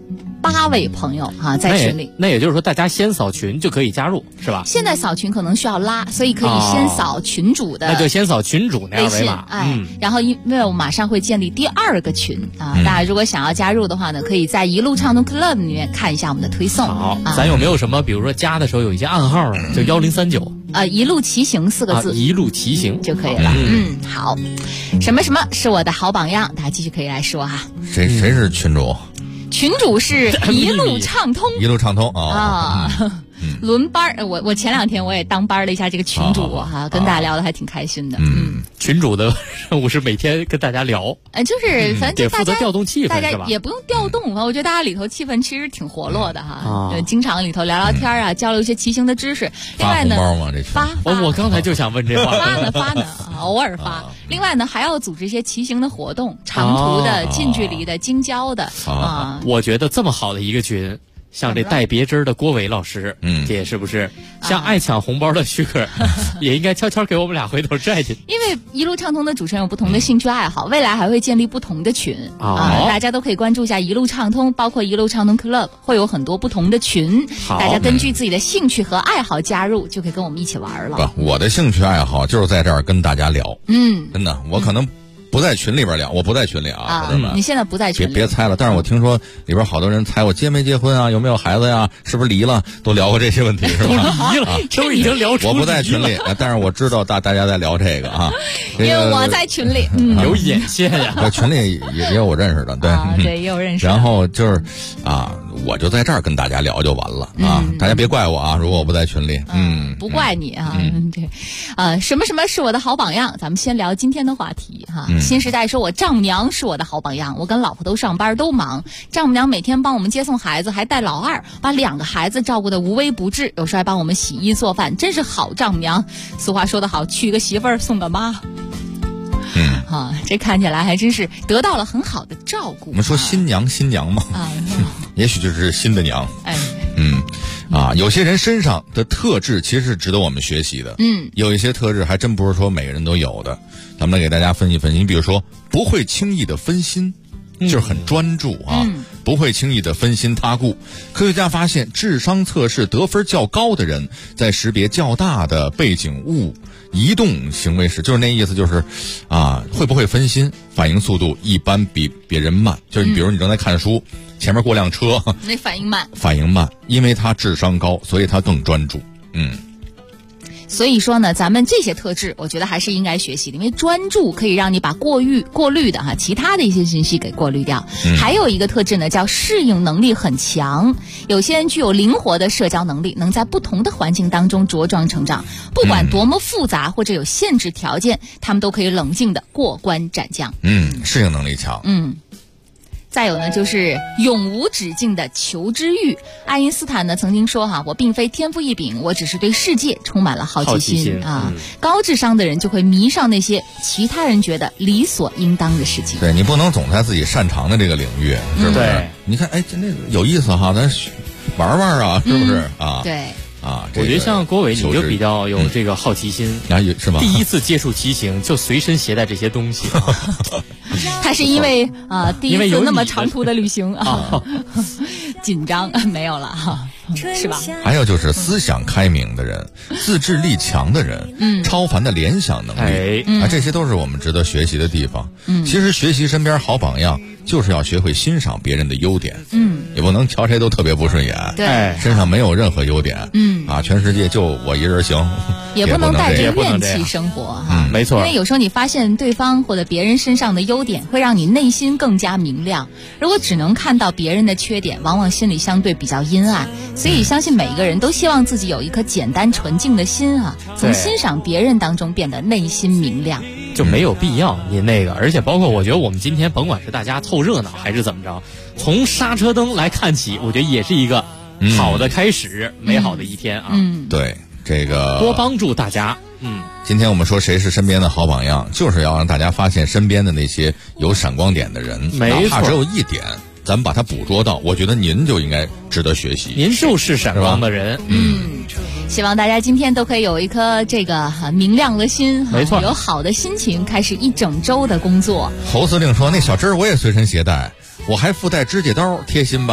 8位朋友啊，在群里。
那也就是说，大家先扫群就可以加入，是吧？
现在扫群可能需要拉，所以可以先扫群主的。
那就先扫群主那二维码。
然后因为我马上会建立第2个群啊，大家如果想要加入的话呢，可以在一路畅通 Club 里面看一下我们的推送。
好，咱有没有什么，比如说加的时候有一些暗号啊，就1039。
一路骑行4个字，
一路骑行
就可以了。好，什么什么是我的好榜样？大家继续可以来说哈。
谁是群主？
群主是一路畅通，
一路畅通啊。
轮班我前2天我也当班了一下这个群主哈，跟大家聊的还挺开心的。
群主的任务是每天跟大家聊，
就是反正
负责调动气氛，
大家也不用调动，我觉得大家里头气氛其实挺活络的哈。经常里头聊聊天啊，交流一些骑行的知识。另外呢，
发红包吗？这
发
我刚才就想问这话，
发呢，偶尔发。另外呢，还要组织一些骑行的活动，长途的、近距离的、京郊的啊。
我觉得这么好的一个群。像这带别针的郭伟老师，这是不是像爱抢红包的徐哥，也应该悄悄给我们俩回头拽进去？
因为一路畅通的主持人有不同的兴趣爱好，未来还会建立不同的群大家都可以关注一下一路畅通，包括一路畅通 Club 会有很多不同的群，大家根据自己的兴趣和爱好加入，就可以跟我们一起玩了。
我的兴趣爱好就是在这儿跟大家聊，真的，我可能不在群里边聊，我不在群里啊，同志们。
你现在不在群里，
别猜了。但是我听说里边好多人猜我结没结婚啊，有没有孩子呀，是不是离了，都聊过这些问题，是吧？
都离了，都已经聊出。
我不在群里，但是我知道大家在聊这个啊。
因为我在群里，
有眼线呀。
群里也有我认识的，对，
对，也有认识的。
然后就是我就在这儿跟大家聊就完了啊，大家别怪我啊，如果我不在群里，
不怪你啊，对，什么什么是我的好榜样？咱们先聊今天的话题哈。新时代说我丈母娘是我的好榜样，我跟老婆都上班都忙，丈母娘每天帮我们接送孩子，还带老2，把2个孩子照顾得无微不至，有时候还帮我们洗衣做饭，真是好丈母娘。俗话说得好，娶个媳妇儿送个妈。这看起来还真是得到了很好的照顾。
我们说新娘嘛，也许就是新的娘。有些人身上的特质其实是值得我们学习的。有一些特质还真不是说每个人都有的。咱们来给大家分析分析。你比如说，不会轻易的分心，就是很专注啊，不会轻易的分心他顾。科学家发现，智商测试得分较高的人，在识别较大的背景物移动行为时，就是那意思，就是会不会分心，反应速度一般比别人慢。就是你比如你正在看书，前面过辆车，
那反应慢，
因为他智商高，所以他更专注。
所以说呢，咱们这些特质，我觉得还是应该学习的，因为专注可以让你把过滤的其他的一些信息给过滤掉。还有一个特质呢，叫适应能力很强。有些人具有灵活的社交能力，能在不同的环境当中茁壮成长。不管多么复杂或者有限制条件，他们都可以冷静的过关斩将。
适应能力强。
再有呢，就是永无止境的求知欲。爱因斯坦呢曾经说我并非天赋异禀，我只是对世界充满了好奇心啊。高智商的人就会迷上那些其他人觉得理所应当的事情。
对，你不能总在自己擅长的这个领域，是不是？你看，那个有意思哈，咱玩玩啊，是不是啊？
对。
我觉得像郭伟，你就比较有这个好奇心，
是吗？
第一次接触骑行就随身携带这些东西。
他是因为第一次那么长途的旅行紧张没有了是吧？
还有就是思想开明的人，自制力强的人，超凡的联想能力这些都是我们值得学习的地方。其实学习身边好榜样，就是要学会欣赏别人的优点。也不能瞧谁都特别不顺眼。
对，
身上没有任何优点。全世界就我一人行。
也不能带着怨气生活
没错。
因为有时候你发现对方或者别人身上的优点，会让你内心更加明亮。如果只能看到别人的缺点，往往心里相对比较阴暗。所以相信每一个人都希望自己有一颗简单纯净的心从欣赏别人当中变得内心明亮。
就没有必要您那个，而且包括我觉得我们今天甭管是大家凑热闹还是怎么着，从刹车灯来看起，我觉得也是一个好的开始，美好的一天啊。
对，这个
多帮助大家。
今天我们说谁是身边的好榜样，就是要让大家发现身边的那些有闪光点的人，哪怕只有一点，咱们把它捕捉到，我觉得您就应该值得学习。
您就是闪光的人。
希望大家今天都可以有一颗这个明亮的心，
没错，
有好的心情，开始一整周的工作。
侯司令说：“那小针我也随身携带，我还附带指甲刀，贴心吧？”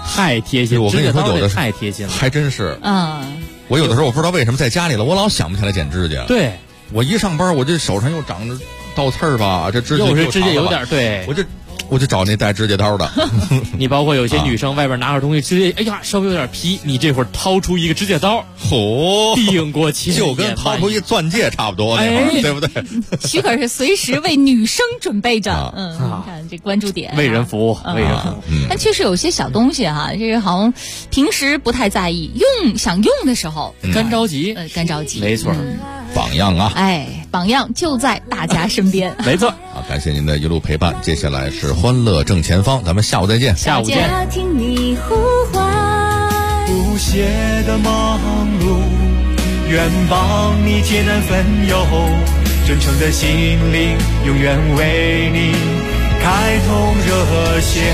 太贴心，
我跟你说，有的
太贴心了，
还真是。
嗯，
我有的时候我不知道为什么在家里了，我老想不起来剪指甲。
对，
我一上班，我这手上又长着倒刺儿吧，这指甲
又是指甲有点对，
我就找那带指甲刀的。
你包括有些女生外边拿点东西，指甲哎呀稍微有点劈，你这会儿掏出一个指甲刀，顶过去，
就跟掏出一钻戒差不多，对不对？
许可是随时为女生准备着。你看这关注点，
为人服务，为人服务。
但确实有些小东西哈，这个好像平时不太在意，想用的时候
干着急，
干着急，
没错。
榜样啊，
榜样就在大家身边，
没错。
好，感谢您的一路陪伴，接下来是欢乐正前方，咱们下午再见。
下午见。
听你呼唤，
不懈的忙碌，愿帮你解难分忧，真诚的心灵，永远为你开通热线。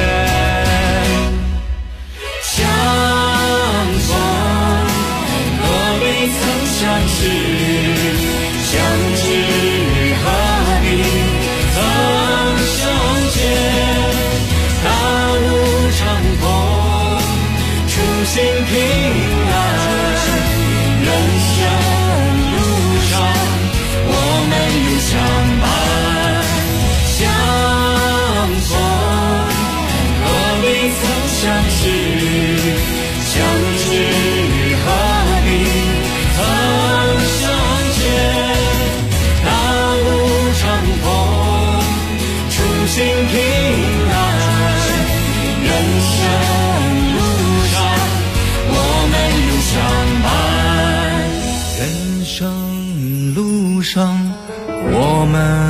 相逢何必曾相识，相知何必曾相见。大路长空，初心平安。人生路上，我们永相伴。相逢何必曾相识，相知何必曾相见。大路长空，初心平安。人生路上，我们永相伴。人生路上，我们